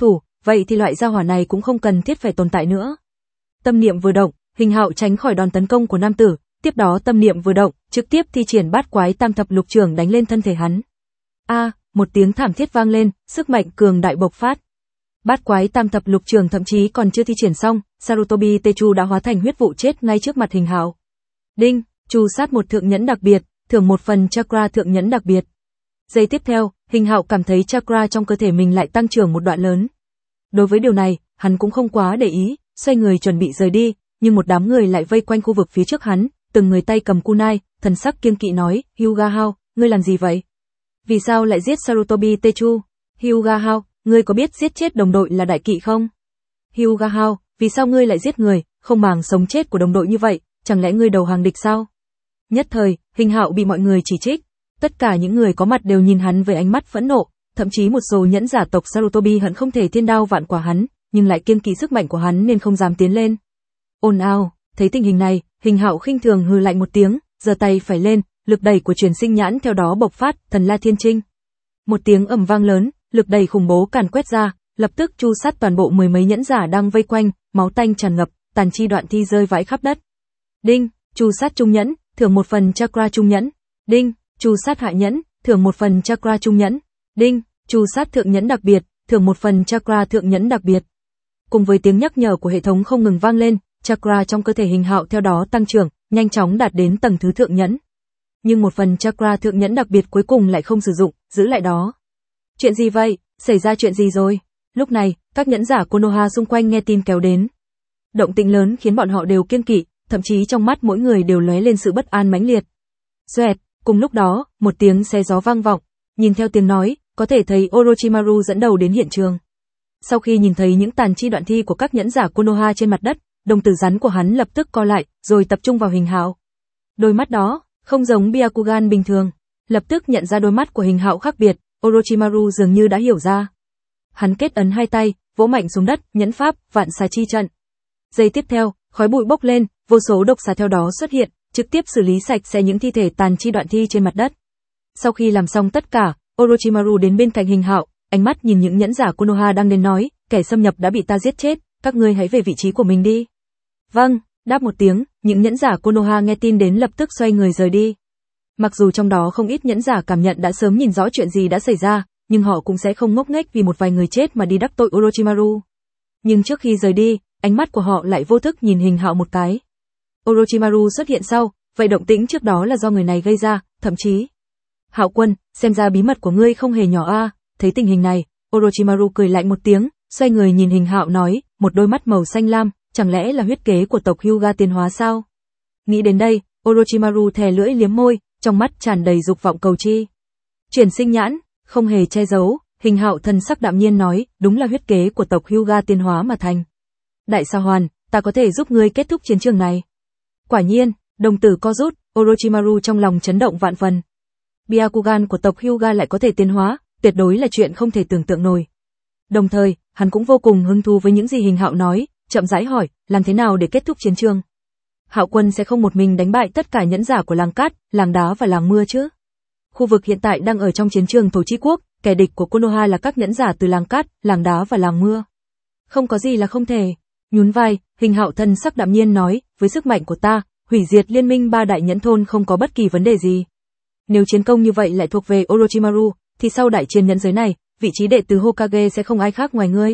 vậy thì loại gia hỏa này cũng không cần thiết phải tồn tại nữa. Tâm niệm vừa động, Hình Hạo tránh khỏi đòn tấn công của nam tử, tiếp đó tâm niệm vừa động, trực tiếp thi triển bát quái tam thập lục trường đánh lên thân thể hắn. A, à, một tiếng thảm thiết vang lên, sức mạnh cường đại bộc phát. Bát quái tam thập lục trường thậm chí còn chưa thi triển xong, Sarutobi Techu đã hóa thành huyết vụ chết ngay trước mặt Hình Hạo. Đinh, chu sát một thượng nhẫn đặc biệt, thưởng một phần chakra thượng nhẫn đặc biệt. Giây tiếp theo, Hình Hạo cảm thấy chakra trong cơ thể mình lại tăng trưởng một đoạn lớn. Đối với điều này, hắn cũng không quá để ý, xoay người chuẩn bị rời đi, nhưng một đám người lại vây quanh khu vực phía trước hắn, từng người tay cầm kunai, thần sắc kiêng kỵ nói, Hyuga Hao, ngươi làm gì vậy? Vì sao lại giết Sarutobi Techu? Hyuga Hao, ngươi có biết giết chết đồng đội là đại kỵ không? Hyuga Hao, vì sao ngươi lại giết người, không màng sống chết của đồng đội như vậy, chẳng lẽ ngươi đầu hàng địch sao? Nhất thời, Hình Hạo bị mọi người chỉ trích, tất cả những người có mặt đều nhìn hắn với ánh mắt phẫn nộ, thậm chí một số nhẫn giả tộc Sarutobi hận không thể thiên đao vạn quả hắn, nhưng lại kiêng kỵ sức mạnh của hắn nên không dám tiến lên. Ồn ào, thấy tình hình này, Hình Hạo khinh thường hừ lạnh một tiếng, giơ tay phải lên, lực đẩy của Truyền Sinh Nhãn theo đó bộc phát, Thần La Thiên Trinh. Một tiếng ầm vang lớn, lực đẩy khủng bố càn quét ra, lập tức chu sát toàn bộ mười mấy nhẫn giả đang vây quanh, máu tanh tràn ngập, tàn chi đoạn thi rơi vãi khắp đất. Đinh, chu sát trung nhẫn, thưởng một phần chakra trung nhẫn. Đinh, chu sát hạ nhẫn, thưởng một phần chakra trung nhẫn. Đinh, chu sát thượng nhẫn đặc biệt, thưởng một phần chakra thượng nhẫn đặc biệt. Cùng với tiếng nhắc nhở của hệ thống không ngừng vang lên, chakra trong cơ thể Hình Hạo theo đó tăng trưởng, nhanh chóng đạt đến tầng thứ thượng nhẫn. Nhưng một phần chakra thượng nhẫn đặc biệt cuối cùng lại không sử dụng, giữ lại đó. Chuyện gì vậy? Xảy ra chuyện gì rồi? Lúc này, các nhẫn giả Konoha xung quanh nghe tin kéo đến. Động tĩnh lớn khiến bọn họ đều kiêng kỵ, thậm chí trong mắt mỗi người đều lóe lên sự bất an mãnh liệt. Xoẹt, cùng lúc đó, một tiếng xé gió vang vọng, nhìn theo tiếng nói, có thể thấy Orochimaru dẫn đầu đến hiện trường. Sau khi nhìn thấy những tàn chi đoạn thi của các nhẫn giả Konoha trên mặt đất, đồng tử rắn của hắn lập tức co lại, rồi tập trung vào Hình Hạo. Đôi mắt đó, không giống Byakugan bình thường, lập tức nhận ra đôi mắt của Hình Hạo khác biệt, Orochimaru dường như đã hiểu ra. Hắn kết ấn hai tay, vỗ mạnh xuống đất, nhẫn pháp, vạn xà chi trận. Giây tiếp theo, khói bụi bốc lên, vô số độc xà theo đó xuất hiện, trực tiếp xử lý sạch sẽ những thi thể tàn chi đoạn thi trên mặt đất. Sau khi làm xong tất cả, Orochimaru đến bên cạnh Hình Hạo, ánh mắt nhìn những nhẫn giả Konoha đang đến nói, kẻ xâm nhập đã bị ta giết chết, các ngươi hãy về vị trí của mình đi. Vâng, đáp một tiếng, những nhẫn giả Konoha nghe tin đến lập tức xoay người rời đi. Mặc dù trong đó không ít nhẫn giả cảm nhận đã sớm nhìn rõ chuyện gì đã xảy ra, nhưng họ cũng sẽ không ngốc nghếch vì một vài người chết mà đi đắc tội Orochimaru. Nhưng trước khi rời đi, ánh mắt của họ lại vô thức nhìn Hình Hạo một cái. Orochimaru xuất hiện sau, vậy động tĩnh trước đó là do người này gây ra, thậm chí. Hạo Quân, xem ra bí mật của ngươi không hề nhỏ a. À. Thấy tình hình này, Orochimaru cười lạnh một tiếng, xoay người nhìn Hình Hạo nói, một đôi mắt màu xanh lam, chẳng lẽ là huyết kế của tộc Hyuga tiến hóa sao? Nghĩ đến đây, Orochimaru thè lưỡi liếm môi, trong mắt tràn đầy dục vọng cầu chi. Truyền Sinh Nhãn, không hề che giấu, Hình Hạo thần sắc đạm nhiên nói, đúng là huyết kế của tộc Hyuga tiến hóa mà thành. Đại Sa Hoàn, ta có thể giúp ngươi kết thúc chiến trường này. Quả nhiên, đồng tử co rút, Orochimaru trong lòng chấn động vạn phần. Byakugan của tộc Hyuga lại có thể tiến hóa, tuyệt đối là chuyện không thể tưởng tượng nổi. Đồng thời, hắn cũng vô cùng hứng thú với những gì Hình Hạo nói, chậm rãi hỏi, làm thế nào để kết thúc chiến trường? Hạo Quân sẽ không một mình đánh bại tất cả nhẫn giả của làng cát, làng đá và làng mưa chứ? Khu vực hiện tại đang ở trong chiến trường Thổ Chi Quốc, kẻ địch của Konoha là các nhẫn giả từ làng cát, làng đá và làng mưa. Không có gì là không thể. Nhún vai, Hình Hạo thần sắc đạm nhiên nói, với sức mạnh của ta, hủy diệt liên minh ba đại nhẫn thôn không có bất kỳ vấn đề gì. Nếu chiến công như vậy lại thuộc về Orochimaru, thì sau đại chiến nhẫn giới này, vị trí đệ tứ Hokage sẽ không ai khác ngoài ngươi.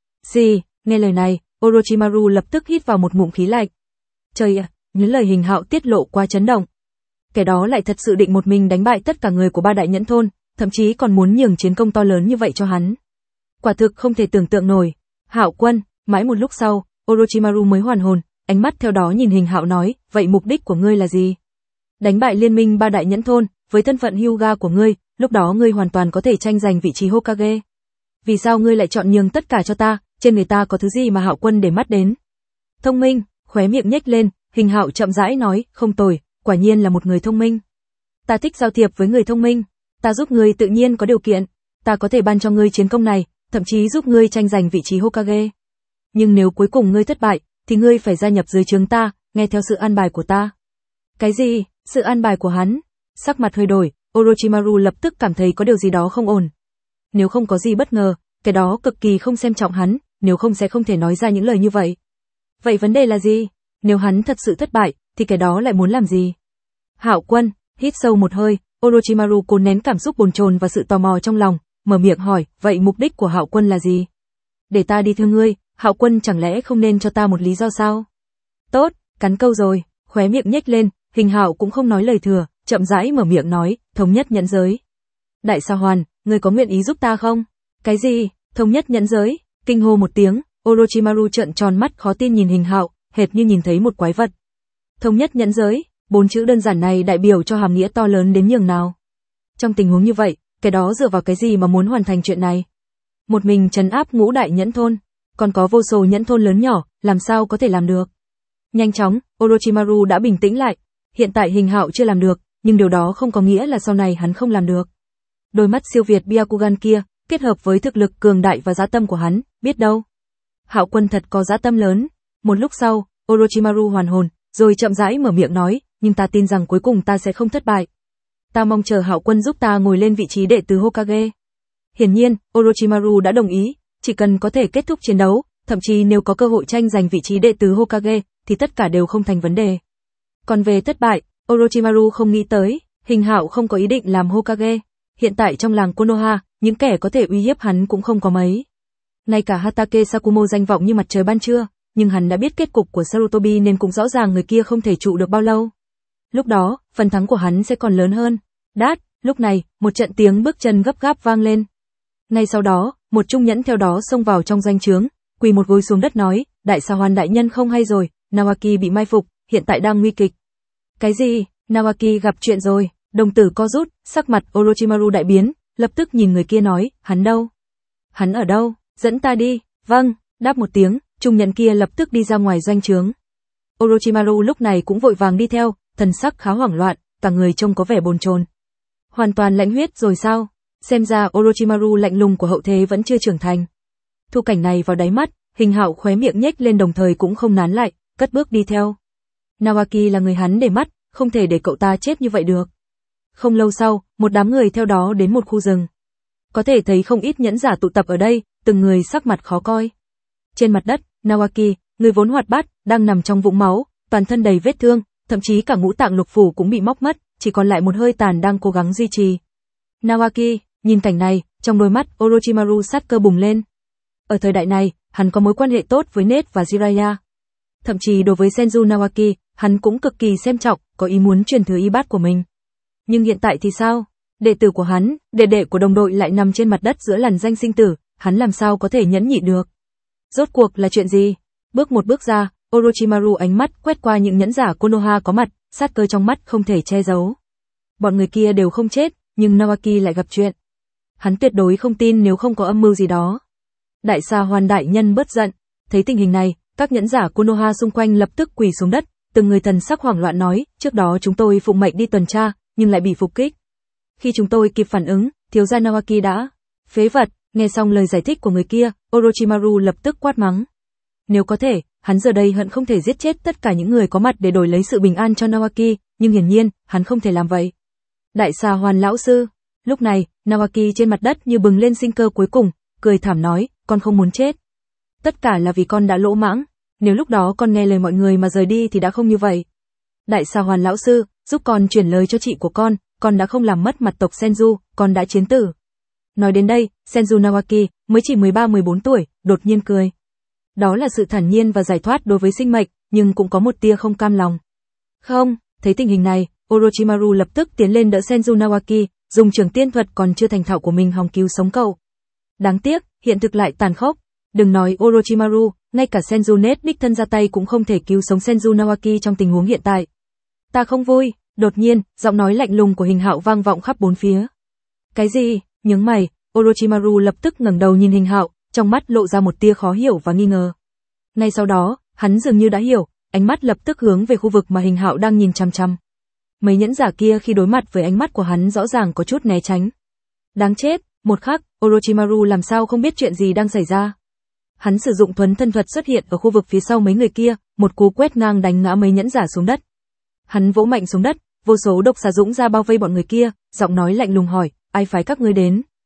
Gì? Nghe lời này, Orochimaru lập tức hít vào một ngụm khí lạnh. Trời ạ, những lời Hình Hạo tiết lộ quá chấn động. Kẻ đó lại thật sự định một mình đánh bại tất cả người của ba đại nhẫn thôn, thậm chí còn muốn nhường chiến công to lớn như vậy cho hắn. Quả thực không thể tưởng tượng nổi. Hạo Quân, mãi một lúc sau, Orochimaru mới hoàn hồn, ánh mắt theo đó nhìn Hình Hạo nói, vậy mục đích của ngươi là gì? Đánh bại liên minh ba đại nhẫn thôn, với thân phận Hyuga của ngươi, lúc đó ngươi hoàn toàn có thể tranh giành vị trí Hokage. Vì sao ngươi lại chọn nhường tất cả cho ta, trên người ta có thứ gì mà Hạo Quân để mắt đến? Thông minh, khóe miệng nhếch lên, Hình Hạo chậm rãi nói, không tồi, quả nhiên là một người thông minh. Ta thích giao thiệp với người thông minh, ta giúp ngươi tự nhiên có điều kiện, ta có thể ban cho ngươi chiến công này, thậm chí giúp ngươi tranh giành vị trí Hokage. Nhưng nếu cuối cùng ngươi thất bại, thì ngươi phải gia nhập dưới trướng ta, nghe theo sự an bài của ta. Cái gì? Sự an bài của hắn? Sắc mặt hơi đổi, Orochimaru lập tức cảm thấy có điều gì đó không ổn. Nếu không có gì bất ngờ, cái đó cực kỳ không xem trọng hắn, nếu không sẽ không thể nói ra những lời như vậy. Vậy vấn đề là gì? Nếu hắn thật sự thất bại, thì cái đó lại muốn làm gì? Hạo Quân, hít sâu một hơi, Orochimaru cố nén cảm xúc bồn chồn và sự tò mò trong lòng, mở miệng hỏi, vậy mục đích của Hạo Quân là gì? Để ta đi theo ngươi, Hạo Quân chẳng lẽ không nên cho ta một lý do sao? Tốt, cắn câu rồi, khóe miệng nhếch lên, Hình Hạo cũng không nói lời thừa, chậm rãi mở miệng nói, thống nhất nhẫn giới. Đại Sa Hoàn, ngươi có nguyện ý giúp ta không? Cái gì? Thống nhất nhẫn giới? Kinh hô một tiếng, Orochimaru trợn tròn mắt khó tin nhìn Hình Hạo, hệt như nhìn thấy một quái vật. Thống nhất nhẫn giới, bốn chữ đơn giản này đại biểu cho hàm nghĩa to lớn đến nhường nào. Trong tình huống như vậy, cái đó dựa vào cái gì mà muốn hoàn thành chuyện này? Một mình trấn áp ngũ đại nhẫn thôn, còn có vô số nhẫn thôn lớn nhỏ, làm sao có thể làm được? Nhanh chóng, Orochimaru đã bình tĩnh lại. Hiện tại Hình Hạo chưa làm được, nhưng điều đó không có nghĩa là sau này hắn không làm được. Đôi mắt siêu việt Byakugan kia, kết hợp với thực lực cường đại và dã tâm của hắn, biết đâu. Hạo Quân thật có dã tâm lớn. Một lúc sau, Orochimaru hoàn hồn, rồi chậm rãi mở miệng nói, nhưng ta tin rằng cuối cùng ta sẽ không thất bại. Ta mong chờ Hạo Quân giúp ta ngồi lên vị trí đệ tứ Hokage. Hiển nhiên, Orochimaru đã đồng ý, chỉ cần có thể kết thúc chiến đấu, thậm chí nếu có cơ hội tranh giành vị trí đệ tứ Hokage, thì tất cả đều không thành vấn đề. Còn về thất bại, Orochimaru không nghĩ tới, Hình Hạo không có ý định làm Hokage. Hiện tại trong làng Konoha, những kẻ có thể uy hiếp hắn cũng không có mấy. Ngay cả Hatake Sakumo danh vọng như mặt trời ban trưa, nhưng hắn đã biết kết cục của Sarutobi nên cũng rõ ràng người kia không thể trụ được bao lâu. Lúc đó, phần thắng của hắn sẽ còn lớn hơn. Đát, lúc này, một trận tiếng bước chân gấp gáp vang lên. Ngay sau đó, một trung nhẫn theo đó xông vào trong doanh trướng, quỳ một gối xuống đất nói, Đại Sa Hoàn đại nhân không hay rồi, Nawaki bị mai phục, hiện tại đang nguy kịch. Cái gì? Nawaki gặp chuyện rồi? Đồng tử co rút, sắc mặt Orochimaru đại biến, lập tức nhìn người kia nói, hắn đâu? Hắn ở đâu? Dẫn ta đi. Vâng, đáp một tiếng, trung nhẫn kia lập tức đi ra ngoài doanh trướng. Orochimaru lúc này cũng vội vàng đi theo, thần sắc khá hoảng loạn, cả người trông có vẻ bồn chồn. Hoàn toàn lãnh huyết rồi sao? Xem ra Orochimaru lạnh lùng của hậu thế vẫn chưa trưởng thành. Thu cảnh này vào đáy mắt, Hình Hạo khóe miệng nhếch lên đồng thời cũng không nán lại, cất bước đi theo. Nawaki là người hắn để mắt, không thể để cậu ta chết như vậy được. Không lâu sau, một đám người theo đó đến một khu rừng. Có thể thấy không ít nhẫn giả tụ tập ở đây, từng người sắc mặt khó coi. Trên mặt đất, Nawaki, người vốn hoạt bát, đang nằm trong vũng máu, toàn thân đầy vết thương, thậm chí cả ngũ tạng lục phủ cũng bị móc mất, chỉ còn lại một hơi tàn đang cố gắng duy trì. Nawaki, nhìn cảnh này, trong đôi mắt Orochimaru sát cơ bùng lên. Ở thời đại này, hắn có mối quan hệ tốt với Nate và Jiraiya. Thậm chí đối với Senju Nawaki, hắn cũng cực kỳ xem trọng, có ý muốn truyền thừa y bát của mình. Nhưng hiện tại thì sao? Đệ tử của hắn, đệ đệ của đồng đội lại nằm trên mặt đất giữa làn danh sinh tử, hắn làm sao có thể nhẫn nhịn được? Rốt cuộc là chuyện gì? Bước một bước ra, Orochimaru ánh mắt quét qua những nhẫn giả Konoha có mặt, sát cơ trong mắt không thể che giấu. Bọn người kia đều không chết, nhưng Nawaki lại gặp chuyện. Hắn tuyệt đối không tin nếu không có âm mưu gì đó. Đại Sa Hoàn đại nhân bớt giận, thấy tình hình này, các nhẫn giả Konoha xung quanh lập tức quỳ xuống đất, từng người thần sắc hoảng loạn nói, trước đó chúng tôi phụng mệnh đi tuần tra, nhưng lại bị phục kích. Khi chúng tôi kịp phản ứng, thiếu gia Nawaki đã phế vật. Nghe xong lời giải thích của người kia, Orochimaru lập tức quát mắng. Nếu có thể, hắn giờ đây hận không thể giết chết tất cả những người có mặt để đổi lấy sự bình an cho Nawaki, nhưng hiển nhiên, hắn không thể làm vậy. Đại Sa Hoàn lão sư. Lúc này, Nawaki trên mặt đất như bừng lên sinh cơ cuối cùng, cười thảm nói, con không muốn chết. Tất cả là vì con đã lỗ mãng, nếu lúc đó con nghe lời mọi người mà rời đi thì đã không như vậy. Đại Sa Hoàn lão sư, giúp con chuyển lời cho chị của con, con đã không làm mất mặt tộc Senju, con đã chiến tử. Nói đến đây, Senju Nawaki, mới chỉ mười ba mười bốn tuổi, đột nhiên cười. Đó là sự thản nhiên và giải thoát đối với sinh mệnh, nhưng cũng có một tia không cam lòng. Không, thấy tình hình này, Orochimaru lập tức tiến lên đỡ Senju Nawaki, dùng trường tiên thuật còn chưa thành thạo của mình hòng cứu sống cậu. Đáng tiếc, hiện thực lại tàn khốc. Đừng nói Orochimaru, ngay cả Senju Nate đích thân ra tay cũng không thể cứu sống Senju Nawaki trong tình huống hiện tại. Ta không vui. Đột nhiên, giọng nói lạnh lùng của Hình Hạo vang vọng khắp bốn phía. Cái gì? Nhướng mày, Orochimaru lập tức ngẩng đầu nhìn Hình Hạo, trong mắt lộ ra một tia khó hiểu và nghi ngờ. Ngay sau đó, hắn dường như đã hiểu, ánh mắt lập tức hướng về khu vực mà Hình Hạo đang nhìn chằm chằm. Mấy nhẫn giả kia khi đối mặt với ánh mắt của hắn rõ ràng có chút né tránh. Đáng chết, một khắc, Orochimaru làm sao không biết chuyện gì đang xảy ra. Hắn sử dụng thuấn thân thuật xuất hiện ở khu vực phía sau mấy người kia, một cú quét ngang đánh ngã mấy nhẫn giả xuống đất. Hắn vỗ mạnh xuống đất, vô số độc xà dũng ra bao vây bọn người kia, giọng nói lạnh lùng hỏi, ai phái các ngươi đến?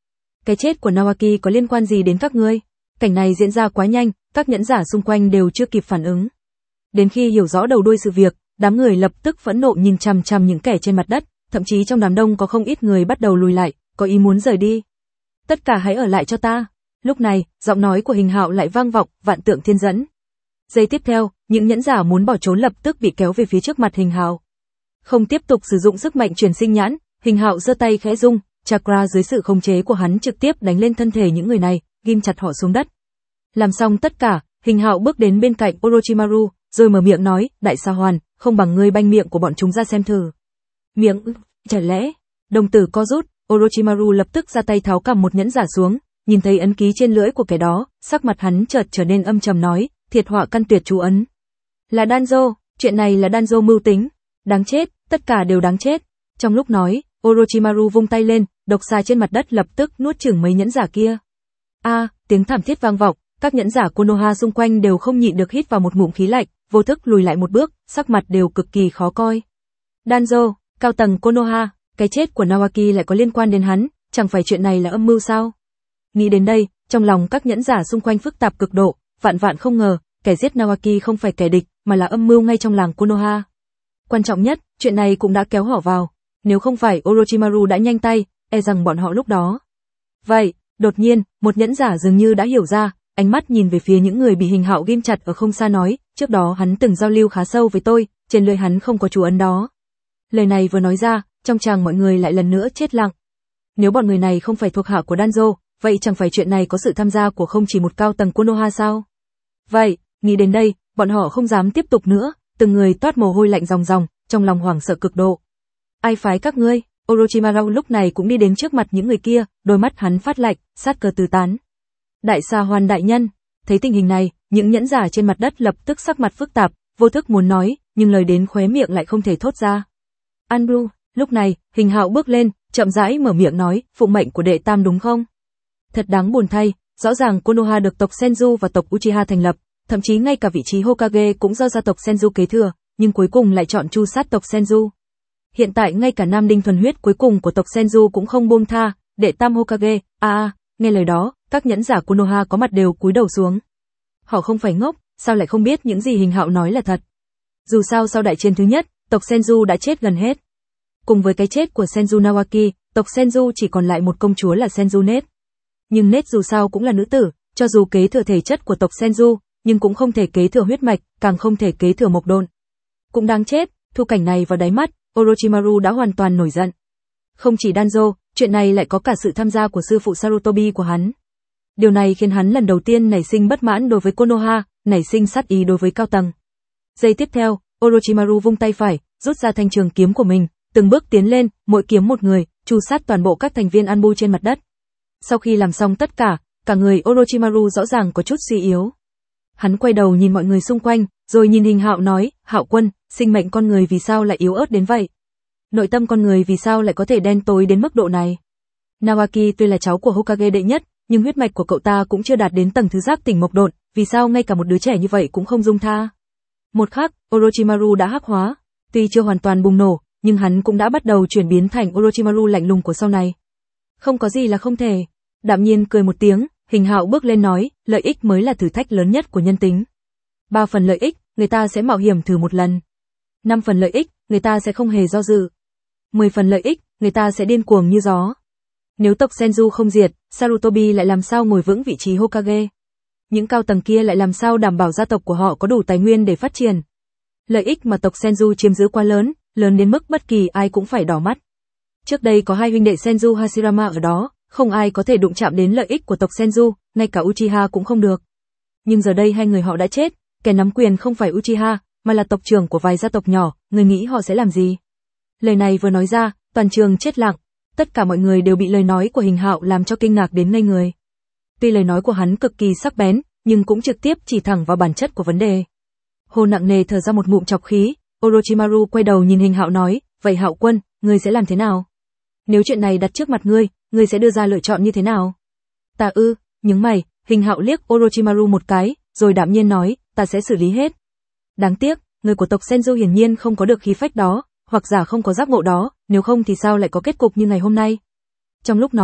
cái chết của Nawaki có liên quan gì đến các ngươi? Cảnh này diễn ra quá nhanh, các nhẫn giả xung quanh đều chưa kịp phản ứng. Đến khi hiểu rõ đầu đuôi sự việc, đám người lập tức phẫn nộ nhìn chằm chằm những kẻ trên mặt đất, thậm chí trong đám đông có không ít người bắt đầu lùi lại, có ý muốn rời đi. Tất cả hãy ở lại cho ta. Lúc này, giọng nói của Hình Hạo lại vang vọng, vạn tượng thiên dẫn. Giây tiếp theo, những nhẫn giả muốn bỏ trốn lập tức bị kéo về phía trước mặt Hình Hạo. Không tiếp tục sử dụng sức mạnh truyền sinh nhãn, Hình Hạo giơ tay khẽ rung, chakra dưới sự khống chế của hắn trực tiếp đánh lên thân thể những người này, ghim chặt họ xuống đất. Làm xong tất cả, Hình Hạo bước đến bên cạnh Orochimaru, rồi mở miệng nói, Đại Sa Hoàn, không bằng ngươi banh miệng của bọn chúng ra xem thử. Miệng, chả lẽ? Đồng tử co rút, Orochimaru lập tức ra tay tháo cầm một nhẫn giả xuống, nhìn thấy ấn ký trên lưỡi của kẻ đó, sắc mặt hắn chợt trở nên âm trầm nói, thiệt họa căn tuyệt chú ấn. Là Danzo, chuyện này là Danzo mưu tính. Đáng chết, tất cả đều đáng chết. Trong lúc nói, Orochimaru vung tay lên, độc xà trên mặt đất lập tức nuốt chửng mấy nhẫn giả kia. A, tiếng thảm thiết vang vọng, các nhẫn giả Konoha xung quanh đều không nhịn được hít vào một ngụm khí lạnh, vô thức lùi lại một bước, sắc mặt đều cực kỳ khó coi. Danzo, cao tầng Konoha, cái chết của Nawaki lại có liên quan đến hắn, chẳng phải chuyện này là âm mưu sao? Nghĩ đến đây, trong lòng các nhẫn giả xung quanh phức tạp cực độ, vạn vạn không ngờ, kẻ giết Nawaki không phải kẻ địch, mà là âm mưu ngay trong làng Konoha. Quan trọng nhất, chuyện này cũng đã kéo họ vào, nếu không phải Orochimaru đã nhanh tay, e rằng bọn họ lúc đó. Vậy, đột nhiên, một nhẫn giả dường như đã hiểu ra, ánh mắt nhìn về phía những người bị Hình Hạo ghim chặt ở không xa nói, trước đó hắn từng giao lưu khá sâu với tôi, trên lưỡi hắn không có chú ấn đó. Lời này vừa nói ra, trong tràng mọi người lại lần nữa chết lặng. Nếu bọn người này không phải thuộc hạ của Danzo, vậy chẳng phải chuyện này có sự tham gia của không chỉ một cao tầng Konoha sao? Vậy, nghĩ đến đây, bọn họ không dám tiếp tục nữa, từng người toát mồ hôi lạnh ròng ròng, trong lòng hoảng sợ cực độ. Ai phái các ngươi? Orochimaru lúc này cũng đi đến trước mặt những người kia, đôi mắt hắn phát lạnh, sát cơ tứ tán. Đại Sa Hoàn đại nhân, thấy tình hình này, những nhẫn giả trên mặt đất lập tức sắc mặt phức tạp, vô thức muốn nói, nhưng lời đến khóe miệng lại không thể thốt ra. Anbu, lúc này, Hình Hạo bước lên, chậm rãi mở miệng nói, phụng mệnh của đệ tam đúng không? Thật đáng buồn thay, rõ ràng Konoha được tộc Senju và tộc Uchiha thành lập, thậm chí ngay cả vị trí Hokage cũng do gia tộc Senju kế thừa, nhưng cuối cùng lại chọn tru sát tộc Senju. Hiện tại ngay cả nam đinh thuần huyết cuối cùng của tộc Senju cũng không buông tha, đệ tam Hokage, a a, nghe lời đó, các nhẫn giả Konoha có mặt đều cúi đầu xuống. Họ không phải ngốc, sao lại không biết những gì Hình Hạo nói là thật. Dù sao sau đại chiến thứ nhất, tộc Senju đã chết gần hết. Cùng với cái chết của Senju Nawaki, tộc Senju chỉ còn lại một công chúa là Senju Nết. Nhưng Nết dù sao cũng là nữ tử, cho dù kế thừa thể chất của tộc Senju, nhưng cũng không thể kế thừa huyết mạch, càng không thể kế thừa mộc độn. Cũng đáng chết, thu cảnh này vào đáy mắt, Orochimaru đã hoàn toàn nổi giận. Không chỉ Danzo, chuyện này lại có cả sự tham gia của sư phụ Sarutobi của hắn. Điều này khiến hắn lần đầu tiên nảy sinh bất mãn đối với Konoha, nảy sinh sát ý đối với cao tầng. Giây tiếp theo, Orochimaru vung tay phải, rút ra thanh trường kiếm của mình, từng bước tiến lên, mỗi kiếm một người, tru sát toàn bộ các thành viên Anbu trên mặt đất. Sau khi làm xong tất cả, cả người Orochimaru rõ ràng có chút suy yếu. Hắn quay đầu nhìn mọi người xung quanh, rồi nhìn Hình Hạo nói, Hạo quân, sinh mệnh con người vì sao lại yếu ớt đến vậy? Nội tâm con người vì sao lại có thể đen tối đến mức độ này? Nawaki tuy là cháu của Hokage đệ nhất, nhưng huyết mạch của cậu ta cũng chưa đạt đến tầng thứ giác tỉnh mộc độn, vì sao ngay cả một đứa trẻ như vậy cũng không dung tha? Một khắc, Orochimaru đã hắc hóa, tuy chưa hoàn toàn bùng nổ, nhưng hắn cũng đã bắt đầu chuyển biến thành Orochimaru lạnh lùng của sau này. Không có gì là không thể. Đạm nhiên cười một tiếng, Hình Hạo bước lên nói, lợi ích mới là thử thách lớn nhất của nhân tính. Ba phần lợi ích, người ta sẽ mạo hiểm thử một lần. Năm phần lợi ích, người ta sẽ không hề do dự. Mười phần lợi ích, người ta sẽ điên cuồng như gió. Nếu tộc Senju không diệt, Sarutobi lại làm sao ngồi vững vị trí Hokage? Những cao tầng kia lại làm sao đảm bảo gia tộc của họ có đủ tài nguyên để phát triển? Lợi ích mà tộc Senju chiếm giữ quá lớn, lớn đến mức bất kỳ ai cũng phải đỏ mắt. Trước đây có hai huynh đệ Senju Hashirama ở đó, không ai có thể đụng chạm đến lợi ích của tộc Senju, ngay cả Uchiha cũng không được. Nhưng giờ đây hai người họ đã chết, kẻ nắm quyền không phải Uchiha, mà là tộc trưởng của vài gia tộc nhỏ, người nghĩ họ sẽ làm gì? Lời này vừa nói ra, toàn trường chết lặng, tất cả mọi người đều bị lời nói của Hình Hạo làm cho kinh ngạc đến ngây người. Tuy lời nói của hắn cực kỳ sắc bén, nhưng cũng trực tiếp chỉ thẳng vào bản chất của vấn đề. Hồ nặng nề thở ra một ngụm chọc khí, Orochimaru quay đầu nhìn Hình Hạo nói, vậy Hạo quân, ngươi sẽ làm thế nào? Nếu chuyện này đặt trước mặt ngươi, ngươi sẽ đưa ra lựa chọn như thế nào? Ta ư, nhướng mày, Hình Hạo liếc Orochimaru một cái, rồi đạm nhiên nói, ta sẽ xử lý hết. Đáng tiếc, người của tộc Senju hiển nhiên không có được khí phách đó, hoặc giả không có giác ngộ đó, nếu không thì sao lại có kết cục như ngày hôm nay? Trong lúc nói,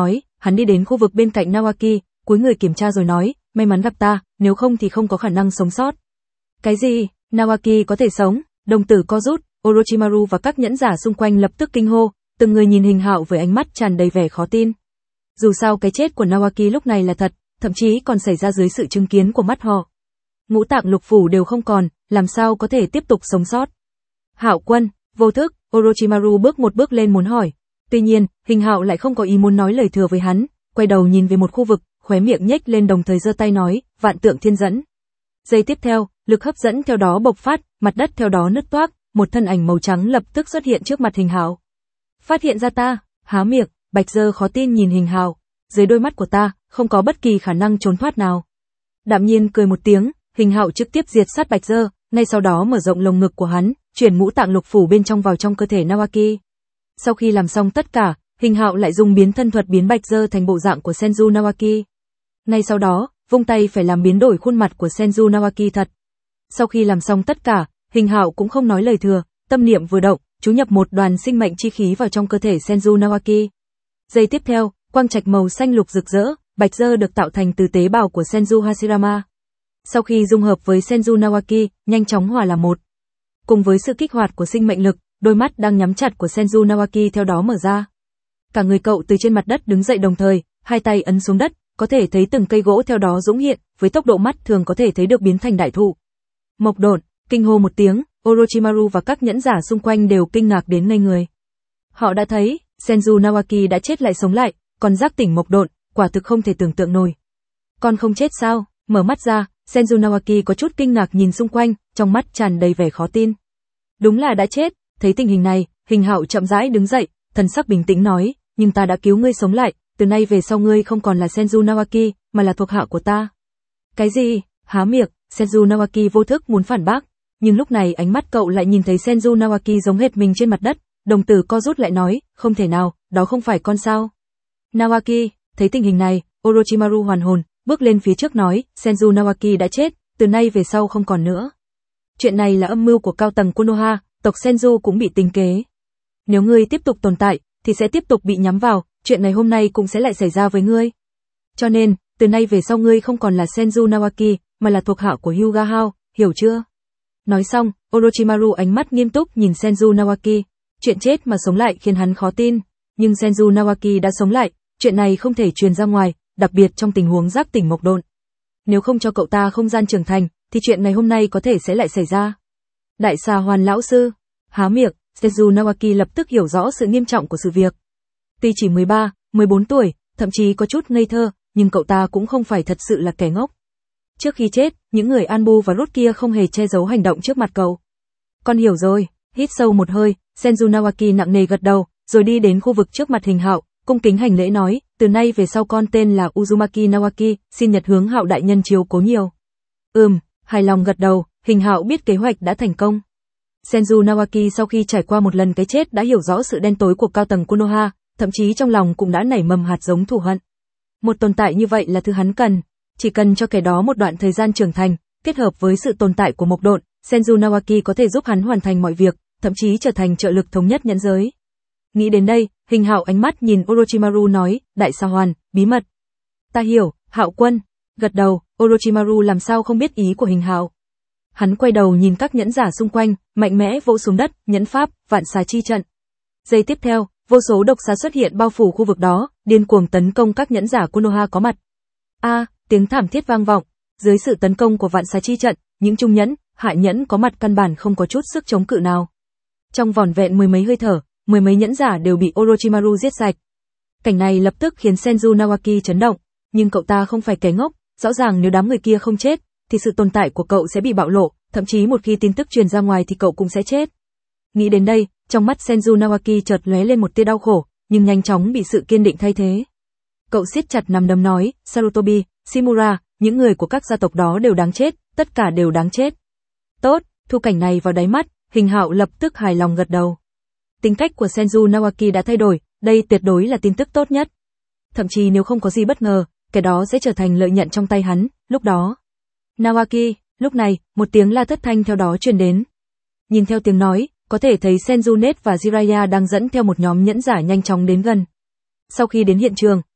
hắn đi đến khu vực bên cạnh Nawaki, cúi người kiểm tra rồi nói, may mắn gặp ta, nếu không thì không có khả năng sống sót. Cái gì? Nawaki có thể sống? Đồng tử co rút, Orochimaru và các nhẫn giả xung quanh lập tức kinh hô, từng người nhìn Hình Hạo với ánh mắt tràn đầy vẻ khó tin. Dù sao cái chết của Nawaki lúc này là thật, thậm chí còn xảy ra dưới sự chứng kiến của mắt họ. Ngũ tạng lục phủ đều không còn, làm sao có thể tiếp tục sống sót? Hạo quân, vô thức, Orochimaru bước một bước lên muốn hỏi. Tuy nhiên, Hình Hạo lại không có ý muốn nói lời thừa với hắn, quay đầu nhìn về một khu vực, khóe miệng nhếch lên đồng thời giơ tay nói, vạn tượng thiên dẫn. Giây tiếp theo, lực hấp dẫn theo đó bộc phát, mặt đất theo đó nứt toác, một thân ảnh màu trắng lập tức xuất hiện trước mặt Hình Hạo. Phát hiện ra ta? Há miệng, Bạch Dơ khó tin nhìn Hình Hạo. Dưới đôi mắt của ta, không có bất kỳ khả năng trốn thoát nào. Đạm nhiên cười một tiếng, Hình Hạo trực tiếp diệt sát Bạch Dơ, ngay sau đó mở rộng lồng ngực của hắn, chuyển ngũ tạng lục phủ bên trong vào trong cơ thể Nawaki. Sau khi làm xong tất cả, Hình Hạo lại dùng biến thân thuật biến Bạch Dơ thành bộ dạng của Senju Nawaki. Ngay sau đó, vung tay phải làm biến đổi khuôn mặt của Senju Nawaki thật. Sau khi làm xong tất cả, Hình Hạo cũng không nói lời thừa, tâm niệm vừa động, chú nhập một đoàn sinh mệnh chi khí vào trong cơ thể Senju Nawaki. Giây tiếp theo, quang trạch màu xanh lục rực rỡ, Bạch Dơ được tạo thành từ tế bào của Senju Hashirama. Sau khi dung hợp với Senju Nawaki, nhanh chóng hòa là một. Cùng với sự kích hoạt của sinh mệnh lực, đôi mắt đang nhắm chặt của Senju Nawaki theo đó mở ra. Cả người cậu từ trên mặt đất đứng dậy đồng thời, hai tay ấn xuống đất, có thể thấy từng cây gỗ theo đó dũng hiện, với tốc độ mắt thường có thể thấy được biến thành đại thụ. Mộc Độn, kinh hô một tiếng, Orochimaru và các nhẫn giả xung quanh đều kinh ngạc đến ngây người. Họ đã thấy, Senju Nawaki đã chết lại sống lại, còn giác tỉnh Mộc Độn, quả thực không thể tưởng tượng nổi. Con không chết sao? Mở mắt ra, Senju Nawaki có chút kinh ngạc nhìn xung quanh, trong mắt tràn đầy vẻ khó tin. Đúng là đã chết, thấy tình hình này, Hình Hạo chậm rãi đứng dậy, thần sắc bình tĩnh nói, nhưng ta đã cứu ngươi sống lại, từ nay về sau ngươi không còn là Senju Nawaki, mà là thuộc hạ của ta. Cái gì? Há miệng, Senju Nawaki vô thức muốn phản bác, nhưng lúc này ánh mắt cậu lại nhìn thấy Senju Nawaki giống hệt mình trên mặt đất, đồng tử co rút lại nói, không thể nào, đó không phải con sao? Nawaki, thấy tình hình này, Orochimaru hoàn hồn, bước lên phía trước nói, Senju Nawaki đã chết, từ nay về sau không còn nữa. Chuyện này là âm mưu của cao tầng Konoha, tộc Senju cũng bị tính kế. Nếu ngươi tiếp tục tồn tại, thì sẽ tiếp tục bị nhắm vào, chuyện này hôm nay cũng sẽ lại xảy ra với ngươi. Cho nên, từ nay về sau ngươi không còn là Senju Nawaki, mà là thuộc hạ của Hyuga Hao, hiểu chưa? Nói xong, Orochimaru ánh mắt nghiêm túc nhìn Senju Nawaki. Chuyện chết mà sống lại khiến hắn khó tin, nhưng Senju Nawaki đã sống lại, chuyện này không thể truyền ra ngoài, đặc biệt trong tình huống giác tỉnh Mộc Độn. Nếu không cho cậu ta không gian trưởng thành, thì chuyện ngày hôm nay có thể sẽ lại xảy ra. Đại Xà Hoàn lão sư, há miệng, Senju Nawaki lập tức hiểu rõ sự nghiêm trọng của sự việc. Tuy chỉ mười ba, mười bốn tuổi, thậm chí có chút ngây thơ, nhưng cậu ta cũng không phải thật sự là kẻ ngốc. Trước khi chết, những người Anbu và Rốt kia không hề che giấu hành động trước mặt cậu. Con hiểu rồi, hít sâu một hơi, Senju Nawaki nặng nề gật đầu, rồi đi đến khu vực trước mặt Hình Hạo, cung kính hành lễ nói, từ nay về sau con tên là Uzumaki Nawaki, xin Nhật Hướng Hạo đại nhân chiếu cố nhiều. Ừm, hài lòng gật đầu, Hình Hạo biết kế hoạch đã thành công. Senju Nawaki sau khi trải qua một lần cái chết đã hiểu rõ sự đen tối của cao tầng Konoha, thậm chí trong lòng cũng đã nảy mầm hạt giống thù hận. Một tồn tại như vậy là thứ hắn cần, chỉ cần cho kẻ đó một đoạn thời gian trưởng thành, kết hợp với sự tồn tại của Mộc Độn, Senju Nawaki có thể giúp hắn hoàn thành mọi việc, thậm chí trở thành trợ lực thống nhất nhẫn giới. Nghĩ đến đây, Hình Hạo ánh mắt nhìn Orochimaru nói, Đại Xà Hoàn, bí mật. Ta hiểu, Hạo quân. Gật đầu, Orochimaru làm sao không biết ý của Hình Hạo. Hắn quay đầu nhìn các nhẫn giả xung quanh, mạnh mẽ vỗ xuống đất, nhẫn pháp, vạn xà chi trận. Giây tiếp theo, vô số độc xà xuất hiện bao phủ khu vực đó, điên cuồng tấn công các nhẫn giả Konoha có mặt. A, à, tiếng thảm thiết vang vọng, dưới sự tấn công của vạn xà chi trận, những trung nhẫn, hạ nhẫn có mặt căn bản không có chút sức chống cự nào. Trong vỏn vẹn mười mấy hơi thở, mười mấy nhẫn giả đều bị Orochimaru giết sạch. Cảnh này lập tức khiến Senju Nawaki chấn động, nhưng cậu ta không phải kẻ ngốc, rõ ràng nếu đám người kia không chết, thì sự tồn tại của cậu sẽ bị bạo lộ, thậm chí một khi tin tức truyền ra ngoài thì cậu cũng sẽ chết. Nghĩ đến đây, trong mắt Senju Nawaki chợt lóe lên một tia đau khổ, nhưng nhanh chóng bị sự kiên định thay thế. Cậu siết chặt nắm đấm nói, Sarutobi, Shimura, những người của các gia tộc đó đều đáng chết, tất cả đều đáng chết. Tốt, thu cảnh này vào đáy mắt, Hình Hạo lập tức hài lòng gật đầu. Tính cách của Senju Nawaki đã thay đổi, đây tuyệt đối là tin tức tốt nhất. Thậm chí nếu không có gì bất ngờ, cái đó sẽ trở thành lợi nhận trong tay hắn, lúc đó. Nawaki, lúc này, một tiếng la thất thanh theo đó truyền đến. Nhìn theo tiếng nói, có thể thấy Senju Net và Jiraiya đang dẫn theo một nhóm nhẫn giả nhanh chóng đến gần. Sau khi đến hiện trường,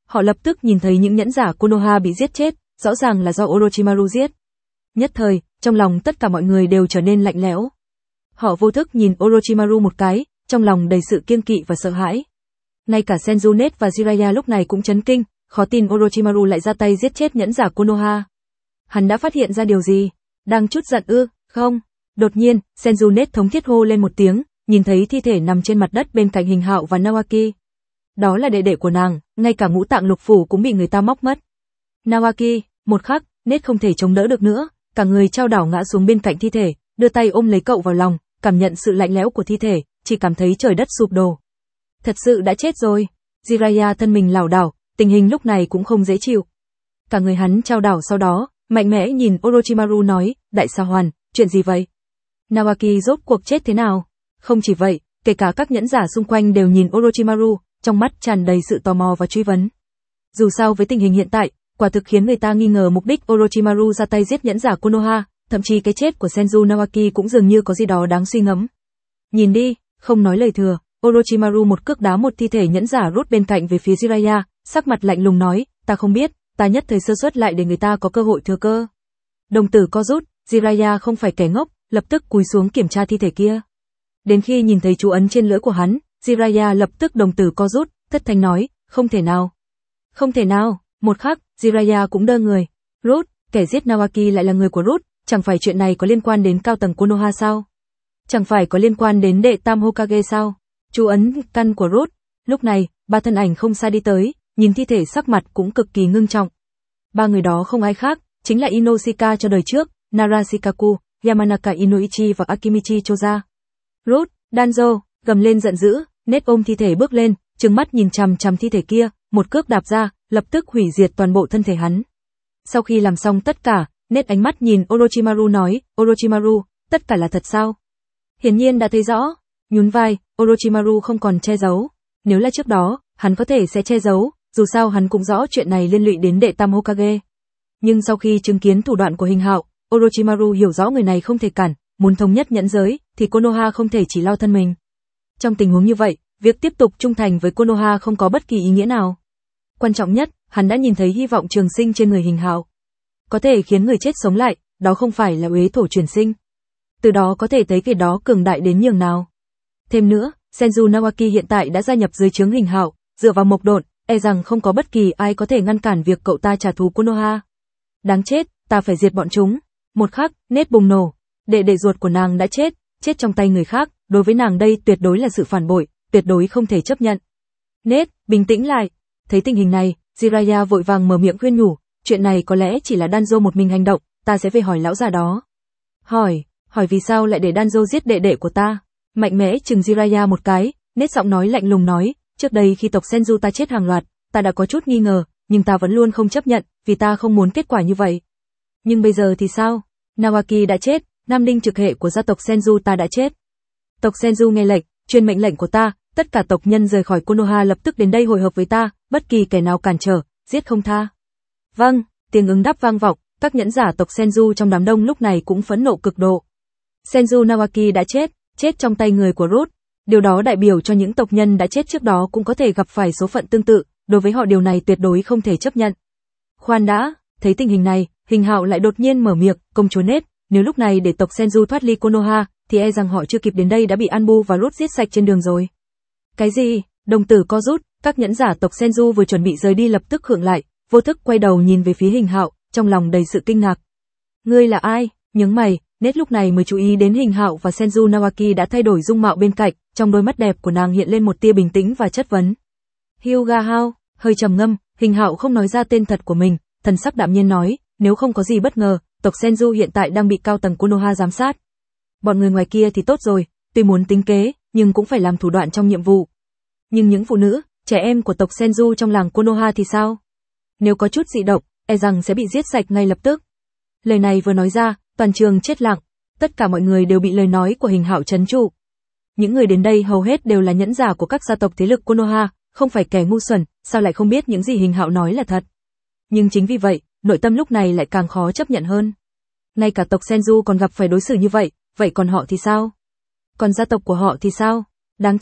họ lập tức nhìn thấy những nhẫn giả Konoha bị giết chết, rõ ràng là do Orochimaru giết. Nhất thời, trong lòng tất cả mọi người đều trở nên lạnh lẽo. Họ vô thức nhìn Orochimaru một cái, trong lòng đầy sự kiêng kỵ và sợ hãi. Ngay cả Senju Net và Jiraiya lúc này cũng chấn kinh, khó tin Orochimaru lại ra tay giết chết nhẫn giả Konoha. Hắn đã phát hiện ra điều gì? Đang chút giận ư? Không. Đột nhiên, Senju Net thống thiết hô lên một tiếng, nhìn thấy thi thể nằm trên mặt đất bên cạnh Hình Hạo và Nawaki. Đó là đệ đệ của nàng, ngay cả ngũ tạng lục phủ cũng bị người ta móc mất. Nawaki, một khắc, Net không thể chống đỡ được nữa, cả người trao đảo ngã xuống bên cạnh thi thể, đưa tay ôm lấy cậu vào lòng, cảm nhận sự lạnh lẽo của thi thể, chỉ cảm thấy trời đất sụp đổ. Thật sự đã chết rồi. Jiraiya thân mình lảo đảo, tình hình lúc này cũng không dễ chịu. Cả người hắn trao đảo sau đó, mạnh mẽ nhìn Orochimaru nói, Đại Sa Hoàn, chuyện gì vậy? Nawaki rốt cuộc chết thế nào? Không chỉ vậy, kể cả các nhẫn giả xung quanh đều nhìn Orochimaru, trong mắt tràn đầy sự tò mò và truy vấn. Dù sao với tình hình hiện tại, quả thực khiến người ta nghi ngờ mục đích Orochimaru ra tay giết nhẫn giả Konoha, thậm chí cái chết của Senju Nawaki cũng dường như có gì đó đáng suy ngẫm. Nhìn đi, không nói lời thừa, Orochimaru một cước đá một thi thể nhẫn giả rút bên cạnh về phía Jiraiya, sắc mặt lạnh lùng nói, ta không biết, ta nhất thời sơ suất lại để người ta có cơ hội thừa cơ. Đồng tử co rút, Jiraiya không phải kẻ ngốc, lập tức cúi xuống kiểm tra thi thể kia. Đến khi nhìn thấy chú ấn trên lưỡi của hắn, Jiraiya lập tức đồng tử co rút, thất thanh nói, không thể nào. Không thể nào, một khắc, Jiraiya cũng đơ người. Root, kẻ giết Nawaki lại là người của Root, chẳng phải chuyện này có liên quan đến cao tầng Konoha sao? Chẳng phải có liên quan đến đệ tam Hokage sao? Chú ấn căn của Root. Lúc này, ba thân ảnh không xa đi tới, nhìn thi thể sắc mặt cũng cực kỳ ngưng trọng. Ba người đó không ai khác, chính là Inoshika cho đời trước, Narashikaku, Yamanaka Inoichi và Akimichi Choza. Root, Danzo, gầm lên giận dữ, Nét ôm thi thể bước lên, trừng mắt nhìn chằm chằm thi thể kia, một cước đạp ra, lập tức hủy diệt toàn bộ thân thể hắn. Sau khi làm xong tất cả, Nét ánh mắt nhìn Orochimaru nói, Orochimaru, tất cả là thật sao? Hiển nhiên đã thấy rõ. Nhún vai, Orochimaru không còn che giấu. Nếu là trước đó, hắn có thể sẽ che giấu, dù sao hắn cũng rõ chuyện này liên lụy đến đệ tam Hokage. Nhưng sau khi chứng kiến thủ đoạn của Hình Hạo, Orochimaru hiểu rõ người này không thể cản, muốn thống nhất nhẫn giới, thì Konoha không thể chỉ lo thân mình. Trong tình huống như vậy, việc tiếp tục trung thành với Konoha không có bất kỳ ý nghĩa nào. Quan trọng nhất, hắn đã nhìn thấy hy vọng trường sinh trên người Hình Hạo. Có thể khiến người chết sống lại, đó không phải là uế thổ chuyển sinh. Từ đó có thể thấy kẻ đó cường đại đến nhường nào. Thêm nữa, Senju Nawaki hiện tại đã gia nhập dưới trướng Hình Hạo, dựa vào mộc độn, e rằng không có bất kỳ ai có thể ngăn cản việc cậu ta trả thù Konoha. Đáng chết, ta phải diệt bọn chúng. Một khắc, Nét bùng nổ. Đệ đệ ruột của nàng đã chết, chết trong tay người khác, đối với nàng đây tuyệt đối là sự phản bội, tuyệt đối không thể chấp nhận. Nét, bình tĩnh lại. Thấy tình hình này, Jiraiya vội vàng mở miệng khuyên nhủ, chuyện này có lẽ chỉ là Danzo một mình hành động, ta sẽ về hỏi lão già đó. Hỏi, hỏi vì sao lại để Danzo giết đệ đệ của ta? Mạnh mẽ chừng Jiraiya một cái, Nét giọng nói lạnh lùng nói, trước đây khi tộc Senju ta chết hàng loạt, ta đã có chút nghi ngờ, nhưng ta vẫn luôn không chấp nhận, vì ta không muốn kết quả như vậy. Nhưng bây giờ thì sao? Nawaki đã chết, nam đinh trực hệ của gia tộc Senju ta đã chết. Tộc Senju nghe lệnh, truyền mệnh lệnh của ta, tất cả tộc nhân rời khỏi Konoha lập tức đến đây hội hợp với ta, bất kỳ kẻ nào cản trở, giết không tha. Vâng, tiếng ứng đáp vang vọng, các nhẫn giả tộc Senju trong đám đông lúc này cũng phẫn nộ cực độ. Senju Nawaki đã chết, chết trong tay người của Root. Điều đó đại biểu cho những tộc nhân đã chết trước đó cũng có thể gặp phải số phận tương tự, đối với họ điều này tuyệt đối không thể chấp nhận. Khoan đã, thấy tình hình này, Hình Hạo lại đột nhiên mở miệng, công chúa Nét, nếu lúc này để tộc Senju thoát ly Konoha, thì e rằng họ chưa kịp đến đây đã bị Anbu và Root giết sạch trên đường rồi. Cái gì? Đồng tử co rút, các nhẫn giả tộc Senju vừa chuẩn bị rời đi lập tức khựng lại, vô thức quay đầu nhìn về phía Hình Hạo, trong lòng đầy sự kinh ngạc. Ngươi là ai? Nhướng mày, Nét lúc này mới chú ý đến Hình Hạo và Senju Nawaki đã thay đổi dung mạo bên cạnh, trong đôi mắt đẹp của nàng hiện lên một tia bình tĩnh và chất vấn. Hyuga Hao, hơi trầm ngâm, Hình Hạo không nói ra tên thật của mình, thần sắc đạm nhiên nói, nếu không có gì bất ngờ, tộc Senju hiện tại đang bị cao tầng Konoha giám sát. Bọn người ngoài kia thì tốt rồi, tuy muốn tính kế, nhưng cũng phải làm thủ đoạn trong nhiệm vụ. Nhưng những phụ nữ, trẻ em của tộc Senju trong làng Konoha thì sao? Nếu có chút dị động, e rằng sẽ bị giết sạch ngay lập tức. Lời này vừa nói ra, toàn trường chết lặng, tất cả mọi người đều bị lời nói của Hình Hạo trấn trụ. Những người đến đây hầu hết đều là nhẫn giả của các gia tộc thế lực Konoha, không phải kẻ ngu xuẩn, sao lại không biết những gì Hình Hạo nói là thật. Nhưng chính vì vậy, nội tâm lúc này lại càng khó chấp nhận hơn. Ngay cả tộc Senju còn gặp phải đối xử như vậy, vậy còn họ thì sao? Còn gia tộc của họ thì sao? Đáng chết,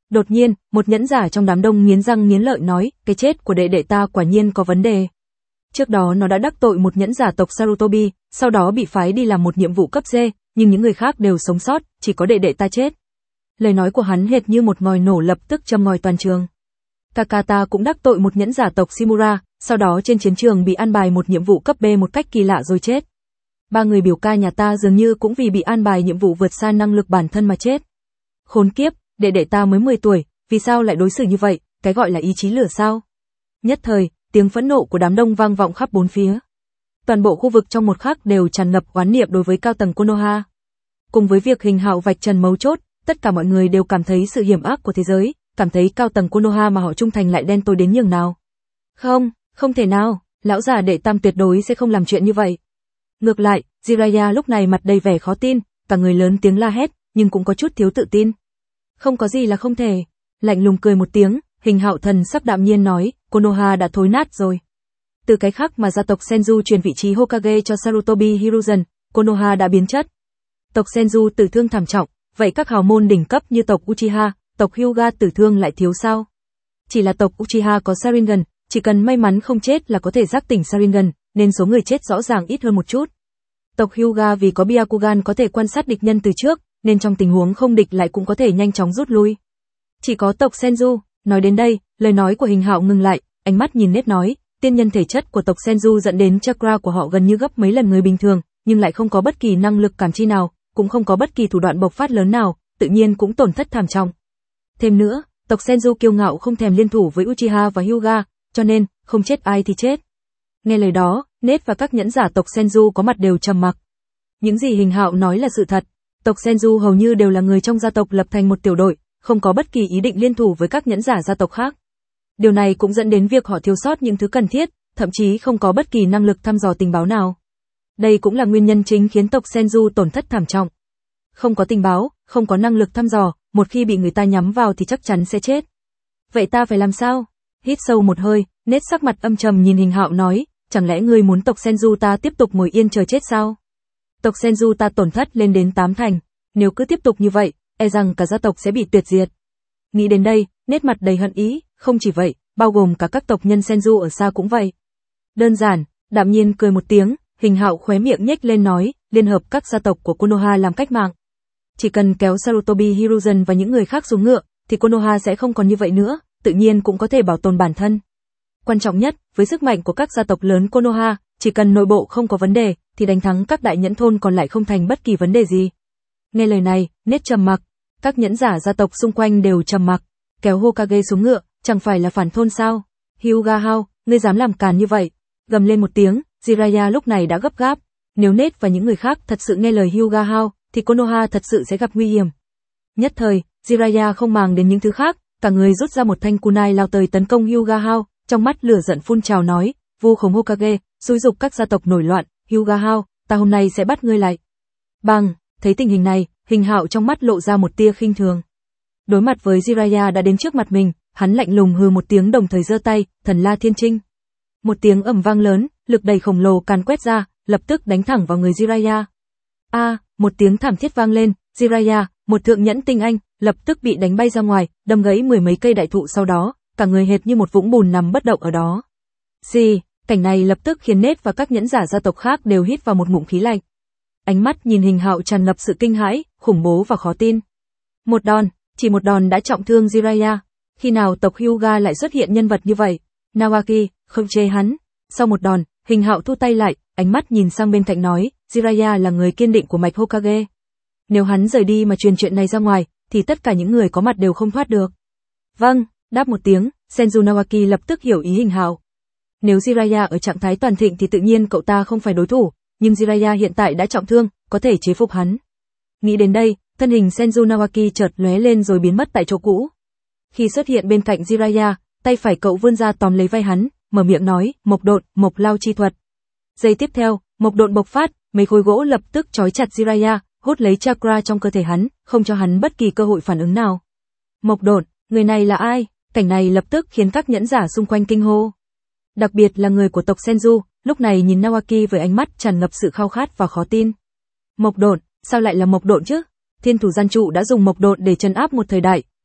Đột nhiên, một nhẫn giả trong đám đông nghiến răng nghiến lợi nói, cái chết của đệ đệ ta quả nhiên có vấn đề. Trước đó nó đã đắc tội một nhẫn giả tộc Sarutobi, sau đó bị phái đi làm một nhiệm vụ cấp D, nhưng những người khác đều sống sót, chỉ có đệ đệ ta chết. Lời nói của hắn hệt như một ngòi nổ lập tức châm ngòi toàn trường. Kakata cũng đắc tội một nhẫn giả tộc Shimura, sau đó trên chiến trường bị an bài một nhiệm vụ cấp B một cách kỳ lạ rồi chết. Ba người biểu ca nhà ta dường như cũng vì bị an bài nhiệm vụ vượt xa năng lực bản thân mà chết. Khốn kiếp, đệ đệ ta mới mười tuổi, vì sao lại đối xử như vậy, cái gọi là ý chí lửa sao? Nhất thời, tiếng phẫn nộ của đám đông vang vọng khắp bốn phía. Toàn bộ khu vực trong một khắc đều tràn ngập oán niệm đối với cao tầng Konoha. Cùng với việc Hình Hạo vạch trần mấu chốt, tất cả mọi người đều cảm thấy sự hiểm ác của thế giới, cảm thấy cao tầng Konoha mà họ trung thành lại đen tối đến nhường nào. Không, không thể nào, lão già đệ tam tuyệt đối sẽ không làm chuyện như vậy. Ngược lại, Jiraiya lúc này mặt đầy vẻ khó tin, cả người lớn tiếng la hét, nhưng cũng có chút thiếu tự tin. Không có gì là không thể. Lạnh lùng cười một tiếng, Hình Hạo thần sắc đạm nhiên nói, Konoha đã thối nát rồi. Từ cái khắc mà gia tộc Senju truyền vị trí Hokage cho Sarutobi Hiruzen, Konoha đã biến chất. Tộc Senju tử thương thảm trọng, vậy các hào môn đỉnh cấp như tộc Uchiha, tộc Hyuga tử thương lại thiếu sao? Chỉ là tộc Uchiha có Sharingan, chỉ cần may mắn không chết là có thể giác tỉnh Sharingan, nên số người chết rõ ràng ít hơn một chút. Tộc Hyuga vì có Byakugan có thể quan sát địch nhân từ trước, nên trong tình huống không địch lại cũng có thể nhanh chóng rút lui. Chỉ có tộc Senju, nói đến đây, lời nói của Hình Hạo ngừng lại, ánh mắt nhìn nét nói, tiên nhân thể chất của tộc Senju dẫn đến chakra của họ gần như gấp mấy lần người bình thường, nhưng lại không có bất kỳ năng lực cảm chi nào, cũng không có bất kỳ thủ đoạn bộc phát lớn nào, tự nhiên cũng tổn thất thảm trọng. Thêm nữa, tộc Senju kiêu ngạo không thèm liên thủ với Uchiha và Hyuga, cho nên, không chết ai thì chết. Nghe lời đó, Nết và các nhẫn giả tộc Senju có mặt đều trầm mặc. Những gì Hình Hạo nói là sự thật, tộc Senju hầu như đều là người trong gia tộc lập thành một tiểu đội, không có bất kỳ ý định liên thủ với các nhẫn giả gia tộc khác. Điều này cũng dẫn đến việc họ thiếu sót những thứ cần thiết, thậm chí không có bất kỳ năng lực thăm dò tình báo nào. Đây cũng là nguyên nhân chính khiến tộc Senju tổn thất thảm trọng. Không có tình báo, không có năng lực thăm dò, một khi bị người ta nhắm vào thì chắc chắn sẽ chết. Vậy ta phải làm sao? Hít sâu một hơi, Nết sắc mặt âm trầm nhìn Hình Hạo nói, chẳng lẽ ngươi muốn tộc Senju ta tiếp tục ngồi yên chờ chết sao? Tộc Senju ta tổn thất lên đến tám thành, nếu cứ tiếp tục như vậy, e rằng cả gia tộc sẽ bị tuyệt diệt. Nghĩ đến đây, Nết mặt đầy hận ý, không chỉ vậy, bao gồm cả các tộc nhân Senju ở xa cũng vậy. Đơn giản, đạm nhiên cười một tiếng, Hình Hạo khóe miệng nhếch lên nói, liên hợp các gia tộc của Konoha làm cách mạng. Chỉ cần kéo Sarutobi Hiruzen và những người khác xuống ngựa, thì Konoha sẽ không còn như vậy nữa, tự nhiên cũng có thể bảo tồn bản thân. Quan trọng nhất, với sức mạnh của các gia tộc lớn Konoha, chỉ cần nội bộ không có vấn đề, thì đánh thắng các đại nhẫn thôn còn lại không thành bất kỳ vấn đề gì. Nghe lời này, Nết trầm mặc, các nhẫn giả gia tộc xung quanh đều trầm mặc, kéo Hokage xuống ngựa, chẳng phải là phản thôn sao? Hyuga Hao, ngươi dám làm càn như vậy? Gầm lên một tiếng, Jiraiya lúc này đã gấp gáp, nếu Nết và những người khác thật sự nghe lời Hyuga Hao, thì Konoha thật sự sẽ gặp nguy hiểm. Nhất thời, Jiraiya không màng đến những thứ khác, cả người rút ra một thanh kunai lao tới tấn công Hyuga Hao, trong mắt lửa giận phun trào nói, vu khống Hokage, xúi dục các gia tộc nổi loạn, Hyuga Hao, ta hôm nay sẽ bắt ngươi lại. Bằng, thấy tình hình này, Hình Hạo trong mắt lộ ra một tia khinh thường. Đối mặt với Jiraiya đã đến trước mặt mình, hắn lạnh lùng hừ một tiếng đồng thời giơ tay, thần la thiên trinh. Một tiếng ầm vang lớn, lực đầy khổng lồ càn quét ra, lập tức đánh thẳng vào người Jiraiya. A, à, một tiếng thảm thiết vang lên, Jiraiya, một thượng nhẫn tinh anh, lập tức bị đánh bay ra ngoài, đâm gãy mười mấy cây đại thụ sau đó, cả người hệt như một vũng bùn nằm bất động ở đó. Xì, cảnh này lập tức khiến Nết và các nhẫn giả gia tộc khác đều hít vào một ngụm khí lạnh. Ánh mắt nhìn Hình Hạo tràn ngập sự kinh hãi, khủng bố và khó tin. Một đòn, chỉ một đòn đã trọng thương Jiraiya. Khi nào tộc Hyuga lại xuất hiện nhân vật như vậy? Nawaki, không chế hắn. Sau một đòn, Hình Hạo thu tay lại, ánh mắt nhìn sang bên cạnh nói, Jiraiya là người kiên định của mạch Hokage. Nếu hắn rời đi mà truyền chuyện này ra ngoài, thì tất cả những người có mặt đều không thoát được. Vâng, đáp một tiếng, Senju Nawaki lập tức hiểu ý Hình Hạo. Nếu Jiraiya ở trạng thái toàn thịnh thì tự nhiên cậu ta không phải đối thủ, nhưng Jiraiya hiện tại đã trọng thương, có thể chế phục hắn. Nghĩ đến đây, thân hình Senju Nawaki chợt lóe lên rồi biến mất tại chỗ cũ. Khi xuất hiện bên cạnh Jiraiya, tay phải cậu vươn ra tóm lấy vai hắn, mở miệng nói, mộc độn, mộc lao chi thuật. Giây tiếp theo, mộc độn bộc phát, mấy khối gỗ lập tức trói chặt Jiraiya, hút lấy chakra trong cơ thể hắn, không cho hắn bất kỳ cơ hội phản ứng nào. Mộc độn, người này là ai? Cảnh này lập tức khiến các nhẫn giả xung quanh kinh hô. Đặc biệt là người của tộc Senju, lúc này nhìn Nawaki với ánh mắt tràn ngập sự khao khát và khó tin. Mộc độn, sao lại là mộc độn chứ? Thiên thủ gian trụ đã dùng mộc độn để trấn áp một thời đại,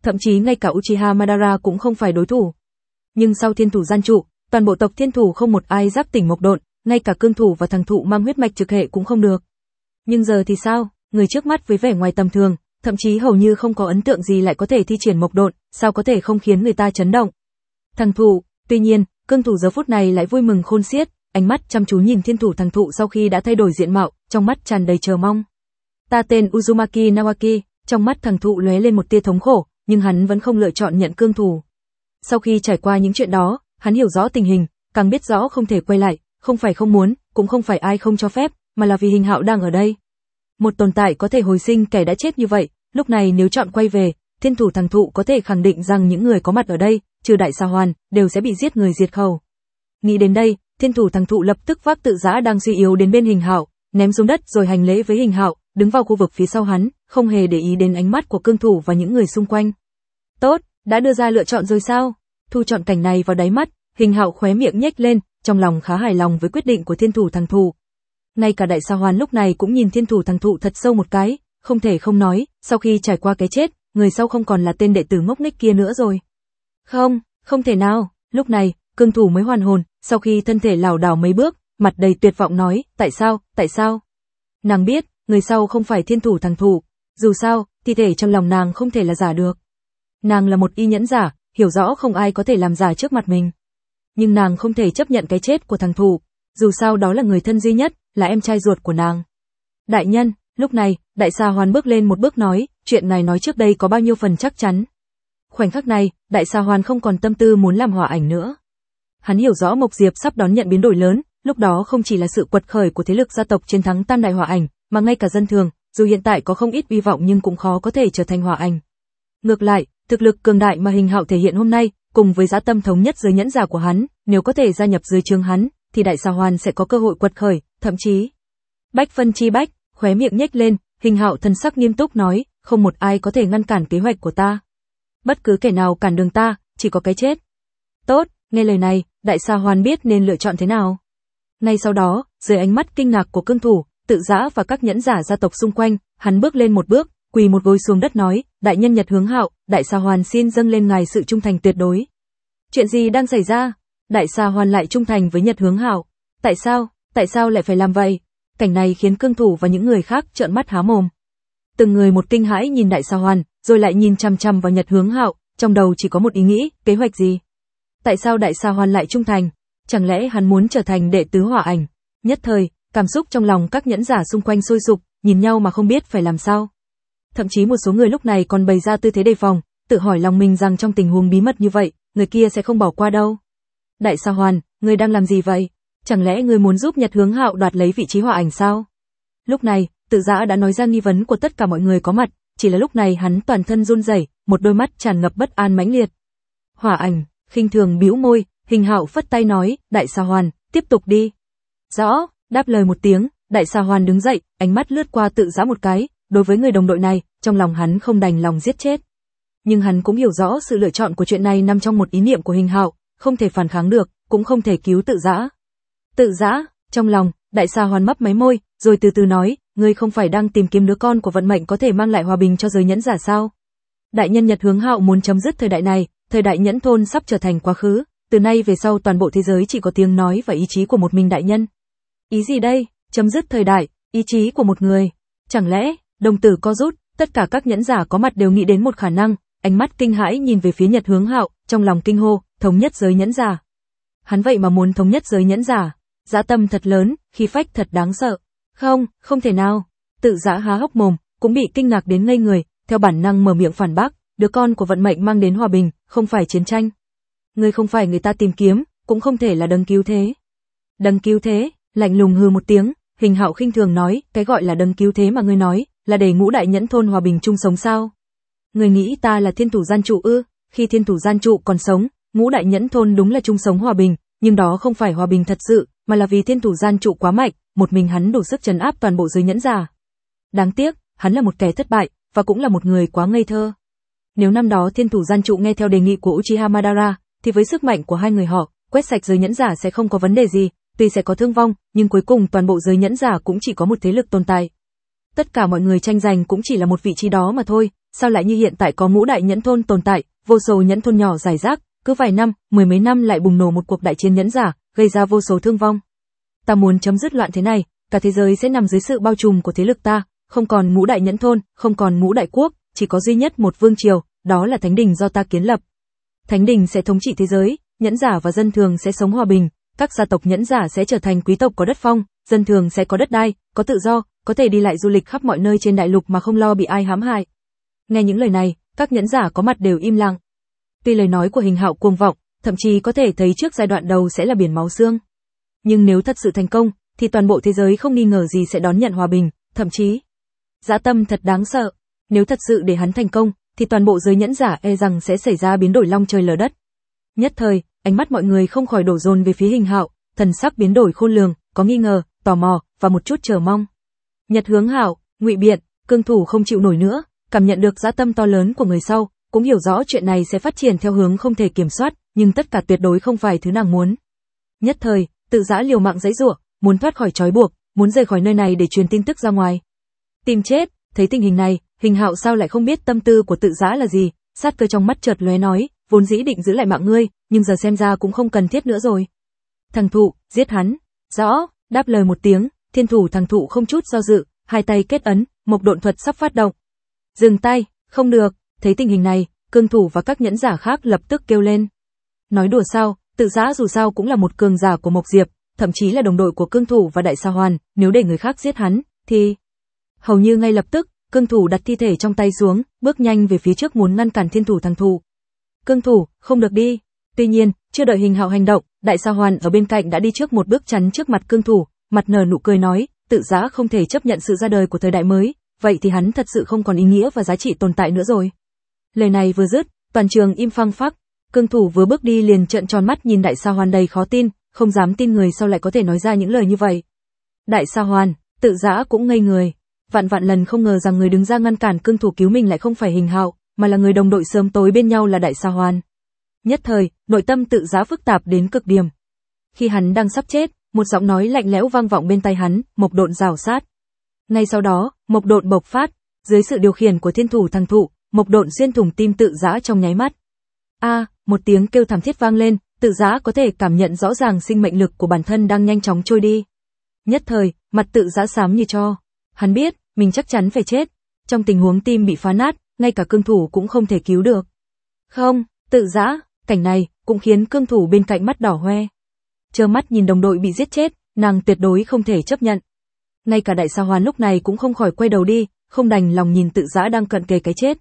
thậm chí ngay cả Uchiha Madara cũng không phải đối thủ. Nhưng sau thiên thủ gian trụ, toàn bộ tộc thiên thủ không một ai giáp tỉnh Mộc Độn, ngay cả cương thủ và thằng thụ mang huyết mạch trực hệ cũng không được. Nhưng giờ thì sao, người trước mắt với vẻ ngoài tầm thường, thậm chí hầu như không có ấn tượng gì lại có thể thi triển Mộc Độn, sao có thể không khiến người ta chấn động. Thằng thụ, tuy nhiên, cương thủ giờ phút này lại vui mừng khôn xiết, ánh mắt chăm chú nhìn thiên thủ thằng thụ sau khi đã thay đổi diện mạo, trong mắt tràn đầy chờ mong. Ta tên Uzumaki Nawaki, trong mắt thằng thụ lóe lên một tia thống khổ, nhưng hắn vẫn không lựa chọn nhận cương thủ. Sau khi trải qua những chuyện đó, hắn hiểu rõ tình hình, càng biết rõ không thể quay lại, không phải không muốn, cũng không phải ai không cho phép, mà là vì Hình Hạo đang ở đây. Một tồn tại có thể hồi sinh kẻ đã chết như vậy, lúc này nếu chọn quay về, thiên thủ thằng thụ có thể khẳng định rằng những người có mặt ở đây, trừ Đại Sa Hoàn, đều sẽ bị giết người diệt khẩu. Nghĩ đến đây, thiên thủ thằng thụ lập tức vác tự giã đang suy yếu đến bên Hình Hạo, ném xuống đất rồi hành lễ với Hình Hạo, đứng vào khu vực phía sau hắn, không hề để ý đến ánh mắt của cương thủ và những người xung quanh. Tốt, đã đưa ra lựa chọn rồi sao? Thu chọn cảnh này vào đáy mắt, Hình Hạo khóe miệng nhếch lên, trong lòng khá hài lòng với quyết định của thiên thủ thằng thụ. Ngay cả Đại Sa Hoàn lúc này cũng nhìn thiên thủ thằng thụ thật sâu một cái, không thể không nói, sau khi trải qua cái chết, người sau không còn là tên đệ tử ngốc nghếch kia nữa rồi. Không, không thể nào, lúc này, cương thủ mới hoàn hồn, sau khi thân thể lảo đảo mấy bước, mặt đầy tuyệt vọng nói, tại sao, tại sao? Nàng biết, người sau không phải thiên thủ thằng thụ, dù sao, thi thể trong lòng nàng không thể là giả được. Nàng là một y nhẫn giả, hiểu rõ không ai có thể làm giả trước mặt mình. Nhưng nàng không thể chấp nhận cái chết của thằng thụ, dù sao đó là người thân duy nhất, là em trai ruột của nàng. Đại nhân, lúc này, Đại Sa Hoàn bước lên một bước nói, chuyện này nói trước đây có bao nhiêu phần chắc chắn. Khoảnh khắc này, Đại Sa Hoàn không còn tâm tư muốn làm hỏa ảnh nữa. Hắn hiểu rõ Mộc Diệp sắp đón nhận biến đổi lớn, lúc đó không chỉ là sự quật khởi của thế lực gia tộc chiến thắng tam đại hỏa ảnh, mà ngay cả dân thường, dù hiện tại có không ít hy vọng nhưng cũng khó có thể trở thành hỏa ảnh. Ngược lại, thực lực cường đại mà Hình Hạo thể hiện hôm nay, cùng với dã tâm thống nhất giới nhẫn giả của hắn, nếu có thể gia nhập dưới trướng hắn, thì Đại Sa Hoàn sẽ có cơ hội quật khởi, thậm chí bách phân chi bách. Khóe miệng nhếch lên, Hình Hạo thần sắc nghiêm túc nói, không một ai có thể ngăn cản kế hoạch của ta. Bất cứ kẻ nào cản đường ta, chỉ có cái chết. Tốt, nghe lời này, Đại Sa Hoàn biết nên lựa chọn thế nào. Ngay sau đó, dưới ánh mắt kinh ngạc của cương thủ, tự giã và các nhẫn giả gia tộc xung quanh, hắn bước lên một bước, quỳ một gối xuống đất nói, đại nhân Nhật Hướng Hạo, Đại Sa Hoàn xin dâng lên ngài sự trung thành tuyệt đối. Chuyện gì đang xảy ra? Đại Sa Hoàn lại trung thành với Nhật Hướng Hạo. Tại sao, tại sao lại phải làm vậy? Cảnh này khiến cương thủ và những người khác trợn mắt há mồm. Từng người một kinh hãi nhìn Đại Sa Hoàn, rồi lại nhìn chằm chằm vào Nhật Hướng Hạo, trong đầu chỉ có một ý nghĩ, kế hoạch gì? Tại sao Đại Sa Hoàn lại trung thành? Chẳng lẽ hắn muốn trở thành đệ tứ hỏa ảnh? Nhất thời, cảm xúc trong lòng các nhẫn giả xung quanh sôi sục, nhìn nhau mà không biết phải làm sao. Thậm chí một số người lúc này còn bày ra tư thế đề phòng, tự hỏi lòng mình rằng trong tình huống bí mật như vậy, người kia sẽ không bỏ qua đâu. Đại Sa Hoàn, ngươi đang làm gì vậy? Chẳng lẽ ngươi muốn giúp Nhật Hướng Hạo đoạt lấy vị trí hỏa ảnh sao? Lúc này, Tự Dã đã nói ra nghi vấn của tất cả mọi người có mặt, chỉ là lúc này hắn toàn thân run rẩy, một đôi mắt tràn ngập bất an mãnh liệt. Hỏa ảnh, khinh thường bĩu môi, Hình Hạo phất tay nói, Đại Sa Hoàn, tiếp tục đi. Rõ, đáp lời một tiếng, Đại Sa Hoàn đứng dậy, ánh mắt lướt qua Tự Dã một cái, đối với người đồng đội này, trong lòng hắn không đành lòng giết chết. Nhưng hắn cũng hiểu rõ sự lựa chọn của chuyện này nằm trong một ý niệm của Hình Hạo, không thể phản kháng được, cũng không thể cứu Tự Dã. Tự Dã, trong lòng, Đại Sa Hoàn mấp máy môi, rồi từ từ nói, ngươi không phải đang tìm kiếm đứa con của vận mệnh có thể mang lại hòa bình cho giới nhẫn giả sao? Đại nhân Nhật Hướng Hạo muốn chấm dứt thời đại này, thời đại nhẫn thôn sắp trở thành quá khứ, từ nay về sau toàn bộ thế giới chỉ có tiếng nói và ý chí của một mình đại nhân. Ý gì đây? Chấm dứt thời đại, ý chí của một người? Chẳng lẽ, đồng tử co rút, tất cả các nhẫn giả có mặt đều nghĩ đến một khả năng, ánh mắt kinh hãi nhìn về phía Nhật Hướng Hạo, trong lòng kinh hô, thống nhất giới nhẫn giả. Hắn vậy mà muốn thống nhất giới nhẫn giả, dã tâm thật lớn, khí phách thật đáng sợ. Không, không thể nào. Tự Dã há hốc mồm, cũng bị kinh ngạc đến ngây người, theo bản năng mở miệng phản bác, đứa con của vận mệnh mang đến hòa bình, không phải chiến tranh. Ngươi không phải người ta tìm kiếm, cũng không thể là đấng cứu thế. Đấng cứu thế? Lạnh lùng hừ một tiếng, Hình Hạo khinh thường nói, cái gọi là đấng cứu thế mà ngươi nói, là để ngũ đại nhẫn thôn hòa bình chung sống sao? Ngươi nghĩ ta là thiên thủ gian trụ ư? Khi thiên thủ gian trụ còn sống, ngũ đại nhẫn thôn đúng là chung sống hòa bình, nhưng đó không phải hòa bình thật sự, mà là vì thiên thủ gian trụ quá mạnh, một mình hắn đủ sức trấn áp toàn bộ giới nhẫn giả. Đáng tiếc, hắn là một kẻ thất bại, và cũng là một người quá ngây thơ. Nếu năm đó thiên thủ gian trụ nghe theo đề nghị của Uchiha Madara, thì với sức mạnh của hai người họ, quét sạch giới nhẫn giả sẽ không có vấn đề gì, tuy sẽ có thương vong, nhưng cuối cùng toàn bộ giới nhẫn giả cũng chỉ có một thế lực tồn tại. Tất cả mọi người tranh giành cũng chỉ là một vị trí đó mà thôi, sao lại như hiện tại có ngũ đại nhẫn thôn tồn tại, vô số nhẫn thôn nhỏ rải rác, cứ vài năm, mười mấy năm lại bùng nổ một cuộc đại chiến nhẫn giả, gây ra vô số thương vong. Ta muốn chấm dứt loạn thế này, cả thế giới sẽ nằm dưới sự bao trùm của thế lực ta, không còn ngũ đại nhẫn thôn, không còn ngũ đại quốc, chỉ có duy nhất một vương triều, đó là Thánh Đình do ta kiến lập. Thánh Đình sẽ thống trị thế giới, nhẫn giả và dân thường sẽ sống hòa bình, các gia tộc nhẫn giả sẽ trở thành quý tộc có đất phong, dân thường sẽ có đất đai, có tự do, có thể đi lại du lịch khắp mọi nơi trên đại lục mà không lo bị ai hãm hại. Nghe những lời này, các nhẫn giả có mặt đều im lặng. Tuy lời nói của Hình Hạo cuồng vọng, thậm chí có thể thấy trước giai đoạn đầu sẽ là biển máu xương. Nhưng nếu thật sự thành công, thì toàn bộ thế giới không nghi ngờ gì sẽ đón nhận hòa bình, thậm chí dã tâm thật đáng sợ. Nếu thật sự để hắn thành công, thì toàn bộ giới nhẫn giả e rằng sẽ xảy ra biến đổi long trời lở đất. Nhất thời, ánh mắt mọi người không khỏi đổ dồn về phía Hình Hạo, thần sắc biến đổi khôn lường, có nghi ngờ, tò mò và một chút chờ mong. Nhật Hướng Hạo, Ngụy Biện, Cương Thủ không chịu nổi nữa, cảm nhận được dã tâm to lớn của người sau, cũng hiểu rõ chuyện này sẽ phát triển theo hướng không thể kiểm soát, nhưng tất cả tuyệt đối không phải thứ nàng muốn. Nhất thời, Tự Dã liều mạng giãy giụa, muốn thoát khỏi trói buộc, muốn rời khỏi nơi này để truyền tin tức ra ngoài. Tìm chết. Thấy tình hình này, Hình Hạo sao lại không biết tâm tư của Tự Dã là gì, sát cơ trong mắt chợt lóe nói, vốn dĩ định giữ lại mạng ngươi, nhưng giờ xem ra cũng không cần thiết nữa rồi. Thằng Thụ, giết hắn. Rõ, đáp lời một tiếng, thiên thủ thằng Thụ không chút do dự, hai tay kết ấn, một độn thuật sắp phát động. Dừng tay, không được. Thấy tình hình này, Cương Thủ và các nhẫn giả khác lập tức kêu lên. Nói đùa sao, Tự Dã dù sao cũng là một cường giả của Mộc Diệp, thậm chí là đồng đội của Cương Thủ và Đại Sa Hoàn, nếu để người khác giết hắn, thì hầu như ngay lập tức, Cương Thủ đặt thi thể trong tay xuống, bước nhanh về phía trước muốn ngăn cản thiên thủ thằng Thụ. Cương Thủ, không được đi. Tuy nhiên, chưa đợi Hình Hạo hành động, Đại Sa Hoàn ở bên cạnh đã đi trước một bước chắn trước mặt Cương Thủ, mặt nở nụ cười nói, Tự Dã không thể chấp nhận sự ra đời của thời đại mới, vậy thì hắn thật sự không còn ý nghĩa và giá trị tồn tại nữa rồi. Lời này vừa dứt, toàn trường im phăng phắc. Cương Thủ vừa bước đi liền trợn tròn mắt nhìn Đại Sa Hoàn đầy khó tin, không dám tin người sau lại có thể nói ra những lời như vậy. Đại Sa Hoàn, Tự Dã cũng ngây người. Vạn vạn lần không ngờ rằng người đứng ra ngăn cản Cương Thủ cứu mình lại không phải Hình Hạo, mà là người đồng đội sớm tối bên nhau là Đại Sa Hoàn. Nhất thời, nội tâm Tự Dã phức tạp đến cực điểm. Khi hắn đang sắp chết, một giọng nói lạnh lẽo vang vọng bên tai hắn, Mộc Độn rào sát. Ngay sau đó, Mộc Độn bộc phát, dưới sự điều khiển của thiên thủ thằng Thụ, Mộc Độn xuyên thủng tim Tự Dã trong nháy mắt. A, à, một tiếng kêu thảm thiết vang lên, Tự Dã có thể cảm nhận rõ ràng sinh mệnh lực của bản thân đang nhanh chóng trôi đi. Nhất thời, mặt Tự Dã xám như tro. Hắn biết, mình chắc chắn phải chết. Trong tình huống tim bị phá nát, ngay cả Cương Thủ cũng không thể cứu được. Không, Tự Dã, cảnh này cũng khiến Cương Thủ bên cạnh mắt đỏ hoe. Trơ mắt nhìn đồng đội bị giết chết, nàng tuyệt đối không thể chấp nhận. Ngay cả Đại Sa Hoàn lúc này cũng không khỏi quay đầu đi, không đành lòng nhìn Tự Dã đang cận kề cái chết.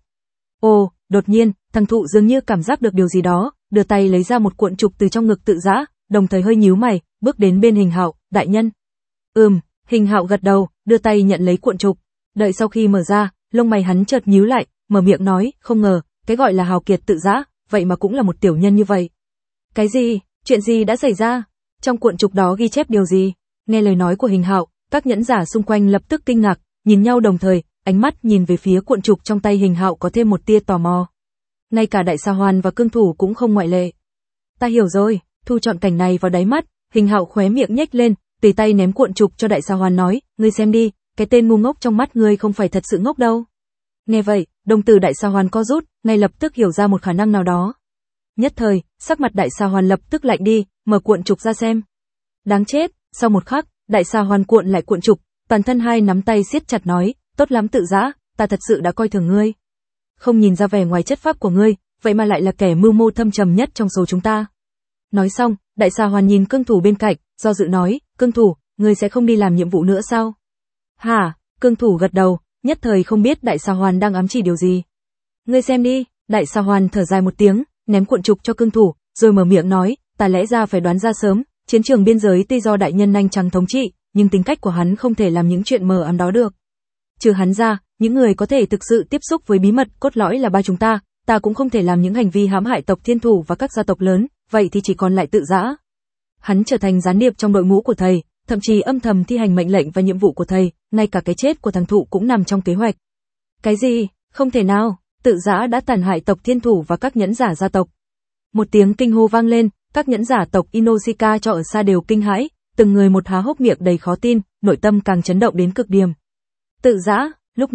Ồ, đột nhiên, thằng Thụ dường như cảm giác được điều gì đó, đưa tay lấy ra một cuộn trục từ trong ngực Tự Dã, đồng thời hơi nhíu mày, bước đến bên Hình Hạo, đại nhân. Ừm, Hình Hạo gật đầu, đưa tay nhận lấy cuộn trục. Đợi sau khi mở ra, lông mày hắn chợt nhíu lại, mở miệng nói, không ngờ, cái gọi là hào kiệt Tự Dã, vậy mà cũng là một tiểu nhân như vậy. Cái gì? Chuyện gì đã xảy ra? Trong cuộn trục đó ghi chép điều gì? Nghe lời nói của Hình Hạo, các nhẫn giả xung quanh lập tức kinh ngạc, nhìn nhau đồng thời, ánh mắt nhìn về phía cuộn trục trong tay Hình Hạo có thêm một tia tò mò. Ngay cả Đại Sa Hoàn và Cương Thủ cũng không ngoại lệ. Ta hiểu rồi, thu trọn cảnh này vào đáy mắt, Hình Hạo khóe miệng nhếch lên, tùy tay ném cuộn trục cho Đại Sa Hoàn nói, ngươi xem đi, cái tên ngu ngốc trong mắt ngươi không phải thật sự ngốc đâu. Nghe vậy, đồng tử Đại Sa Hoàn co rút, ngay lập tức hiểu ra một khả năng nào đó. Nhất thời, sắc mặt Đại Sa Hoàn lập tức lạnh đi, mở cuộn trục ra xem. Đáng chết, sau một khắc, Đại Sa Hoàn cuộn lại cuộn trục, toàn thân hai nắm tay siết chặt nói, tốt lắm Tự Dã, ta thật sự đã coi thường ngươi. Không nhìn ra vẻ ngoài chất phác của ngươi, vậy mà lại là kẻ mưu mô thâm trầm nhất trong số chúng ta. Nói xong, Đại Sa Hoàn nhìn Cương Thủ bên cạnh, do dự nói, Cương Thủ, ngươi sẽ không đi làm nhiệm vụ nữa sao? Hả? Cương Thủ gật đầu, nhất thời không biết Đại Sa Hoàn đang ám chỉ điều gì. Ngươi xem đi, Đại Sa Hoàn thở dài một tiếng, ném cuộn trục cho Cương Thủ, rồi mở miệng nói, ta lẽ ra phải đoán ra sớm, chiến trường biên giới tuy do đại nhân nhanh trắng thống trị, nhưng tính cách của hắn không thể làm những chuyện mờ ám đó được. Trừ hắn ra, những người có thể thực sự tiếp xúc với bí mật cốt lõi là ba chúng ta, ta cũng không thể làm những hành vi hãm hại tộc Thiên Thủ và các gia tộc lớn, vậy thì chỉ còn lại Tự Dã. Hắn trở thành gián điệp trong đội ngũ của thầy, thậm chí âm thầm thi hành mệnh lệnh và nhiệm vụ của thầy, ngay cả cái chết của thằng Thụ cũng nằm trong kế hoạch. Cái gì? Không thể nào, Tự Dã đã tàn hại tộc Thiên Thủ và các nhẫn giả gia tộc. Một tiếng kinh hô vang lên, các nhẫn giả tộc Inoshika cho ở xa đều kinh hãi, từng người một há hốc miệng đầy khó tin, nội tâm càng chấn động đến cực điểm. Tự Dã, lúc này,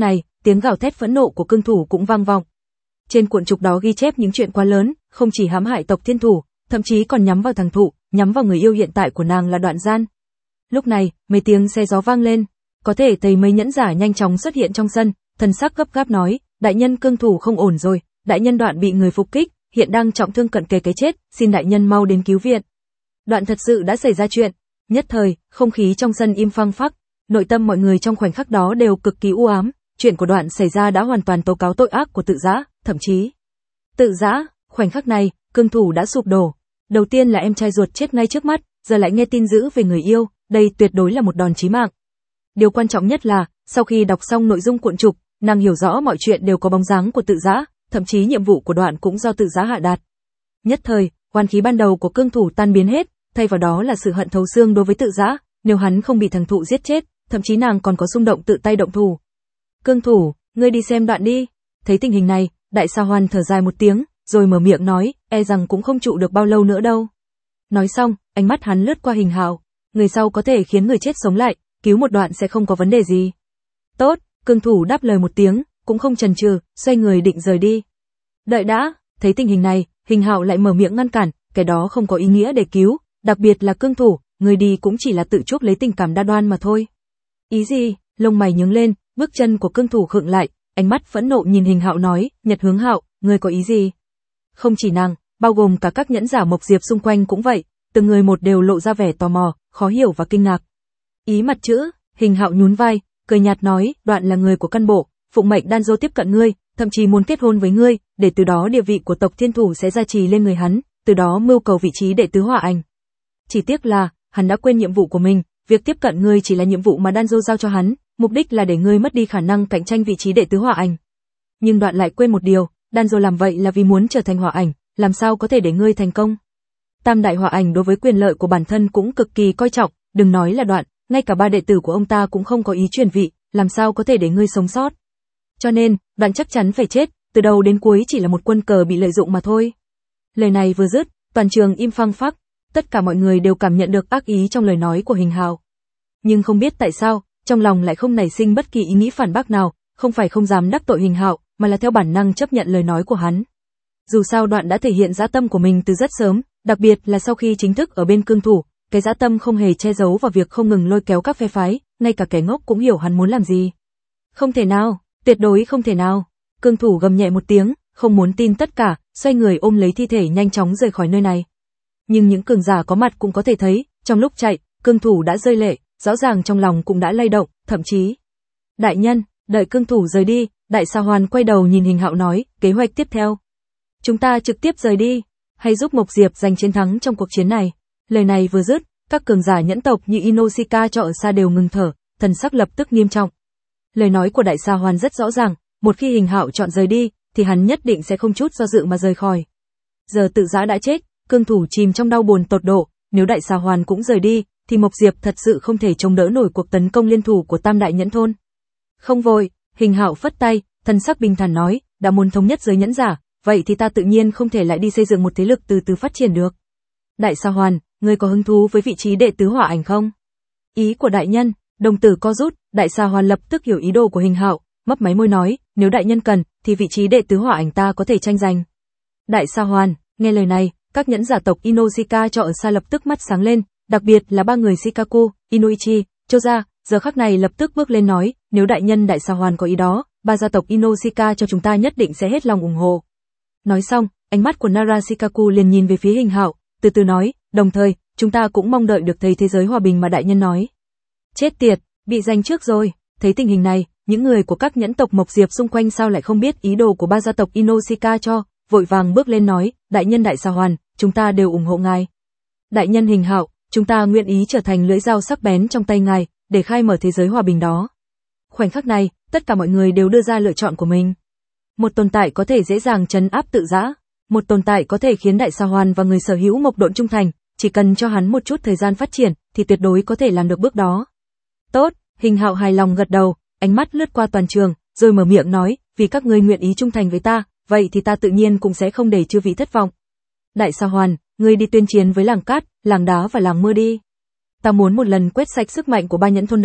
tiếng gào thét phẫn nộ của cương thủ cũng vang vọng. Trên cuộn trục đó ghi chép những chuyện quá lớn, không chỉ hãm hại tộc Thiên Thủ, thậm chí còn nhắm vào thằng Thụ, nhắm vào người yêu hiện tại của nàng là Đoạn Gian. Lúc này, mấy tiếng xe gió vang lên, có thể thấy mấy nhẫn giả nhanh chóng xuất hiện trong sân, thần sắc gấp gáp nói, đại nhân cương thủ không ổn rồi, đại nhân Đoạn bị người phục kích, hiện đang trọng thương cận kề cái chết, xin đại nhân mau đến cứu viện. Đoạn thật sự đã xảy ra chuyện. Nhất thời, không khí trong sân im phăng phắc, nội tâm mọi người trong khoảnh khắc đó đều cực kỳ u ám, chuyện của Đoạn xảy ra đã hoàn toàn tố cáo tội ác của Tự Dã, thậm chí Tự Dã, khoảnh khắc này, cương thủ đã sụp đổ. Đầu tiên là em trai ruột chết ngay trước mắt, giờ lại nghe tin dữ về người yêu, đây tuyệt đối là một đòn chí mạng. Điều quan trọng nhất là, sau khi đọc xong nội dung cuộn trục, nàng hiểu rõ mọi chuyện đều có bóng dáng của Tự Dã, thậm chí nhiệm vụ của Đoạn cũng do Tự Dã hạ đạt. Nhất thời, oán khí ban đầu của cương thủ tan biến hết, thay vào đó là sự hận thấu xương đối với Tự Dã, nếu hắn không bị thằng Thụ giết chết, thậm chí nàng còn có xung động tự tay động thủ. Cương thủ, ngươi đi xem Đoạn đi. Thấy tình hình này, Đại Sa Hoan thở dài một tiếng, rồi mở miệng nói, e rằng cũng không trụ được bao lâu nữa đâu. Nói xong, ánh mắt hắn lướt qua Hình Hạo, người sau có thể khiến người chết sống lại, cứu một Đoạn sẽ không có vấn đề gì. Tốt, cương thủ đáp lời một tiếng, cũng không chần chừ, xoay người định rời đi. Đợi đã, thấy tình hình này, Hình Hạo lại mở miệng ngăn cản, cái đó không có ý nghĩa để cứu, đặc biệt là cương thủ, người đi cũng chỉ là tự chuốc lấy tình cảm đa đoan mà thôi. Ý gì? Lông mày nhướng lên, bước chân của cương thủ khựng lại, ánh mắt phẫn nộ nhìn Hình Hạo nói, Nhật Hướng Hạo, ngươi có ý gì? Không chỉ nàng, bao gồm cả các nhẫn giả Mộc Diệp xung quanh cũng vậy, từng người một đều lộ ra vẻ tò mò, khó hiểu và kinh ngạc. Ý mặt chữ, Hình Hạo nhún vai, cười nhạt nói, Đoạn là người của căn bộ, phụng mệnh Đan Dô tiếp cận ngươi, thậm chí muốn kết hôn với ngươi, để từ đó địa vị của tộc Thiên Thủ sẽ gia trì lên người hắn, từ đó mưu cầu vị trí đệ tứ Hỏa Ảnh. Chỉ tiếc là, hắn đã quên nhiệm vụ của mình, việc tiếp cận ngươi chỉ là nhiệm vụ mà Đan Dô giao cho hắn, mục đích là để ngươi mất đi khả năng cạnh tranh vị trí đệ tứ Hỏa Ảnh. Nhưng Đoạn lại quên một điều, Đan Dô làm vậy là vì muốn trở thành Hỏa Ảnh, làm sao có thể để ngươi thành công. Tam đại Hỏa Ảnh đối với quyền lợi của bản thân cũng cực kỳ coi trọng, đừng nói là Đoạn, ngay cả ba đệ tử của ông ta cũng không có ý truyền vị, làm sao có thể để ngươi sống sót. Cho nên, Đoạn chắc chắn phải chết, từ đầu đến cuối chỉ là một quân cờ bị lợi dụng mà thôi. Lời này vừa dứt, toàn trường im phăng phắc, tất cả mọi người đều cảm nhận được ác ý trong lời nói của Hình Hạo. Nhưng không biết tại sao, trong lòng lại không nảy sinh bất kỳ ý nghĩ phản bác nào, không phải không dám đắc tội Hình Hạo, mà là theo bản năng chấp nhận lời nói của hắn. Dù sao Đoạn đã thể hiện dã tâm của mình từ rất sớm, đặc biệt là sau khi chính thức ở bên cương thủ, cái dã tâm không hề che giấu vào việc không ngừng lôi kéo các phe phái, ngay cả kẻ ngốc cũng hiểu hắn muốn làm gì. Không thể nào, tuyệt đối không thể nào. Cương thủ gầm nhẹ một tiếng, không muốn tin tất cả, xoay người ôm lấy thi thể nhanh chóng rời khỏi nơi này. Nhưng những cường giả có mặt cũng có thể thấy, trong lúc chạy, cương thủ đã rơi lệ, rõ ràng trong lòng cũng đã lay động, thậm chí. Đại nhân, đợi cương thủ rời đi, Đại Sa Hoan quay đầu nhìn Hình Hạo nói, kế hoạch tiếp theo. Chúng ta trực tiếp rời đi, hay giúp Mộc Diệp giành chiến thắng trong cuộc chiến này. Lời này vừa dứt, các cường giả nhẫn tộc như Inosika cho ở xa đều ngừng thở, thần sắc lập tức nghiêm trọng. Lời nói của Đại Sa Hoan rất rõ ràng, một khi Hình Hạo chọn rời đi, thì hắn nhất định sẽ không chút do dự mà rời khỏi. Giờ Tự Dã đã chết, cương thủ chìm trong đau buồn tột độ, nếu Đại Sa Hoan cũng rời đi, thì Mộc Diệp thật sự không thể chống đỡ nổi cuộc tấn công liên thủ của Tam đại nhẫn thôn. Không vội, Hình Hạo phất tay, thần sắc bình thản nói, đã muốn thống nhất giới nhẫn giả, vậy thì ta tự nhiên không thể lại đi xây dựng một thế lực từ từ phát triển được. Đại Sa Hoan, ngươi có hứng thú với vị trí đệ tứ Hỏa Ảnh không? Ý của đại nhân, đồng tử co rút, Đại Sa Hoan lập tức hiểu ý đồ của Hình Hạo, mấp máy môi nói, nếu đại nhân cần, thì vị trí đệ tứ Hỏa Ảnh ta có thể tranh giành. Đại Sa Hoan, nghe lời này, các nhẫn giả tộc Inosika cho ở xa lập tức mắt sáng lên, đặc biệt là ba người Shikaku, Inuichi, Choza, giờ khắc này lập tức bước lên nói, nếu đại nhân Đại Sa Hoan có ý đó, ba gia tộc Inosika cho chúng ta nhất định sẽ hết lòng ủng hộ. Nói xong, ánh mắt của Nara Shikaku liền nhìn về phía Hình Hạo, từ từ nói, đồng thời, chúng ta cũng mong đợi được thấy thế giới hòa bình mà đại nhân nói. Chết tiệt, bị giành trước rồi. Thấy tình hình này, những người của các nhẫn tộc Mộc Diệp xung quanh sao lại không biết ý đồ của ba gia tộc Inosika cho, vội vàng bước lên nói, đại nhân Đại Sa Hoan, chúng ta đều ủng hộ ngài. Đại nhân Hình Hạo, chúng ta nguyện ý trở thành lưỡi dao sắc bén trong tay ngài, để khai mở thế giới hòa bình đó. Khoảnh khắc này, tất cả mọi người đều đưa ra lựa chọn của mình. Một tồn tại có thể dễ dàng trấn áp Tự Dã, một tồn tại có thể khiến Đại Sa Hoan và người sở hữu Mộc Độn trung thành, chỉ cần cho hắn một chút thời gian phát triển, thì tuyệt đối có thể làm được bước đó. Tốt, Hình Hạo hài lòng gật đầu, ánh mắt lướt qua toàn trường, rồi mở miệng nói, vì các ngươi nguyện ý trung thành với ta, vậy thì ta tự nhiên cũng sẽ không để chư vị thất vọng. Đại Sa Hoan, ngươi đi tuyên chiến với làng cát, làng đá và làng mưa đi. Ta muốn một lần quét sạch sức mạnh của ba nhẫn thôn đó,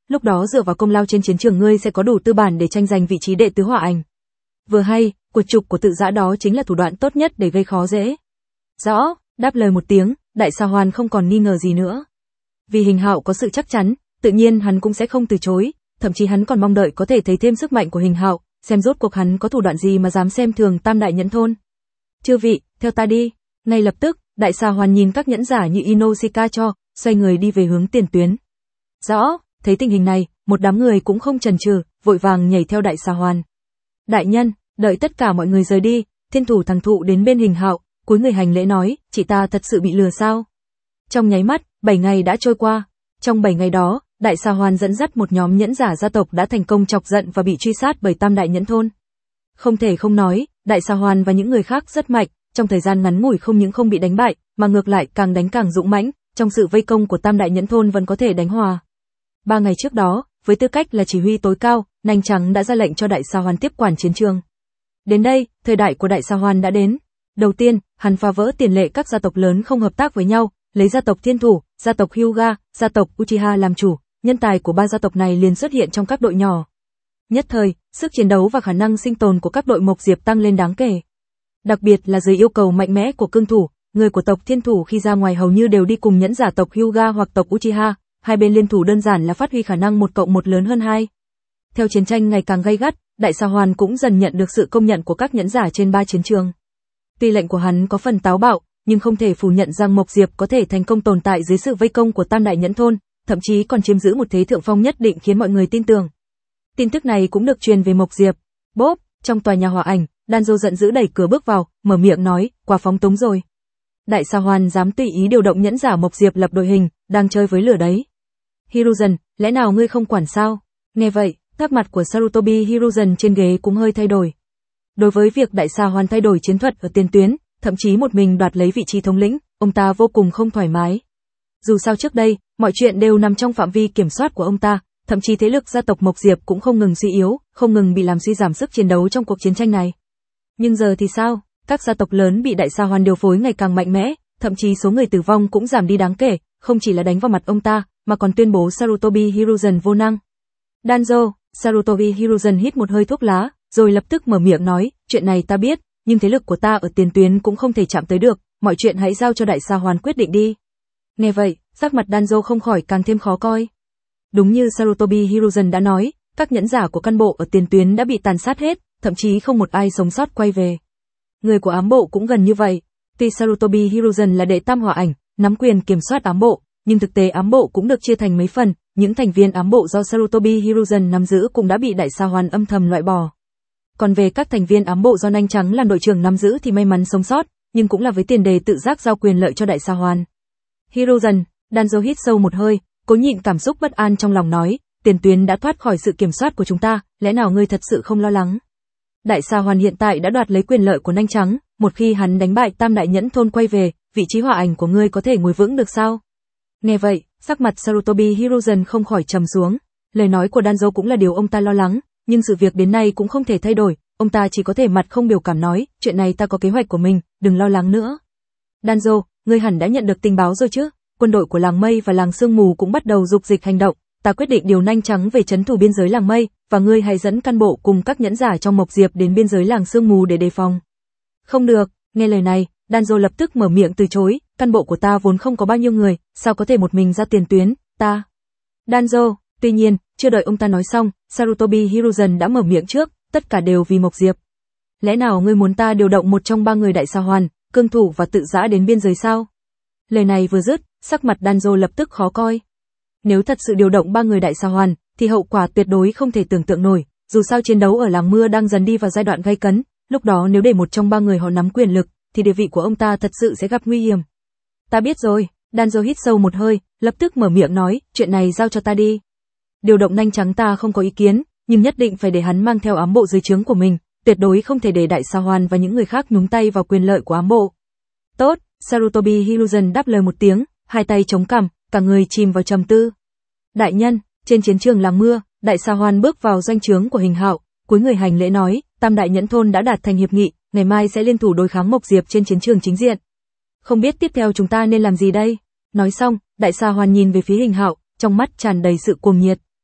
lúc đó dựa vào công lao trên chiến trường ngươi sẽ có đủ tư bản để tranh giành vị trí đệ tứ hỏa ảnh. Vừa hay, cuộc trục của Tự Dã đó chính là thủ đoạn tốt nhất để gây khó dễ. Rõ, đáp lời một tiếng, Đại Sa Hoan không còn nghi ngờ gì nữa. Vì Hình Hạo có sự chắc chắn, tự nhiên hắn cũng sẽ không từ chối, thậm chí hắn còn mong đợi có thể thấy thêm sức mạnh của Hình Hạo, xem rốt cuộc hắn có thủ đoạn gì mà dám xem thường Tam Đại Nhẫn Thôn. Chư vị, theo ta đi. Ngay lập tức, Đại Sa Hoan nhìn các nhẫn giả như Inoshika cho, xoay người đi về hướng tiền tuyến. Rõ, thấy tình hình này, một đám người cũng không chần chừ, vội vàng nhảy theo Đại Sa Hoan. Đại nhân, đợi tất cả mọi người rời đi, Thiên Thủ Thằng Thụ đến bên Hình Hạo, cúi người hành lễ nói, chị ta thật sự bị lừa sao? Trong nháy mắt, bảy ngày đã trôi qua. Trong bảy ngày đó, Đại Sa Hoan dẫn dắt một nhóm nhẫn giả gia tộc đã thành công chọc giận và bị truy sát bởi Tam Đại Nhẫn Thôn. Không thể không nói, Đại Sa Hoan và những người khác rất mạnh, trong thời gian ngắn ngủi không những không bị đánh bại, mà ngược lại càng đánh càng dũng mãnh, trong sự vây công của Tam Đại Nhẫn Thôn vẫn có thể đánh hòa. Ba ngày trước đó, với tư cách là chỉ huy tối cao, Nanh Trắng đã ra lệnh cho Đại Sa Hoan tiếp quản chiến trường. Đến đây, thời đại của Đại Sa Hoan đã đến. Đầu tiên, hắn phá vỡ tiền lệ các gia tộc lớn không hợp tác với nhau, lấy gia tộc Thiên Thủ, gia tộc Hyuga, gia tộc Uchiha làm chủ, nhân tài của ba gia tộc này liền xuất hiện trong các đội nhỏ. Nhất thời, sức chiến đấu và khả năng sinh tồn của các đội Mộc Diệp tăng lên đáng kể. Đặc biệt là dưới yêu cầu mạnh mẽ của cương thủ, người của tộc Thiên Thủ khi ra ngoài hầu như đều đi cùng nhẫn giả tộc Hyuga hoặc tộc Uchiha, hai bên liên thủ đơn giản là phát huy khả năng một cộng một lớn hơn hai. Theo chiến tranh ngày càng gay gắt, Đại Sa Hoan cũng dần nhận được sự công nhận của các nhẫn giả trên ba chiến trường. Tuy lệnh của hắn có phần táo bạo, nhưng không thể phủ nhận rằng Mộc Diệp có thể thành công tồn tại dưới sự vây công của Tam Đại Nhẫn Thôn, thậm chí còn chiếm giữ một thế thượng phong nhất định khiến mọi người tin tưởng. Tin tức này cũng được truyền về Mộc Diệp. Bốp, trong tòa nhà hòa ảnh, Danzo giận dữ đẩy cửa bước vào, mở miệng nói, quá phóng túng rồi. Đại Sa Hoan dám tùy ý điều động nhẫn giả Mộc Diệp lập đội hình, đang chơi với lửa đấy. Hiruzen, lẽ nào ngươi không quản sao? Nghe vậy, sắc mặt của Sarutobi Hiruzen trên ghế cũng hơi thay đổi. Đối với việc Đại Sa Hoan thay đổi chiến thuật ở tiền tuyến, thậm chí một mình đoạt lấy vị trí thống lĩnh, ông ta vô cùng không thoải mái. Dù sao trước đây, mọi chuyện đều nằm trong phạm vi kiểm soát của ông ta, thậm chí thế lực gia tộc Mộc Diệp cũng không ngừng suy yếu, không ngừng bị làm suy giảm sức chiến đấu trong cuộc chiến tranh này. Nhưng giờ thì sao? Các gia tộc lớn bị Đại Sa Hoan điều phối ngày càng mạnh mẽ, thậm chí số người tử vong cũng giảm đi đáng kể, không chỉ là đánh vào mặt ông ta, mà còn tuyên bố Sarutobi Hiruzen vô năng. Danzo, Sarutobi Hiruzen hít một hơi thuốc lá, rồi lập tức mở miệng nói, chuyện này ta biết, nhưng thế lực của ta ở tiền tuyến cũng không thể chạm tới được, mọi chuyện hãy giao cho Đại Sa Hoan quyết định đi. Nghe vậy, sắc mặt Danzo không khỏi càng thêm khó coi. Đúng như Sarutobi Hiruzen đã nói, các nhẫn giả của căn bộ ở tiền tuyến đã bị tàn sát hết, thậm chí không một ai sống sót quay về. Người của ám bộ cũng gần như vậy. Tuy Sarutobi Hiruzen là đệ tam hỏa ảnh, nắm quyền kiểm soát ám bộ, nhưng thực tế ám bộ cũng được chia thành mấy phần, những thành viên ám bộ do Sarutobi Hiruzen nắm giữ cũng đã bị Đại Sa Hoan âm thầm loại bỏ. Còn về các thành viên ám bộ do Nanh Trắng làm đội trưởng nắm giữ thì may mắn sống sót, nhưng cũng là với tiền đề tự giác giao quyền lợi cho Đại Sa Hoan. Hiruzen, Danzo hít sâu một hơi, cố nhịn cảm xúc bất an trong lòng nói, tiền tuyến đã thoát khỏi sự kiểm soát của chúng ta, lẽ nào ngươi thật sự không lo lắng? Đại Sa Hoan hiện tại đã đoạt lấy quyền lợi của Nanh Trắng, một khi hắn đánh bại Tam Đại Nhẫn Thôn quay về, vị trí hỏa ảnh của ngươi có thể ngồi vững được sao? Nghe vậy, sắc mặt Sarutobi Hiruzen không khỏi trầm xuống, lời nói của Danzo cũng là điều ông ta lo lắng, nhưng sự việc đến nay cũng không thể thay đổi, ông ta chỉ có thể mặt không biểu cảm nói, chuyện này ta có kế hoạch của mình, đừng lo lắng nữa. Danzo, ngươi hẳn đã nhận được tình báo rồi chứ? Quân đội của làng Mây và làng Sương Mù cũng bắt đầu dục dịch hành động, ta quyết định điều Nanh Trắng về trấn thủ biên giới làng Mây, và ngươi hãy dẫn căn bộ cùng các nhẫn giả trong Mộc Diệp đến biên giới làng Sương Mù để đề phòng. Không được, nghe lời này, Danzo lập tức mở miệng từ chối, căn bộ của ta vốn không có bao nhiêu người, sao có thể một mình ra tiền tuyến, ta. Danzo, tuy nhiên, chưa đợi ông ta nói xong, Sarutobi Hiruzen đã mở miệng trước, tất cả đều vì Mộc Diệp. Lẽ nào ngươi muốn ta điều động một trong ba người Đại Sa Hoan, cương thủ và tự giã đến biên giới sao? Lời này vừa dứt, sắc mặt Danzo lập tức khó coi. Nếu thật sự điều động ba người Đại Sa Hoan, thì hậu quả tuyệt đối không thể tưởng tượng nổi, dù sao chiến đấu ở làng mưa đang dần đi vào giai đoạn gay cấn, lúc đó nếu để một trong ba người họ nắm quyền lực, thì địa vị của ông ta thật sự sẽ gặp nguy hiểm. Ta biết rồi, Danzo hít sâu một hơi, lập tức mở miệng nói, chuyện này giao cho ta đi. Điều động Nanh Trắng ta không có ý kiến, nhưng nhất định phải để hắn mang theo ám bộ dưới trướng của mình, tuyệt đối không thể để Đại Sa Hoan và những người khác nhúng tay vào quyền lợi của ám bộ. Tốt, Sarutobi Hiruzen đáp lời một tiếng, hai tay chống cằm, cả người chìm vào trầm tư. Đại nhân, trên chiến trường làng mưa, Đại Sa Hoan bước vào doanh trướng của Hình Hạo, cúi người hành lễ nói, Tam Đại Nhẫn Thôn đã đạt thành hiệp nghị, ngày mai sẽ liên thủ đối kháng Mộc Diệp trên chiến trường chính diện. Không biết tiếp theo chúng ta nên làm gì đây? Nói xong, Đại Sa Hoan nhìn về phía Hình Hạo, trong mắt tràn đầy sự cuồng nhiệt.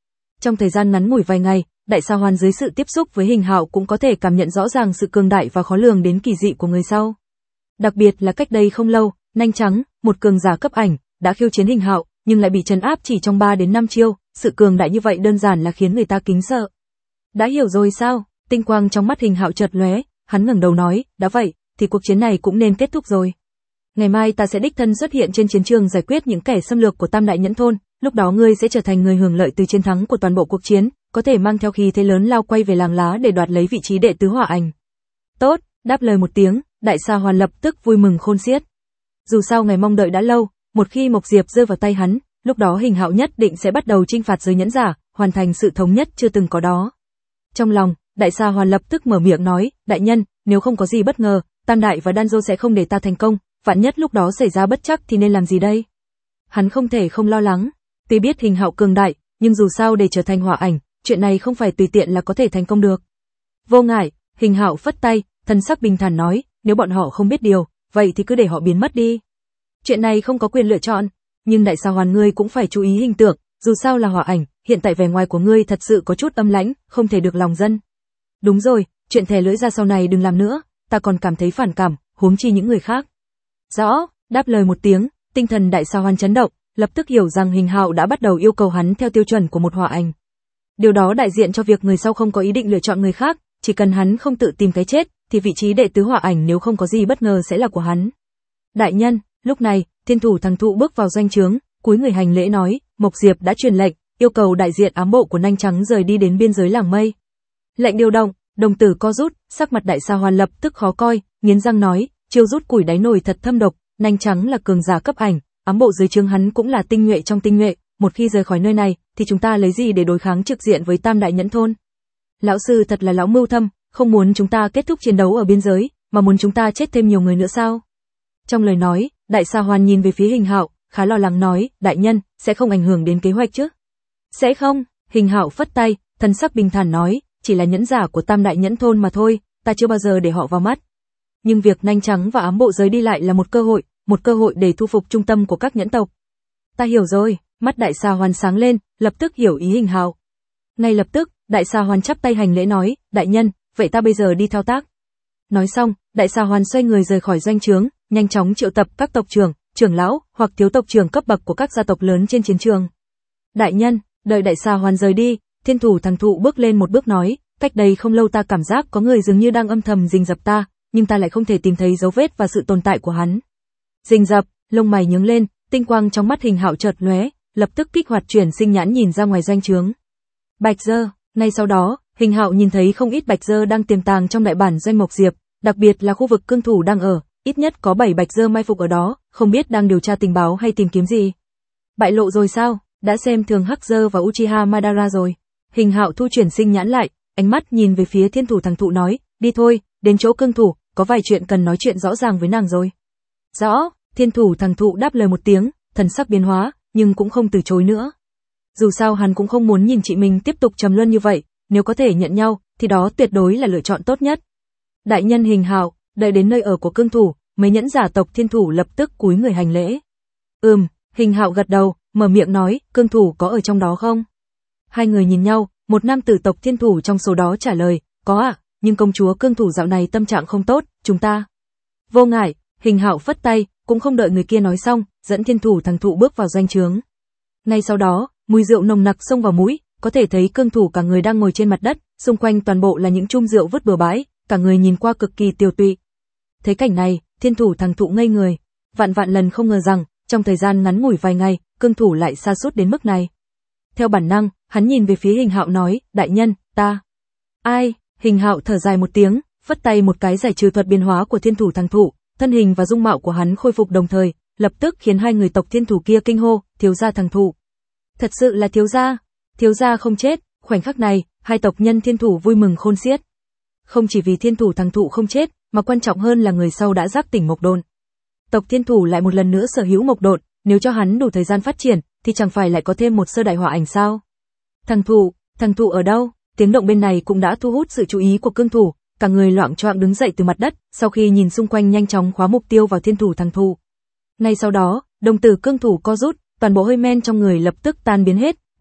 Trong thời gian ngắn ngủi vài ngày, Đại Sa Hoàn dưới sự tiếp xúc với Hình Hạo cũng có thể cảm nhận rõ ràng sự cường đại và khó lường đến kỳ dị của người sau. Đặc biệt là cách đây không lâu, Nanh Trắng, một cường giả cấp ảnh, đã khiêu chiến Hình Hạo, nhưng lại bị trấn áp chỉ trong ba đến năm chiêu, sự cường đại như vậy đơn giản là khiến người ta kính sợ. Đã hiểu rồi sao? Tinh quang trong mắt Hình Hạo chợt lóe, hắn ngẩng đầu nói, đã vậy, thì cuộc chiến này cũng nên kết thúc rồi. Ngày mai ta sẽ đích thân xuất hiện trên chiến trường giải quyết những kẻ xâm lược của Tam Đại Nhẫn Thôn, lúc đó ngươi sẽ trở thành người hưởng lợi từ chiến thắng của toàn bộ cuộc chiến, có thể mang theo khí thế lớn lao quay về làng lá để đoạt lấy vị trí đệ tứ hỏa ảnh. Tốt, đáp lời một tiếng, Đại Sa Hoàn lập tức vui mừng khôn xiết. Dù sao ngày mong đợi đã lâu, một khi Mộc Diệp rơi vào tay hắn, lúc đó Hình Hạo nhất định sẽ bắt đầu chinh phạt giới nhẫn giả, hoàn thành sự thống nhất chưa từng có đó. Trong lòng, Đại Sa Hoàn lập tức mở miệng nói, đại nhân, nếu không có gì bất ngờ, Tam Đại và Đan Dô sẽ không để ta thành công, vạn nhất lúc đó xảy ra bất chắc thì nên làm gì đây? Hắn không thể không lo lắng, tuy biết Hình Hạo cường đại, nhưng dù sao để trở thành hỏa ảnh, chuyện này không phải tùy tiện là có thể thành công được. Vô ngại, Hình Hạo phất tay, thần sắc bình thản nói, nếu bọn họ không biết điều, vậy thì cứ để họ biến mất đi. Chuyện này không có quyền lựa chọn, nhưng Đại Sa Hoàn ngươi cũng phải chú ý hình tượng, dù sao là hỏa ảnh, hiện tại vẻ ngoài của ngươi thật sự có chút âm lãnh, không thể được lòng dân. Đúng rồi, chuyện thè lưỡi ra sau này đừng làm nữa, ta còn cảm thấy phản cảm, huống chi những người khác. Rõ, đáp lời một tiếng, tinh thần Đại Sa Hoàn chấn động, lập tức hiểu rằng Hình Hạo đã bắt đầu yêu cầu hắn theo tiêu chuẩn của một hỏa ảnh. Điều đó đại diện cho việc người sau không có ý định lựa chọn người khác, chỉ cần hắn không tự tìm cái chết, thì vị trí đệ tứ hỏa ảnh nếu không có gì bất ngờ sẽ là của hắn. Đại nhân, lúc này, Thiên Thủ Thằng Thụ bước vào doanh trướng, cúi người hành lễ nói, Mộc Diệp đã truyền lệnh, yêu cầu đại diện ám bộ của Nanh Trắng rời đi đến biên giới làng Mây. Lệnh điều động, đồng tử co rút, sắc mặt Đại Sa Hoàn lập tức khó coi, nghiến răng nói, chiêu rút củi đáy nồi thật thâm độc, Nanh Trắng là cường giả cấp ảnh, ám bộ dưới trướng hắn cũng là tinh nhuệ trong tinh nhuệ, một khi rời khỏi nơi này, thì chúng ta lấy gì để đối kháng trực diện với Tam Đại Nhẫn Thôn? Lão sư thật là lão mưu thâm, không muốn chúng ta kết thúc chiến đấu ở biên giới, mà muốn chúng ta chết thêm nhiều người nữa sao? Trong lời nói, Đại Sa Hoàn nhìn về phía Hình Hạo, khá lo lắng nói, đại nhân, sẽ không ảnh hưởng đến kế hoạch chứ? Sẽ không, Hình Hạo phất tay, thần sắc bình thản nói, chỉ là nhẫn giả của Tam Đại Nhẫn Thôn mà thôi, ta chưa bao giờ để họ vào mắt. Nhưng việc Nanh Trắng và ám bộ giới đi lại là một cơ hội, một cơ hội để thu phục trung tâm của các nhẫn tộc. Ta hiểu rồi, mắt Đại Sa Hoàn sáng lên, lập tức hiểu ý Hình Hạo. Ngay lập tức, Đại Sa Hoàn chắp tay hành lễ nói, đại nhân, vậy ta bây giờ đi thao tác. Nói xong, Đại Sa Hoàn xoay người rời khỏi doanh trướng, nhanh chóng triệu tập các tộc trưởng, trưởng lão hoặc thiếu tộc trưởng cấp bậc của các gia tộc lớn trên chiến trường. Đại nhân, đợi Đại Sa Hoàn rời đi, Thiên Thủ Thằng Thụ bước lên một bước nói, cách đây không lâu ta cảm giác có người dường như đang âm thầm rình rập ta, nhưng ta lại không thể tìm thấy dấu vết và sự tồn tại của hắn. Rình rập, lông mày nhướng lên, tinh quang trong mắt Hình Hạo chợt lóe, lập tức kích hoạt chuyển sinh nhãn nhìn ra ngoài doanh trướng. Bạch Dơ, ngay sau đó, Hình Hạo nhìn thấy không ít Bạch Dơ đang tiềm tàng trong đại bản doanh Mộc Diệp, đặc biệt là khu vực cương thủ đang ở, ít nhất có bảy Bạch Dơ mai phục ở đó, không biết đang điều tra tình báo hay tìm kiếm gì. Bại lộ rồi sao? Đã xem thường Hắc Dơ và Uchiha Madara rồi. Hình Hạo thu chuyển sinh nhãn lại, ánh mắt nhìn về phía Thiên Thủ Thằng Thụ nói, đi thôi, đến chỗ cương thủ, có vài chuyện cần nói chuyện rõ ràng với nàng rồi. Rõ, Thiên Thủ Thằng Thụ đáp lời một tiếng, thần sắc biến hóa, nhưng cũng không từ chối nữa. Dù sao hắn cũng không muốn nhìn chị mình tiếp tục trầm luân như vậy, nếu có thể nhận nhau, thì đó tuyệt đối là lựa chọn tốt nhất. Đại nhân Hình Hạo, đợi đến nơi ở của cương thủ, mấy nhẫn giả tộc Thiên Thủ lập tức cúi người hành lễ. Ừm, Hình Hạo gật đầu, mở miệng nói, cương thủ có ở trong đó không? Hai người nhìn nhau, một nam tử tộc Thiên Thủ trong số đó trả lời, có ạ, à, nhưng công chúa cương thủ dạo này tâm trạng không tốt, chúng ta. Vô ngại, Hình Hạo phất tay, cũng không đợi người kia nói xong, dẫn Thiên Thủ Thằng Thụ bước vào doanh trướng. Ngay sau đó, mùi rượu nồng nặc xông vào mũi, có thể thấy cương thủ cả người đang ngồi trên mặt đất, xung quanh toàn bộ là những chung rượu vứt bừa bãi, cả người nhìn qua cực kỳ tiều tụy. Thấy cảnh này, Thiên Thủ Thằng Thụ ngây người, vạn vạn lần không ngờ rằng, trong thời gian ngắn ngủi vài ngày, cương thủ lại sa sút đến mức này. Theo bản năng, hắn nhìn về phía Hình Hạo nói, đại nhân, ta. Ai? Hình Hạo thở dài một tiếng, phất tay một cái giải trừ thuật biến hóa của Thiên Thủ Thằng Thụ, thân hình và dung mạo của hắn khôi phục đồng thời, lập tức khiến hai người tộc Thiên Thủ kia kinh hô, thiếu gia Thằng Thụ. Thật sự là thiếu gia, thiếu gia không chết. Khoảnh khắc này, hai tộc nhân Thiên Thủ vui mừng khôn xiết. Không chỉ vì Thiên Thủ Thằng Thụ không chết, mà quan trọng hơn là người sau đã giác tỉnh Mộc Độn. Tộc Thiên Thủ lại một lần nữa sở hữu Mộc Độn, nếu cho hắn đủ thời gian phát triển, thì chẳng phải lại có thêm một sơ đại hỏa ảnh sao? Thằng Thụ, thằng Thụ ở đâu? Tiếng động bên này cũng đã thu hút sự chú ý của cương thủ, cả người loạng choạng đứng dậy từ mặt đất, sau khi nhìn xung quanh nhanh chóng khóa mục tiêu vào Thiên Thủ Thằng Thụ. Ngay sau đó, đồng tử cương thủ co rút, toàn bộ hơi men trong người lập tức tan biến hết,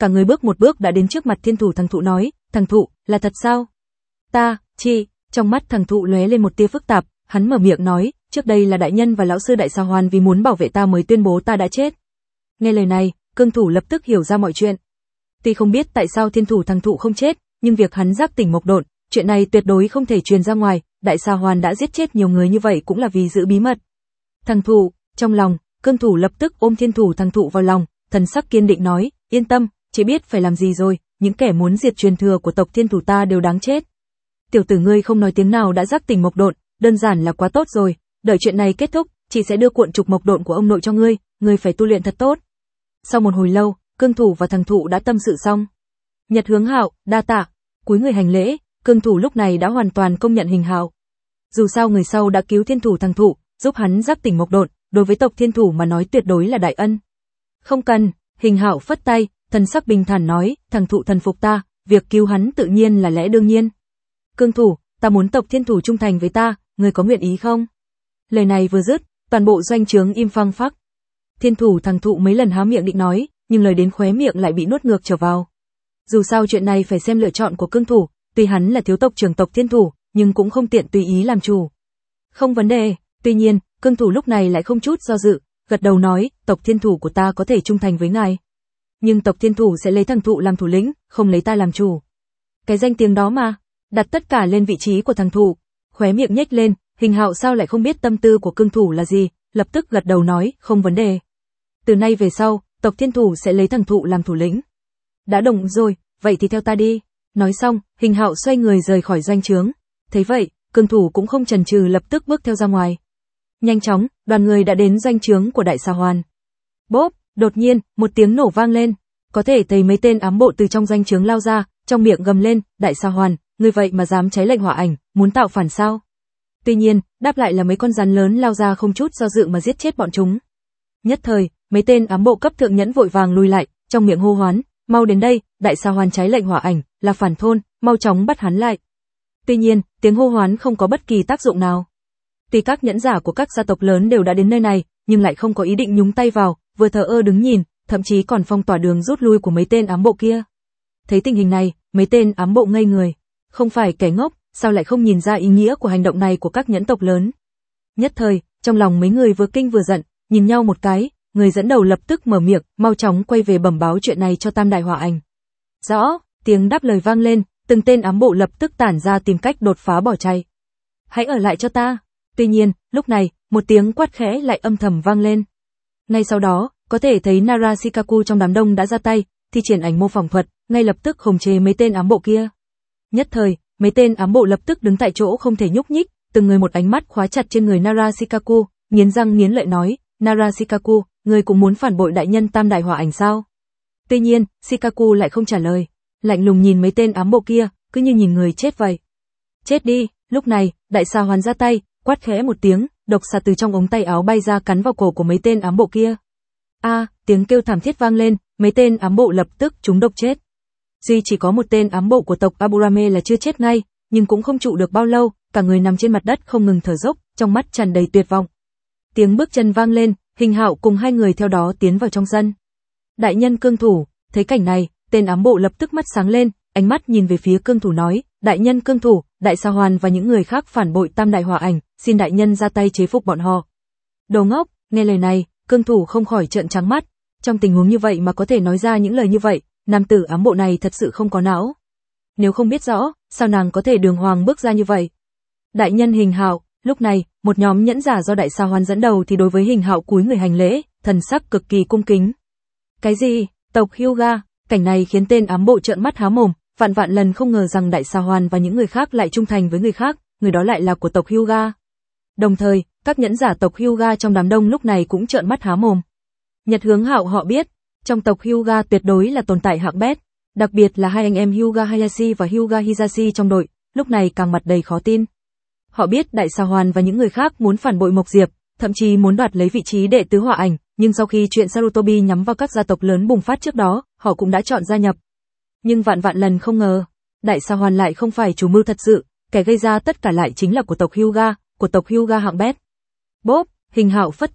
cả người bước một bước đã đến trước mặt thiên thủ thằng Thụ nói, thằng Thụ, là thật sao? Ta, chi, trong mắt thằng Thụ lóe lên một tia phức tạp, hắn mở miệng nói, trước đây là đại nhân và lão sư Đại Sa Hoàn vì muốn bảo vệ ta mới tuyên bố ta đã chết. Nghe lời này, cương thủ lập tức hiểu ra mọi chuyện. Tuy không biết tại sao thiên thủ thằng Thụ không chết, nhưng việc hắn giác tỉnh mộc độn, chuyện này tuyệt đối không thể truyền ra ngoài, Đại Sa Hoàn đã giết chết nhiều người như vậy cũng là vì giữ bí mật. Thằng Thụ, trong lòng, cương thủ lập tức ôm thiên thủ thằng Thụ vào lòng, thần sắc kiên định nói, yên tâm, chị biết phải làm gì rồi, những kẻ muốn diệt truyền thừa của tộc thiên thủ ta đều đáng chết. Tiểu tử ngươi không nói tiếng nào đã giác tỉnh mộc độn, đơn giản là quá tốt rồi, đợi chuyện này kết thúc, chị sẽ đưa cuộn trục mộc độn của ông nội cho ngươi, ngươi phải tu luyện thật tốt. Sau một hồi lâu, cương thủ và thằng Thụ đã tâm sự xong. Nhật Hướng Hạo, đa tạ, cúi người hành lễ, cương thủ lúc này đã hoàn toàn công nhận Hình Hạo. Dù sao người sau đã cứu thiên thủ thằng Thụ, giúp hắn giác tỉnh mộc độn, đối với tộc thiên thủ mà nói tuyệt đối là đại ân. Không cần, Hình Hạo phất tay, thần sắc bình thản nói, thằng Thụ thần phục ta, việc cứu hắn tự nhiên là lẽ đương nhiên. Cương thủ, ta muốn tộc thiên thủ trung thành với ta, ngươi có nguyện ý không? Lời này vừa dứt, toàn bộ doanh trướng im phăng phắc. Thiên thủ thằng Thụ mấy lần há miệng định nói, nhưng lời đến khóe miệng lại bị nuốt ngược trở vào. Dù sao chuyện này phải xem lựa chọn của cương thủ, tuy hắn là thiếu tộc trưởng tộc thiên thủ, nhưng cũng không tiện tùy ý làm chủ. Không vấn đề, tuy nhiên, cương thủ lúc này lại không chút do dự, gật đầu nói, tộc thiên thủ của ta có thể trung thành với ngài. Nhưng tộc thiên thủ sẽ lấy thằng Thụ làm thủ lĩnh, không lấy ta làm chủ. Cái danh tiếng đó mà, đặt tất cả lên vị trí của thằng Thụ. Khóe miệng nhếch lên, Hình Hạo sao lại không biết tâm tư của cương thủ là gì, lập tức gật đầu nói, không vấn đề. Từ nay về sau, tộc thiên thủ sẽ lấy thằng Thụ làm thủ lĩnh. Đã đồng rồi, vậy thì theo ta đi. Nói xong, Hình Hạo xoay người rời khỏi doanh trướng. Thấy vậy, cương thủ cũng không chần chừ lập tức bước theo ra ngoài. Nhanh chóng, đoàn người đã đến doanh trướng của Đại Sa Hoàn. Bốp, đột nhiên, một tiếng nổ vang lên. Có thể thấy mấy tên ám bộ từ trong doanh trướng lao ra, trong miệng gầm lên, Đại Sa Hoàn, ngươi vậy mà dám trái lệnh hỏa ảnh, muốn tạo phản sao? Tuy nhiên, đáp lại là mấy con rắn lớn lao ra không chút do dự mà giết chết bọn chúng. Nhất thời, mấy tên ám bộ cấp thượng nhẫn vội vàng lùi lại, trong miệng hô hoán, mau đến đây, Đại Sa Hoàn trái lệnh hỏa ảnh, là phản thôn, mau chóng bắt hắn lại. Tuy nhiên, tiếng hô hoán không có bất kỳ tác dụng nào. Tuy các nhẫn giả của các gia tộc lớn đều đã đến nơi này, nhưng lại không có ý định nhúng tay vào, vừa thờ ơ đứng nhìn, thậm chí còn phong tỏa đường rút lui của mấy tên ám bộ kia. Thấy tình hình này, mấy tên ám bộ ngây người, không phải kẻ ngốc, sao lại không nhìn ra ý nghĩa của hành động này của các nhẫn tộc lớn. Nhất thời, trong lòng mấy người vừa kinh vừa giận, nhìn nhau một cái, người dẫn đầu lập tức mở miệng, mau chóng quay về bẩm báo chuyện này cho Tam Đại Hỏa Ảnh. Rõ, tiếng đáp lời vang lên, từng tên ám bộ lập tức tản ra tìm cách đột phá bỏ chạy. Hãy ở lại cho ta. Tuy nhiên, lúc này, một tiếng quát khẽ lại âm thầm vang lên. Ngay sau đó, có thể thấy Nara Shikaku trong đám đông đã ra tay, thi triển ảnh mô phỏng thuật, ngay lập tức khống chế mấy tên ám bộ kia. Nhất thời, mấy tên ám bộ lập tức đứng tại chỗ không thể nhúc nhích, từng người một ánh mắt khóa chặt trên người Nara Shikaku, nghiến răng nghiến lợi nói, Nara Shikaku, ngươi cũng muốn phản bội đại nhân Tam Đại Hỏa Ảnh sao? Tuy nhiên, Shikaku lại không trả lời, lạnh lùng nhìn mấy tên ám bộ kia, cứ như nhìn người chết vậy. Chết đi, lúc này, Đại Sa Hoàn ra tay, quát khẽ một tiếng, độc xà từ trong ống tay áo bay ra cắn vào cổ của mấy tên ám bộ kia. A, à, tiếng kêu thảm thiết vang lên, mấy tên ám bộ lập tức trúng độc chết. Duy chỉ có một tên ám bộ của tộc Aburame là chưa chết ngay, nhưng cũng không trụ được bao lâu, cả người nằm trên mặt đất không ngừng thở dốc, trong mắt tràn đầy tuyệt vọng. Tiếng bước chân vang lên, Hình Hạo cùng hai người theo đó tiến vào trong sân. Đại nhân cương thủ, thấy cảnh này, tên ám bộ lập tức mắt sáng lên, ánh mắt nhìn về phía cương thủ nói, đại nhân cương thủ, Đại Sa Hoàn và những người khác phản bội Tam Đại Hỏa Ảnh, xin đại nhân ra tay chế phục bọn họ. Đồ ngốc, nghe lời này, cương thủ không khỏi trợn trắng mắt, trong tình huống như vậy mà có thể nói ra những lời như vậy, nam tử ám bộ này thật sự không có não. Nếu không biết rõ, sao nàng có thể đường hoàng bước ra như vậy? Đại nhân Hình Hạo, lúc này, một nhóm nhẫn giả do Đại Sa Hoàn dẫn đầu thì đối với Hình Hạo cúi người hành lễ, thần sắc cực kỳ cung kính. Cái gì? Tộc Hyuga? Cảnh này khiến tên ám bộ trợn mắt há mồm, vạn vạn lần không ngờ rằng Đại Sa Hoàn và những người khác lại trung thành với người khác, người đó lại là của tộc Hyuga. Đồng thời, các nhẫn giả tộc Hyuga trong đám đông lúc này cũng trợn mắt há mồm. Nhật Hướng Hạo họ biết, trong tộc Hyuga tuyệt đối là tồn tại hạng bét, đặc biệt là hai anh em Hyuga Hayashi và Hyuga Hisashi trong đội, lúc này càng mặt đầy khó tin. Họ biết Đại Sa Hoàn và những người khác muốn phản bội Mộc Diệp, thậm chí muốn đoạt lấy vị trí đệ tứ Hỏa Ảnh, nhưng sau khi chuyện Sarutobi nhắm vào các gia tộc lớn bùng phát trước đó, họ cũng đã chọn gia nhập. Nhưng vạn vạn lần không ngờ, Đại Sa Hoàn lại không phải chủ mưu thật sự, kẻ gây ra tất cả lại chính là của tộc Hyuga, của tộc Hyuga hạng bét. Bốp, Hình Hạo phất tay,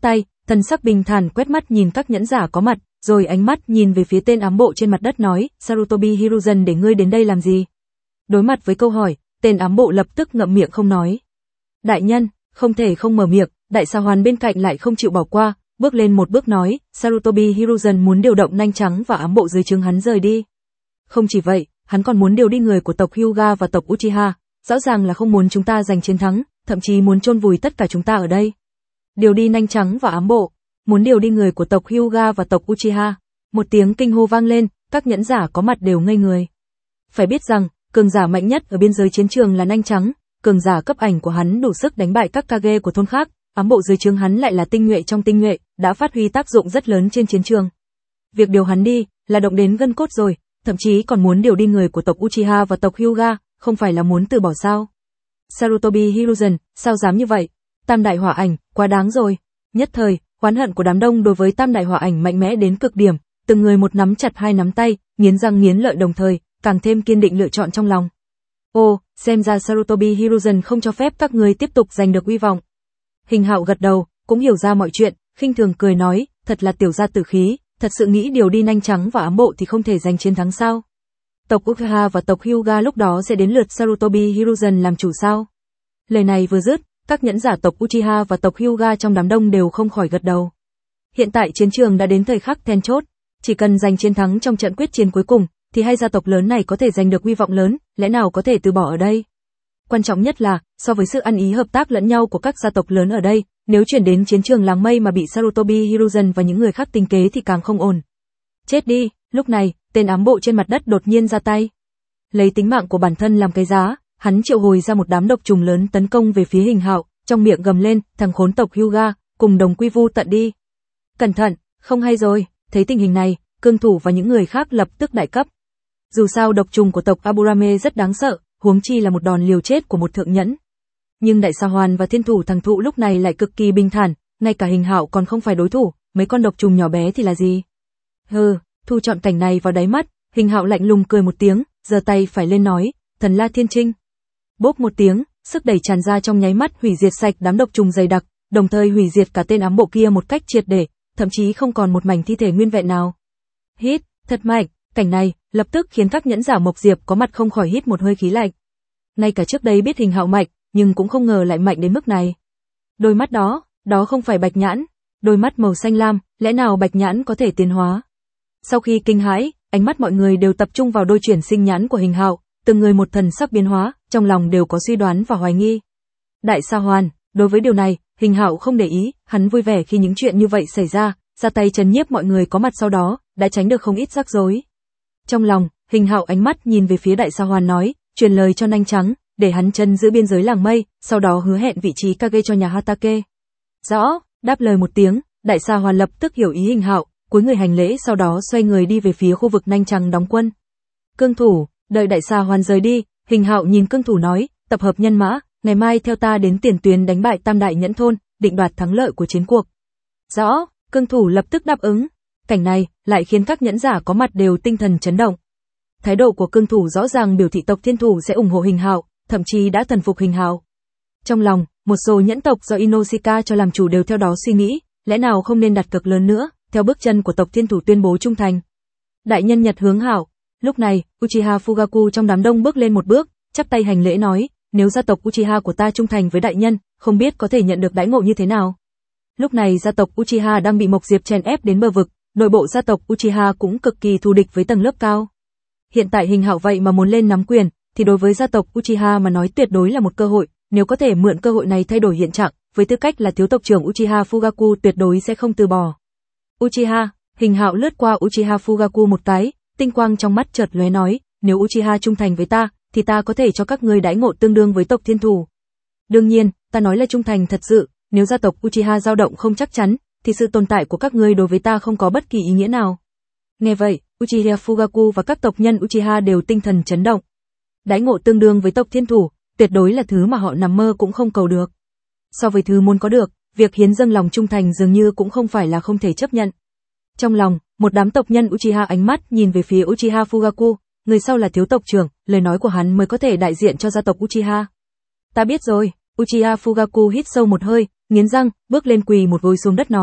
thần sắc bình thản quét mắt nhìn các nhẫn giả có mặt, rồi ánh mắt nhìn về phía tên ám bộ trên mặt đất nói, Sarutobi Hiruzen để ngươi đến đây làm gì? Đối mặt với câu hỏi, tên ám bộ lập tức ngậm miệng không nói. Đại nhân, không thể không mở miệng, đại sa hoàn bên cạnh lại không chịu bỏ qua, bước lên một bước nói, Sarutobi Hiruzen muốn điều động nanh trắng và ám bộ dưới trướng hắn rời đi. Không chỉ vậy, hắn còn muốn điều đi người của tộc Hyuga và tộc Uchiha, rõ ràng là không muốn chúng ta giành chiến thắng, thậm chí muốn chôn vùi tất cả chúng ta ở đây. Điều đi nanh trắng và ám bộ, muốn điều đi người của tộc Hyuga và tộc Uchiha. Một tiếng kinh hô vang lên, các nhẫn giả có mặt đều ngây người. Phải biết rằng, cường giả mạnh nhất ở biên giới chiến trường là nanh trắng, cường giả cấp ảnh của hắn đủ sức đánh bại các Kage của thôn khác, ám bộ dưới trướng hắn lại là tinh nhuệ trong tinh nhuệ, đã phát huy tác dụng rất lớn trên chiến trường. Việc điều hắn đi, là động đến gân cốt rồi, thậm chí còn muốn điều đi người của tộc Uchiha và tộc Hyuga, không phải là muốn từ bỏ sao? Sarutobi Hiruzen, sao dám như vậy? Tam đại hỏa ảnh, quá đáng rồi. Nhất thời, oán hận của đám đông đối với tam đại hỏa ảnh mạnh mẽ đến cực điểm, từng người một nắm chặt hai nắm tay, nghiến răng nghiến lợi đồng thời, càng thêm kiên định lựa chọn trong lòng. Ô, xem ra Sarutobi Hiruzen không cho phép các người tiếp tục giành được uy vọng. Hình Hạo gật đầu, cũng hiểu ra mọi chuyện, khinh thường cười nói, thật là tiểu gia tử khí, thật sự nghĩ điều đi nanh trắng và ám bộ thì không thể giành chiến thắng sao? Tộc Uchiha và tộc Hyuga lúc đó sẽ đến lượt Sarutobi Hiruzen làm chủ sao? Lời này vừa dứt, các nhẫn giả tộc Uchiha và tộc Hyuga trong đám đông đều không khỏi gật đầu. Hiện tại chiến trường đã đến thời khắc then chốt, chỉ cần giành chiến thắng trong trận quyết chiến cuối cùng, thì hai gia tộc lớn này có thể giành được uy vọng lớn, lẽ nào có thể từ bỏ ở đây? Quan trọng nhất là, so với sự ăn ý hợp tác lẫn nhau của các gia tộc lớn ở đây, nếu chuyển đến chiến trường làng mây mà bị Sarutobi Hiruzen và những người khác tính kế thì càng không ổn. Chết đi, lúc này, tên ám bộ trên mặt đất đột nhiên ra tay. Lấy tính mạng của bản thân làm cái giá, hắn triệu hồi ra một đám độc trùng lớn tấn công về phía Hình Hạo, trong miệng gầm lên, thằng khốn tộc Hyuga, cùng đồng quy vu tận đi. Cẩn thận, không hay rồi, thấy tình hình này, cương thủ và những người khác lập tức đại cấp. Dù sao độc trùng của tộc Aburame rất đáng sợ, huống chi là một đòn liều chết của một thượng nhẫn. Nhưng đại sa hoàn và thiên thủ thằng thụ lúc này lại cực kỳ bình thản, ngay cả Hình Hạo còn không phải đối thủ, mấy con độc trùng nhỏ bé thì là gì? Hừ, thu chọn cảnh này vào đáy mắt, Hình Hạo lạnh lùng cười một tiếng, giơ tay phải lên nói, thần la thiên trinh. Bốp một tiếng, sức đẩy tràn ra trong nháy mắt hủy diệt sạch đám độc trùng dày đặc, đồng thời hủy diệt cả tên ám bộ kia một cách triệt để, thậm chí không còn một mảnh thi thể nguyên vẹn nào. Hít, thật mạnh, cảnh này lập tức khiến các nhẫn giả Mộc Diệp có mặt không khỏi hít một hơi khí lạnh. Ngay cả trước đây biết Hình Hạo mạnh, nhưng cũng không ngờ lại mạnh đến mức này. Đôi mắt đó, đó không phải bạch nhãn, đôi mắt màu xanh lam, lẽ nào bạch nhãn có thể tiến hóa? Sau khi kinh hãi, ánh mắt mọi người đều tập trung vào đôi chuyển sinh nhãn của Hình Hạo, từng người một thần sắc biến hóa, trong lòng đều có suy đoán và hoài nghi. Đại sa hoàn, đối với điều này, Hình Hạo không để ý, hắn vui vẻ khi những chuyện như vậy xảy ra, ra tay trấn nhiếp mọi người có mặt sau đó, đã tránh được không ít rắc rối. Trong lòng, Hình Hạo ánh mắt nhìn về phía đại sa hoàn nói, truyền lời cho nanh trắng, để hắn chân giữ biên giới làng mây, sau đó hứa hẹn vị trí Kage cho nhà Hatake. Rõ, đáp lời một tiếng, đại sa hoàn lập tức hiểu ý Hình Hạo, cúi người hành lễ sau đó xoay người đi về phía khu vực nanh trắng đóng quân. Cương thủ, đợi đại sa hoàn rời đi, Hình Hạo nhìn cương thủ nói, tập hợp nhân mã, ngày mai theo ta đến tiền tuyến đánh bại tam đại nhẫn thôn, định đoạt thắng lợi của chiến cuộc. Rõ, cương thủ lập tức đáp ứng. Cảnh này lại khiến các nhẫn giả có mặt đều tinh thần chấn động. Thái độ của cương thủ rõ ràng biểu thị tộc thiên thủ sẽ ủng hộ Hình Hạo, thậm chí đã thần phục Hình Hạo. Trong lòng, một số nhẫn tộc do Inoshika cho làm chủ đều theo đó suy nghĩ, lẽ nào không nên đặt cược lớn nữa, theo bước chân của tộc thiên thủ tuyên bố trung thành. Đại nhân Nhật hướng Hạo. Lúc này, Uchiha Fugaku trong đám đông bước lên một bước, chắp tay hành lễ nói, nếu gia tộc Uchiha của ta trung thành với đại nhân, không biết có thể nhận được đãi ngộ như thế nào. Lúc này gia tộc Uchiha đang bị Mộc Diệp chèn ép đến bờ vực, nội bộ gia tộc Uchiha cũng cực kỳ thù địch với tầng lớp cao. Hiện tại Hình Hạo vậy mà muốn lên nắm quyền, thì đối với gia tộc Uchiha mà nói tuyệt đối là một cơ hội, nếu có thể mượn cơ hội này thay đổi hiện trạng, với tư cách là thiếu tộc trưởng Uchiha Fugaku tuyệt đối sẽ không từ bỏ. Uchiha, Hình Hạo lướt qua Uchiha Fugaku một cái, tinh quang trong mắt chợt lóe nói, nếu Uchiha trung thành với ta, thì ta có thể cho các ngươi đãi ngộ tương đương với tộc thiên thủ. Đương nhiên, ta nói là trung thành thật sự, nếu gia tộc Uchiha dao động không chắc chắn, thì sự tồn tại của các ngươi đối với ta không có bất kỳ ý nghĩa nào. Nghe vậy, Uchiha Fugaku và các tộc nhân Uchiha đều tinh thần chấn động. Đãi ngộ tương đương với tộc thiên thủ, tuyệt đối là thứ mà họ nằm mơ cũng không cầu được. So với thứ muốn có được, việc hiến dâng lòng trung thành dường như cũng không phải là không thể chấp nhận. Trong lòng, một đám tộc nhân Uchiha ánh mắt nhìn về phía Uchiha Fugaku, người sau là thiếu tộc trưởng, lời nói của hắn mới có thể đại diện cho gia tộc Uchiha. Ta biết rồi, Uchiha Fugaku hít sâu một hơi, nghiến răng, bước lên quỳ một gối xuống đất nói,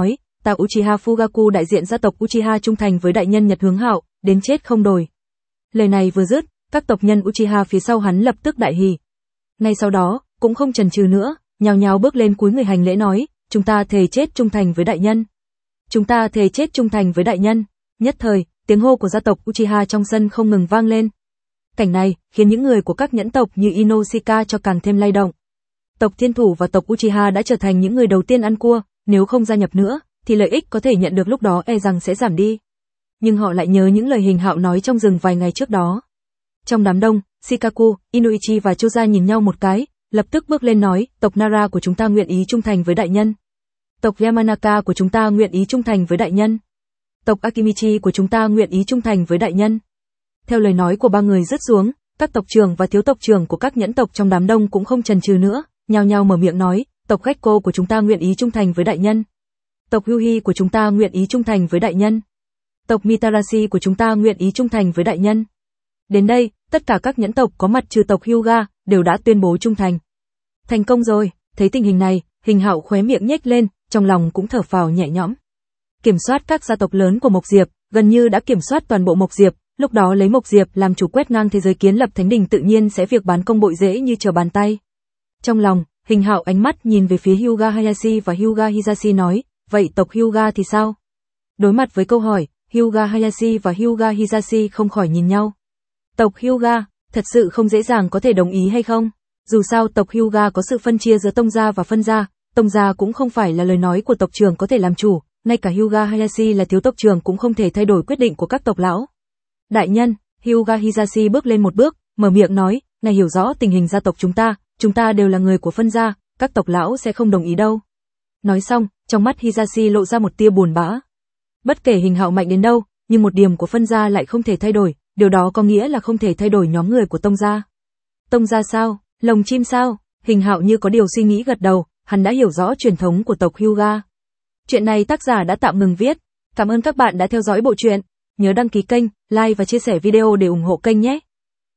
ta Uchiha Fugaku đại diện gia tộc Uchiha trung thành với đại nhân Nhật Hướng Hạo, đến chết không đổi. Lời này vừa dứt, các tộc nhân Uchiha phía sau hắn lập tức đại hỉ. Ngay sau đó, cũng không chần chừ nữa, nhào nhào bước lên cúi người hành lễ nói, chúng ta thề chết trung thành với đại nhân. Chúng ta thề chết trung thành với đại nhân. Nhất thời, tiếng hô của gia tộc Uchiha trong sân không ngừng vang lên. Cảnh này khiến những người của các nhẫn tộc như Inoshika cho càng thêm lay động. Tộc Thiên Thủ và tộc Uchiha đã trở thành những người đầu tiên ăn cua, nếu không gia nhập nữa, thì lợi ích có thể nhận được lúc đó e rằng sẽ giảm đi. Nhưng họ lại nhớ những lời Hình Hạo nói trong rừng vài ngày trước đó. Trong đám đông, Shikaku, Inuichi và Choza nhìn nhau một cái, lập tức bước lên nói, tộc Nara của chúng ta nguyện ý trung thành với đại nhân. Tộc Yamanaka của chúng ta nguyện ý trung thành với đại nhân. Tộc Akimichi của chúng ta nguyện ý trung thành với đại nhân. Theo lời nói của ba người dứt xuống, các tộc trưởng và thiếu tộc trưởng của các nhẫn tộc trong đám đông cũng không chần chừ nữa, nhao nhao mở miệng nói, tộc Gekko của chúng ta nguyện ý trung thành với đại nhân. Tộc Yuhi của chúng ta nguyện ý trung thành với đại nhân. Tộc Mitarashi của chúng ta nguyện ý trung thành với đại nhân. Đến đây, tất cả các nhẫn tộc có mặt trừ tộc Hyuga đều đã tuyên bố trung thành. Thành công rồi, thấy tình hình này, Hình Hạo khóe miệng nhếch lên, trong lòng cũng thở phào nhẹ nhõm. Kiểm soát các gia tộc lớn của Mộc Diệp, gần như đã kiểm soát toàn bộ Mộc Diệp, lúc đó lấy Mộc Diệp làm chủ quét ngang thế giới kiến lập thánh đình tự nhiên sẽ việc bán công bội dễ như trở bàn tay. Trong lòng, Hình Hạo ánh mắt nhìn về phía Hyuga Hayashi và Hyuga Hisashi nói, vậy tộc Hyuga thì sao? Đối mặt với câu hỏi, Hyuga Hayashi và Hyuga Hisashi không khỏi nhìn nhau. Tộc Hyuga, thật sự không dễ dàng có thể đồng ý hay không? Dù sao tộc Hyuga có sự phân chia giữa tông gia và phân gia, tông gia cũng không phải là lời nói của tộc trưởng có thể làm chủ, ngay cả Hyuga Hayashi là thiếu tộc trưởng cũng không thể thay đổi quyết định của các tộc lão. Đại nhân, Hyuga Hisashi bước lên một bước, mở miệng nói, ngài hiểu rõ tình hình gia tộc chúng ta, chúng ta đều là người của phân gia, các tộc lão sẽ không đồng ý đâu. Nói xong, trong mắt Hisashi lộ ra một tia buồn bã. Bất kể Hình Hạo mạnh đến đâu, nhưng một điểm của phân gia lại không thể thay đổi, điều đó có nghĩa là không thể thay đổi nhóm người của tông gia. Tông gia sao? Lồng chim sao? Hình Hạo như có điều suy nghĩ gật đầu, hắn đã hiểu rõ truyền thống của tộc Hyuga. Chuyện này tác giả đã tạm ngừng viết. Cảm ơn các bạn đã theo dõi bộ truyện. Nhớ đăng ký kênh, like và chia sẻ video để ủng hộ kênh nhé.